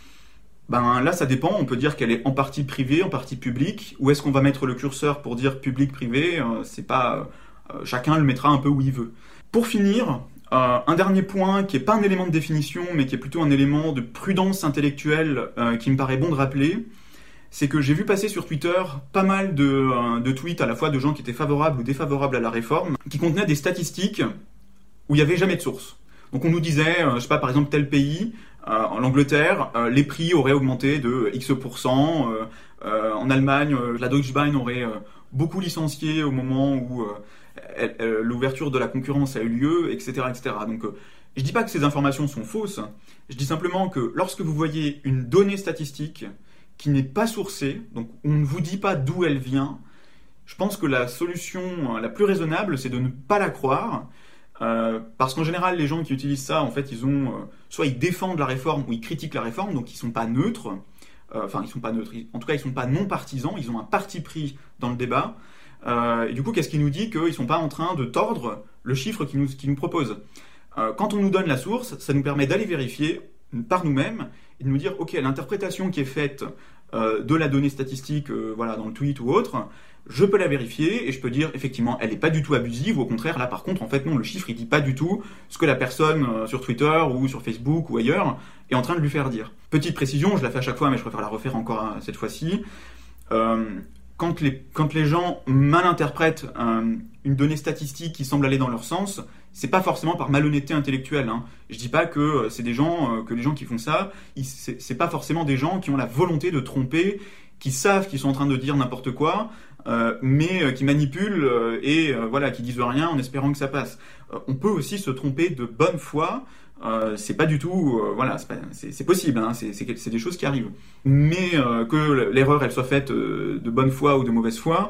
Speaker 18: Ben là, ça dépend. On peut dire qu'elle est en partie privée, en partie publique. Où est-ce qu'on va mettre le curseur pour dire public-privé ? euh, C'est pas euh, chacun le mettra un peu où il veut. Pour finir, euh, un dernier point qui est pas un élément de définition, mais qui est plutôt un élément de prudence intellectuelle euh, qui me paraît bon de rappeler, c'est que j'ai vu passer sur Twitter pas mal de, euh, de tweets à la fois de gens qui étaient favorables ou défavorables à la réforme, qui contenaient des statistiques où il n'y avait jamais de source. Donc on nous disait, euh, je sais pas, par exemple tel pays, euh, en Angleterre, euh, les prix auraient augmenté de X pourcent, euh, euh, en Allemagne, euh, la Deutsche Bahn aurait euh, beaucoup licencié au moment où euh, elle, euh, l'ouverture de la concurrence a eu lieu, et cetera, et cetera. Donc euh, je dis pas que ces informations sont fausses, je dis simplement que lorsque vous voyez une donnée statistique qui n'est pas sourcée, donc on ne vous dit pas d'où elle vient, je pense que la solution la plus raisonnable, c'est de ne pas la croire, euh, parce qu'en général, les gens qui utilisent ça, en fait, ils ont, euh, soit ils défendent la réforme, ou ils critiquent la réforme, donc ils sont pas neutres, euh, enfin, ils sont pas neutres, en tout cas, ils sont pas non partisans, ils ont un parti pris dans le débat, euh, et du coup, qu'est-ce qui nous dit qu'ils sont pas en train de tordre le chiffre qu'ils nous, qu'ils nous proposent ? euh, Quand on nous donne la source, ça nous permet d'aller vérifier par nous-mêmes, et de nous dire, ok, l'interprétation qui est faite euh, de la donnée statistique, euh, voilà, dans le tweet ou autre, je peux la vérifier et je peux dire, effectivement, elle n'est pas du tout abusive, ou au contraire, là, par contre, en fait, non, le chiffre, il dit pas du tout ce que la personne euh, sur Twitter ou sur Facebook ou ailleurs est en train de lui faire dire. Petite précision, je la fais à chaque fois, mais je préfère la refaire encore euh, cette fois-ci. Euh, quand les, quand les gens mal interprètent euh, une donnée statistique qui semble aller dans leur sens, c'est pas forcément par malhonnêteté intellectuelle. Hein. Je dis pas que euh, c'est des gens, euh, que les gens qui font ça, ils, c'est, c'est pas forcément des gens qui ont la volonté de tromper, qui savent qu'ils sont en train de dire n'importe quoi, euh, mais euh, qui manipulent euh, et euh, voilà, qui disent rien en espérant que ça passe. Euh, on peut aussi se tromper de bonne foi. Euh, c'est pas du tout, euh, voilà, c'est, pas, c'est, c'est possible, hein, c'est, c'est, c'est des choses qui arrivent. Mais euh, que l'erreur elle soit faite euh, de bonne foi ou de mauvaise foi,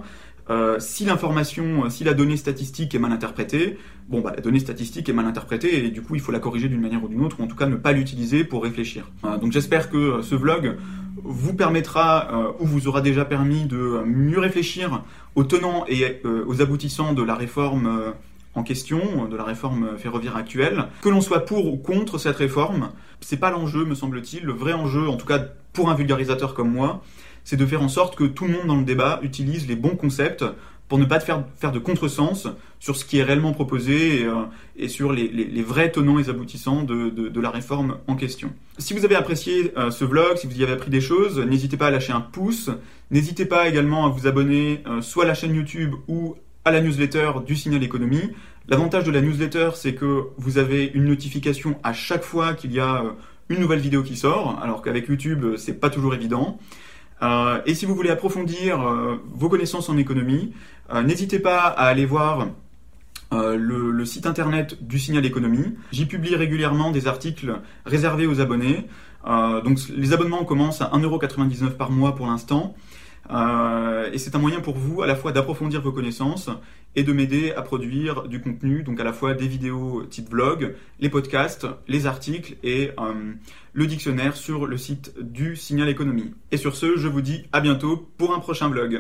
Speaker 18: Euh, si l'information, si la donnée statistique est mal interprétée, bon bah la donnée statistique est mal interprétée et du coup il faut la corriger d'une manière ou d'une autre, ou en tout cas ne pas l'utiliser pour réfléchir. Euh, donc j'espère que ce vlog vous permettra euh, ou vous aura déjà permis de mieux réfléchir aux tenants et euh, aux aboutissants de la réforme euh, en question, de la réforme ferroviaire actuelle. Que l'on soit pour ou contre cette réforme, c'est pas l'enjeu, me semble-t-il. Le vrai enjeu, en tout cas pour un vulgarisateur comme moi, c'est de faire en sorte que tout le monde dans le débat utilise les bons concepts pour ne pas faire, faire de contresens sur ce qui est réellement proposé et, euh, et sur les, les, les vrais tenants et aboutissants de, de, de la réforme en question. Si vous avez apprécié euh, ce vlog, si vous y avez appris des choses, n'hésitez pas à lâcher un pouce. N'hésitez pas également à vous abonner euh, soit à la chaîne YouTube ou à la newsletter du Signal Économie. L'avantage de la newsletter, c'est que vous avez une notification à chaque fois qu'il y a une nouvelle vidéo qui sort, alors qu'avec YouTube, c'est pas toujours évident. Euh, et si vous voulez approfondir euh, vos connaissances en économie, euh, n'hésitez pas à aller voir euh, le, le site internet du Signal Économie. J'y publie régulièrement des articles réservés aux abonnés. Euh, donc les abonnements commencent à un euro quatre-vingt-dix-neuf par mois pour l'instant. Euh, et c'est un moyen pour vous à la fois d'approfondir vos connaissances et de m'aider à produire du contenu, donc à la fois des vidéos type vlog, les podcasts, les articles et euh, le dictionnaire sur le site du Signal Économie. Et sur ce, je vous dis à bientôt pour un prochain vlog.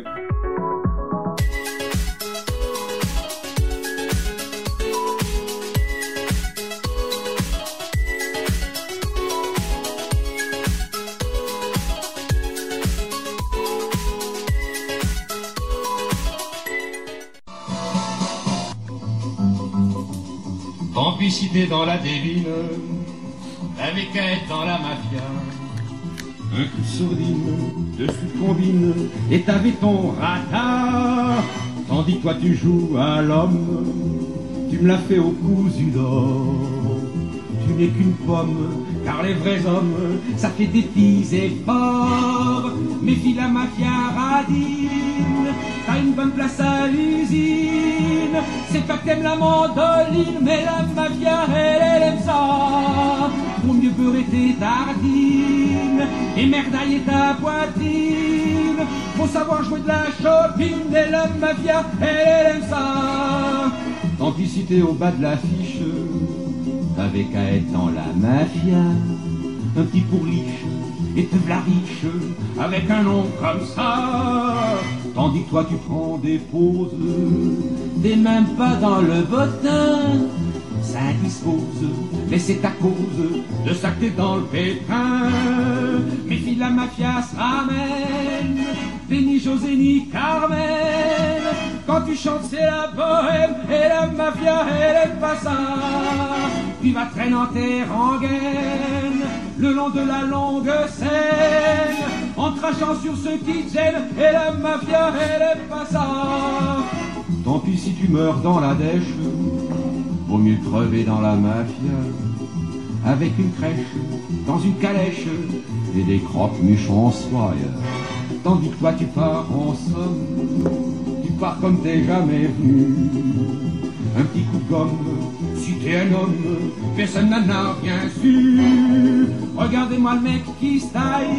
Speaker 19: Complicité dans la débine, avec être dans la mafia. Un coup de sourdine, dessus de combine, et t'avais ton radar. Tandis que toi tu joues à l'homme, tu me l'as fait au cousu d'or. Tu n'es qu'une pomme, car les vrais hommes, ça fait des petits efforts. Méfie la mafia radine, t'as une bonne place à l'usine. C'est pas que t'aimes la mandoline, mais la mafia, elle, elle aime ça. Pour mieux beurrer tes tartines et merdailler ta poitrine. Faut savoir jouer de la chopine, et la mafia, elle, elle aime ça. Tant pis si t'es au bas de l'affiche, t'avais qu'à être dans la mafia. Un petit pourliche et te v'la riche, avec un nom comme ça. Tandis que toi tu prends des pauses, t'es même pas dans le bottin. Ça dispose, mais c'est à cause de ça que t'es dans le pétrin. Méfie la mafia se ramène, t'es ni José ni Carmen. Quand tu chantes c'est la bohème, et la mafia elle aime pas ça. Puis va traîner en terre en gaine, le long de la longue Seine, en crachant sur ceux qui te gênent, et la mafia elle aime pas ça. Tant pis si tu meurs dans la dèche, vaut mieux crever dans la mafia, avec une crèche, dans une calèche, et des croque-muches en soie. Tandis que toi tu pars en somme, tu pars comme t'es jamais venu. Un petit coup de gomme, si t'es un homme, personne n'en a rien su. Regardez-moi le mec qui se taille,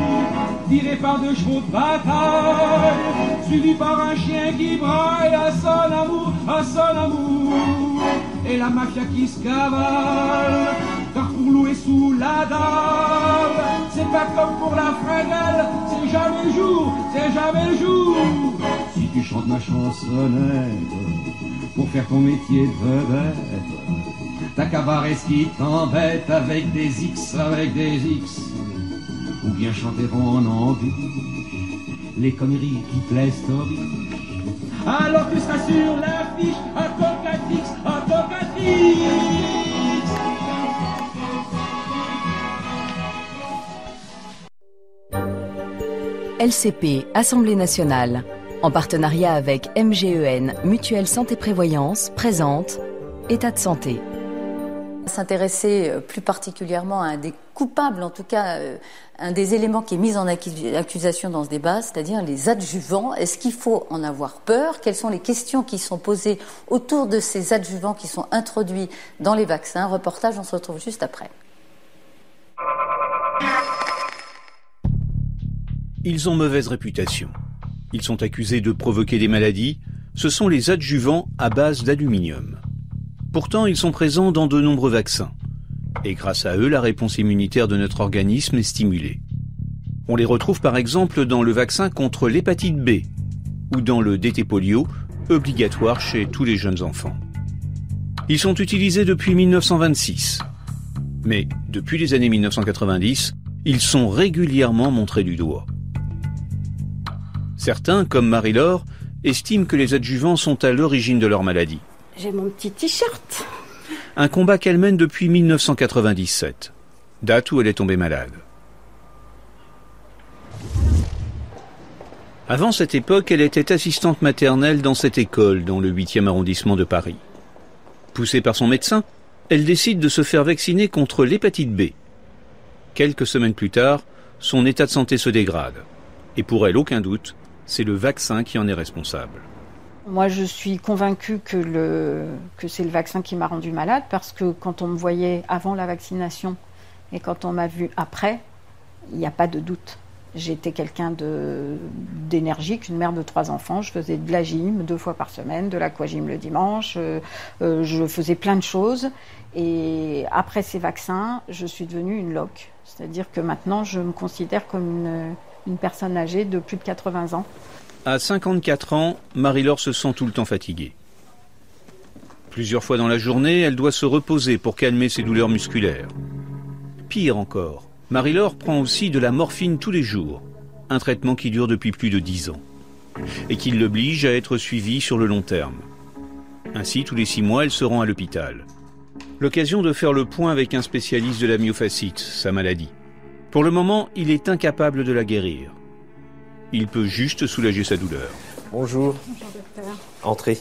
Speaker 19: tiré par deux chevaux de bataille, suivi par un chien qui braille à son amour, à son amour. Et la mafia qui se cavale, car pour louer sous la dalle, c'est pas comme pour la fringale, c'est jamais le jour, c'est jamais le jour. Si tu chantes ma chansonnette, pour faire ton métier de vedette, t'as qu'à barrer ce qui t'embête avec des X, avec des X. Ou bien chanter en anglais, les conneries qui plaisent aux riches. Alors tu seras sur l'affiche, à Tocatix, à Tocatix.
Speaker 9: L C P, Assemblée nationale, en partenariat avec M G E N, Mutuelle Santé Prévoyance, présente État de santé.
Speaker 20: S'intéresser plus particulièrement à un des coupables, en tout cas un des éléments qui est mis en accusation dans ce débat, c'est-à-dire les adjuvants. Est-ce qu'il faut en avoir peur? Quelles sont les questions qui sont posées autour de ces adjuvants qui sont introduits dans les vaccins? Reportage, on se retrouve juste après.
Speaker 21: Ils ont mauvaise réputation. Ils sont accusés de provoquer des maladies. Ce sont les adjuvants à base d'aluminium. Pourtant, ils sont présents dans de nombreux vaccins. Et grâce à eux, la réponse immunitaire de notre organisme est stimulée. On les retrouve par exemple dans le vaccin contre l'hépatite B ou dans le D T polio, obligatoire chez tous les jeunes enfants. Ils sont utilisés depuis mille neuf cent vingt-six. Mais depuis les années mille neuf cent quatre-vingt-dix, ils sont régulièrement montrés du doigt. Certains, comme Marie-Laure, estiment que les adjuvants sont à l'origine de leur maladie.
Speaker 22: J'ai mon petit t-shirt.
Speaker 21: Un combat qu'elle mène depuis mille neuf cent quatre-vingt-dix-sept, date où elle est tombée malade. Avant cette époque, elle était assistante maternelle dans cette école, dans le huitième arrondissement de Paris. Poussée par son médecin, elle décide de se faire vacciner contre l'hépatite B. Quelques semaines plus tard, son état de santé se dégrade. Et pour elle, aucun doute, c'est le vaccin qui en est responsable.
Speaker 22: Moi, je suis convaincue que, le, que c'est le vaccin qui m'a rendue malade, parce que quand on me voyait avant la vaccination et quand on m'a vu après, il n'y a pas de doute. J'étais quelqu'un de, d'énergique, une mère de trois enfants. Je faisais de la gym deux fois par semaine, de l'aquagym le dimanche. Euh, euh, je faisais plein de choses. Et après ces vaccins, je suis devenue une loque. C'est-à-dire que maintenant, je me considère comme une, une personne âgée de plus de quatre-vingts ans.
Speaker 21: À cinquante-quatre ans, Marie-Laure se sent tout le temps fatiguée. Plusieurs fois dans la journée, elle doit se reposer pour calmer ses douleurs musculaires. Pire encore, Marie-Laure prend aussi de la morphine tous les jours, un traitement qui dure depuis plus de dix ans, et qui l'oblige à être suivie sur le long terme. Ainsi, tous les six mois, elle se rend à l'hôpital. L'occasion de faire le point avec un spécialiste de la myofascite, sa maladie. Pour le moment, il est incapable de la guérir. Il peut juste soulager sa douleur.
Speaker 23: Bonjour.
Speaker 22: Bonjour docteur.
Speaker 23: Entrez.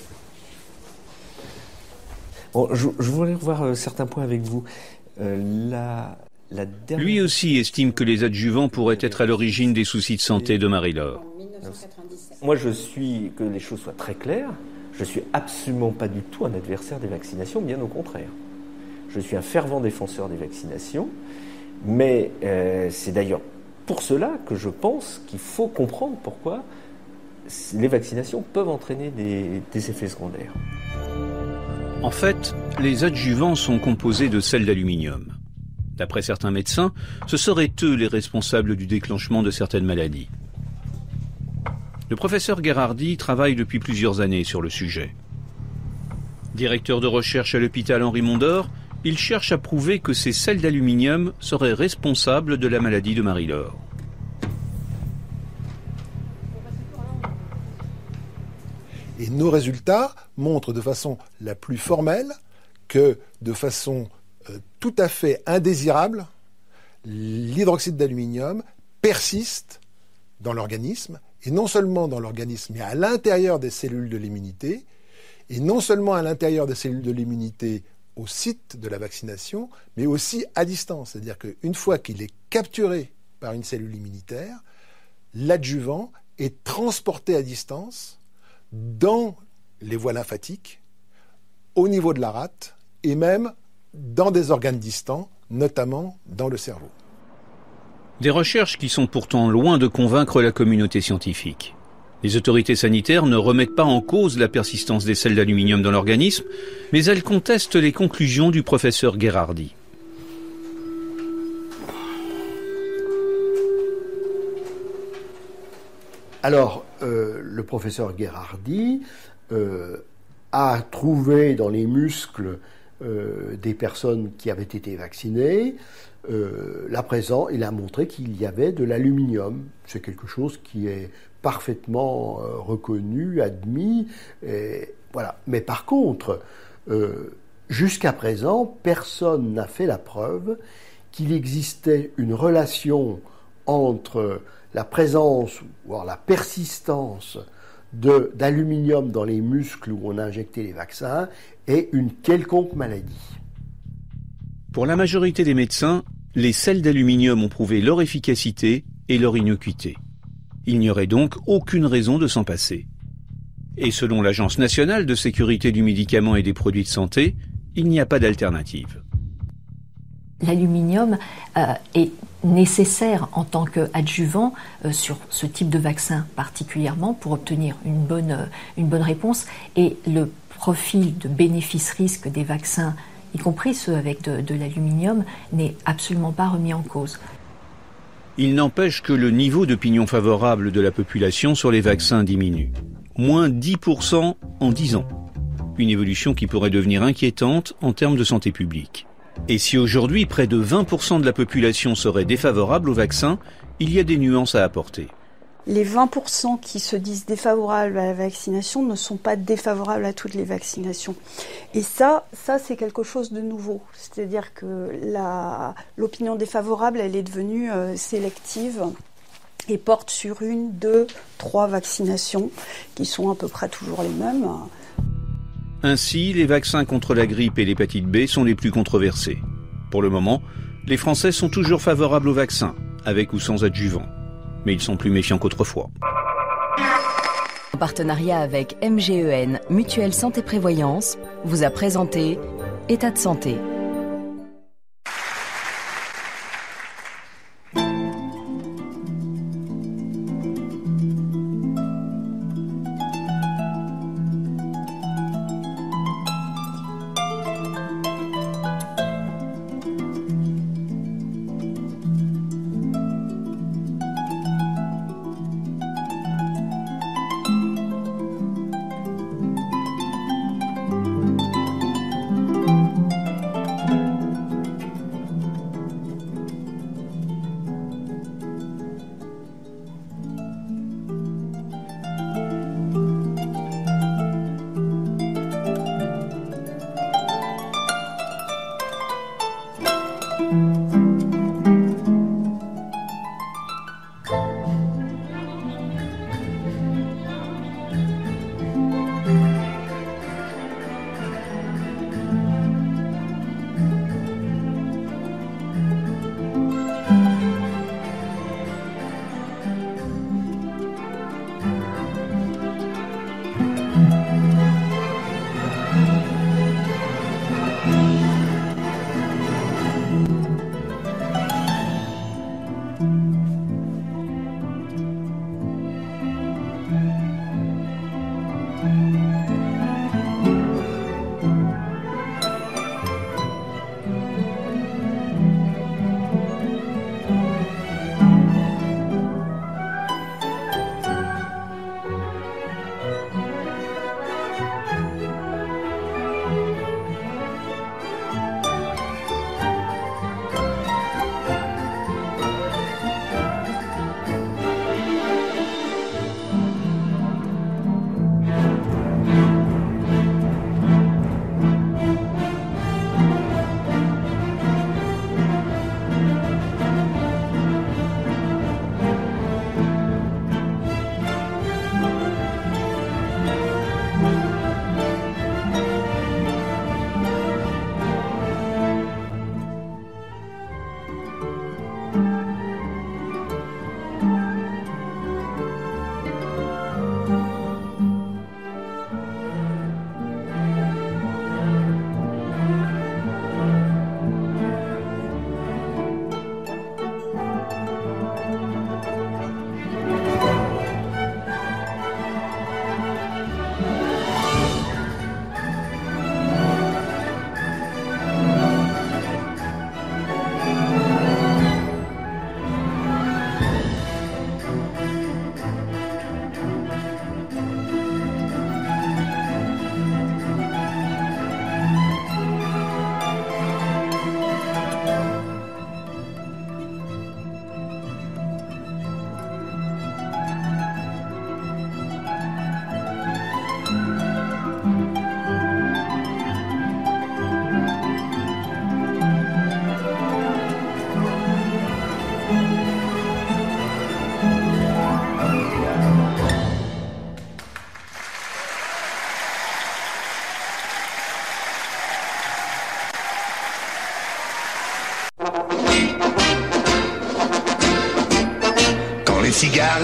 Speaker 23: Bon, je, je voulais revoir euh, certains points avec vous. Euh, la...
Speaker 21: Lui aussi estime que les adjuvants pourraient être à l'origine des soucis de santé de Marie-Laure.
Speaker 23: Moi, je suis, que les choses soient très claires, je suis absolument pas du tout un adversaire des vaccinations, bien au contraire. Je suis un fervent défenseur des vaccinations, mais euh, c'est d'ailleurs pour cela que je pense qu'il faut comprendre pourquoi les vaccinations peuvent entraîner des, des effets secondaires.
Speaker 21: En fait, les adjuvants sont composés de sels d'aluminium. D'après certains médecins, ce seraient eux les responsables du déclenchement de certaines maladies. Le professeur Gherardi travaille depuis plusieurs années sur le sujet. Directeur de recherche à l'hôpital Henri Mondor, il cherche à prouver que ces sels d'aluminium seraient responsables de la maladie de Marie-Laure.
Speaker 24: Et nos résultats montrent de façon la plus formelle que, de façon euh, tout à fait indésirable, l'hydroxyde d'aluminium persiste dans l'organisme, et non seulement dans l'organisme, mais à l'intérieur des cellules de l'immunité, et non seulement à l'intérieur des cellules de l'immunité au site de la vaccination, mais aussi à distance. C'est-à-dire qu'une fois qu'il est capturé par une cellule immunitaire, l'adjuvant est transporté à distance dans les voies lymphatiques, au niveau de la rate, et même dans des organes distants, notamment dans le cerveau.
Speaker 21: Des recherches qui sont pourtant loin de convaincre la communauté scientifique. Les autorités sanitaires ne remettent pas en cause la persistance des sels d'aluminium dans l'organisme, mais elles contestent les conclusions du professeur Gherardi.
Speaker 25: Alors, euh, le professeur Gherardi euh, a trouvé dans les muscles euh, des personnes qui avaient été vaccinées, euh, là présent, il a montré qu'il y avait de l'aluminium. C'est quelque chose qui est parfaitement euh, reconnu, admis, et voilà. Mais par contre, euh, jusqu'à présent, personne n'a fait la preuve qu'il existait une relation entre la présence ou alors la persistance de, d'aluminium dans les muscles où on a injecté les vaccins et une quelconque maladie.
Speaker 21: Pour la majorité des médecins, les sels d'aluminium ont prouvé leur efficacité et leur innocuité. Il n'y aurait donc aucune raison de s'en passer. Et selon l'Agence nationale de sécurité du médicament et des produits de santé, il n'y a pas d'alternative.
Speaker 26: L'aluminium euh, est
Speaker 1: nécessaire en tant qu'adjuvant euh, sur ce type de vaccin particulièrement pour obtenir une bonne, euh, une bonne réponse. Et le profil de bénéfice-risque des vaccins, y compris ceux avec de, de l'aluminium, n'est absolument pas remis en cause.
Speaker 21: Il n'empêche que le niveau d'opinion favorable de la population sur les vaccins diminue. Moins dix pour cent en dix ans. Une évolution qui pourrait devenir inquiétante en termes de santé publique. Et si aujourd'hui près de vingt pour cent de la population serait défavorable au vaccin, il y a des nuances à apporter.
Speaker 2: Les vingt pour cent qui se disent défavorables à la vaccination ne sont pas défavorables à toutes les vaccinations. Et ça, ça c'est quelque chose de nouveau. C'est-à-dire que la, l'opinion défavorable, elle est devenue euh, sélective et porte sur une, deux, trois vaccinations qui sont à peu près toujours les mêmes.
Speaker 21: Ainsi, les vaccins contre la grippe et l'hépatite B sont les plus controversés. Pour le moment, les Français sont toujours favorables au vaccin, avec ou sans adjuvant. Mais ils sont plus méfiants qu'autrefois.
Speaker 9: En partenariat avec M G E N, Mutuelle Santé Prévoyance, vous a présenté État de santé.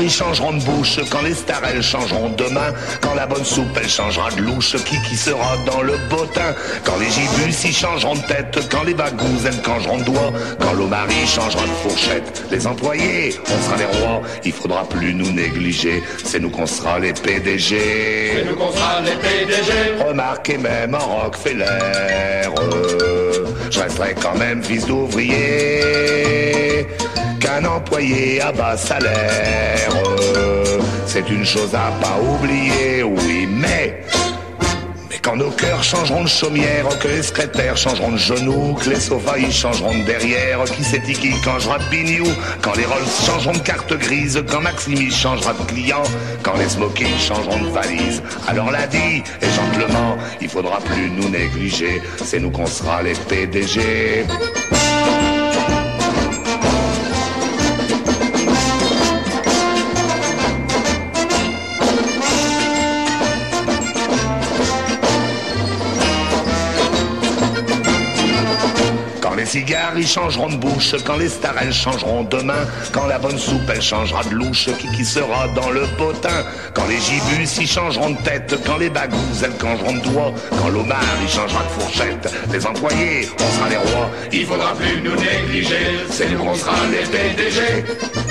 Speaker 3: ils changeront de bouche, quand les stars elles changeront de main, quand la bonne soupe elle changera de louche, qui qui sera dans le bottin, quand les gibus ils changeront de tête, quand les bagous elles changeront de doigts, quand l'omari changera de fourchette, les employés on sera les rois, il faudra plus nous négliger, c'est nous qu'on sera les P D G.
Speaker 19: C'est nous qu'on sera les P D G.
Speaker 3: Remarquez même en Rockefeller, euh, je resterai quand même fils d'ouvrier, qu'un employé à bas salaire, euh, c'est une chose à pas oublier, oui, mais... Mais quand nos cœurs changeront de chaumière, que les secrétaires changeront de genoux, que les sofas ils changeront de derrière, qui c'est qui changera de bignou, quand les Rolls changeront de carte grise, quand Maximi changera de client, quand les smokings changeront de valise, alors l'a dit, et gentlement, il faudra plus nous négliger, c'est nous qu'on sera les P D G. Les cigares ils changeront de bouche, quand les stars elles changeront de main, quand la bonne soupe elle changera de louche, qui qui sera dans le potin, quand les gibus ils changeront de tête, quand les bagous elles changeront de doigts, quand l'omar il changera de fourchette, les employés on sera les rois, il faudra plus nous négliger, c'est nous qu'on sera les P D G.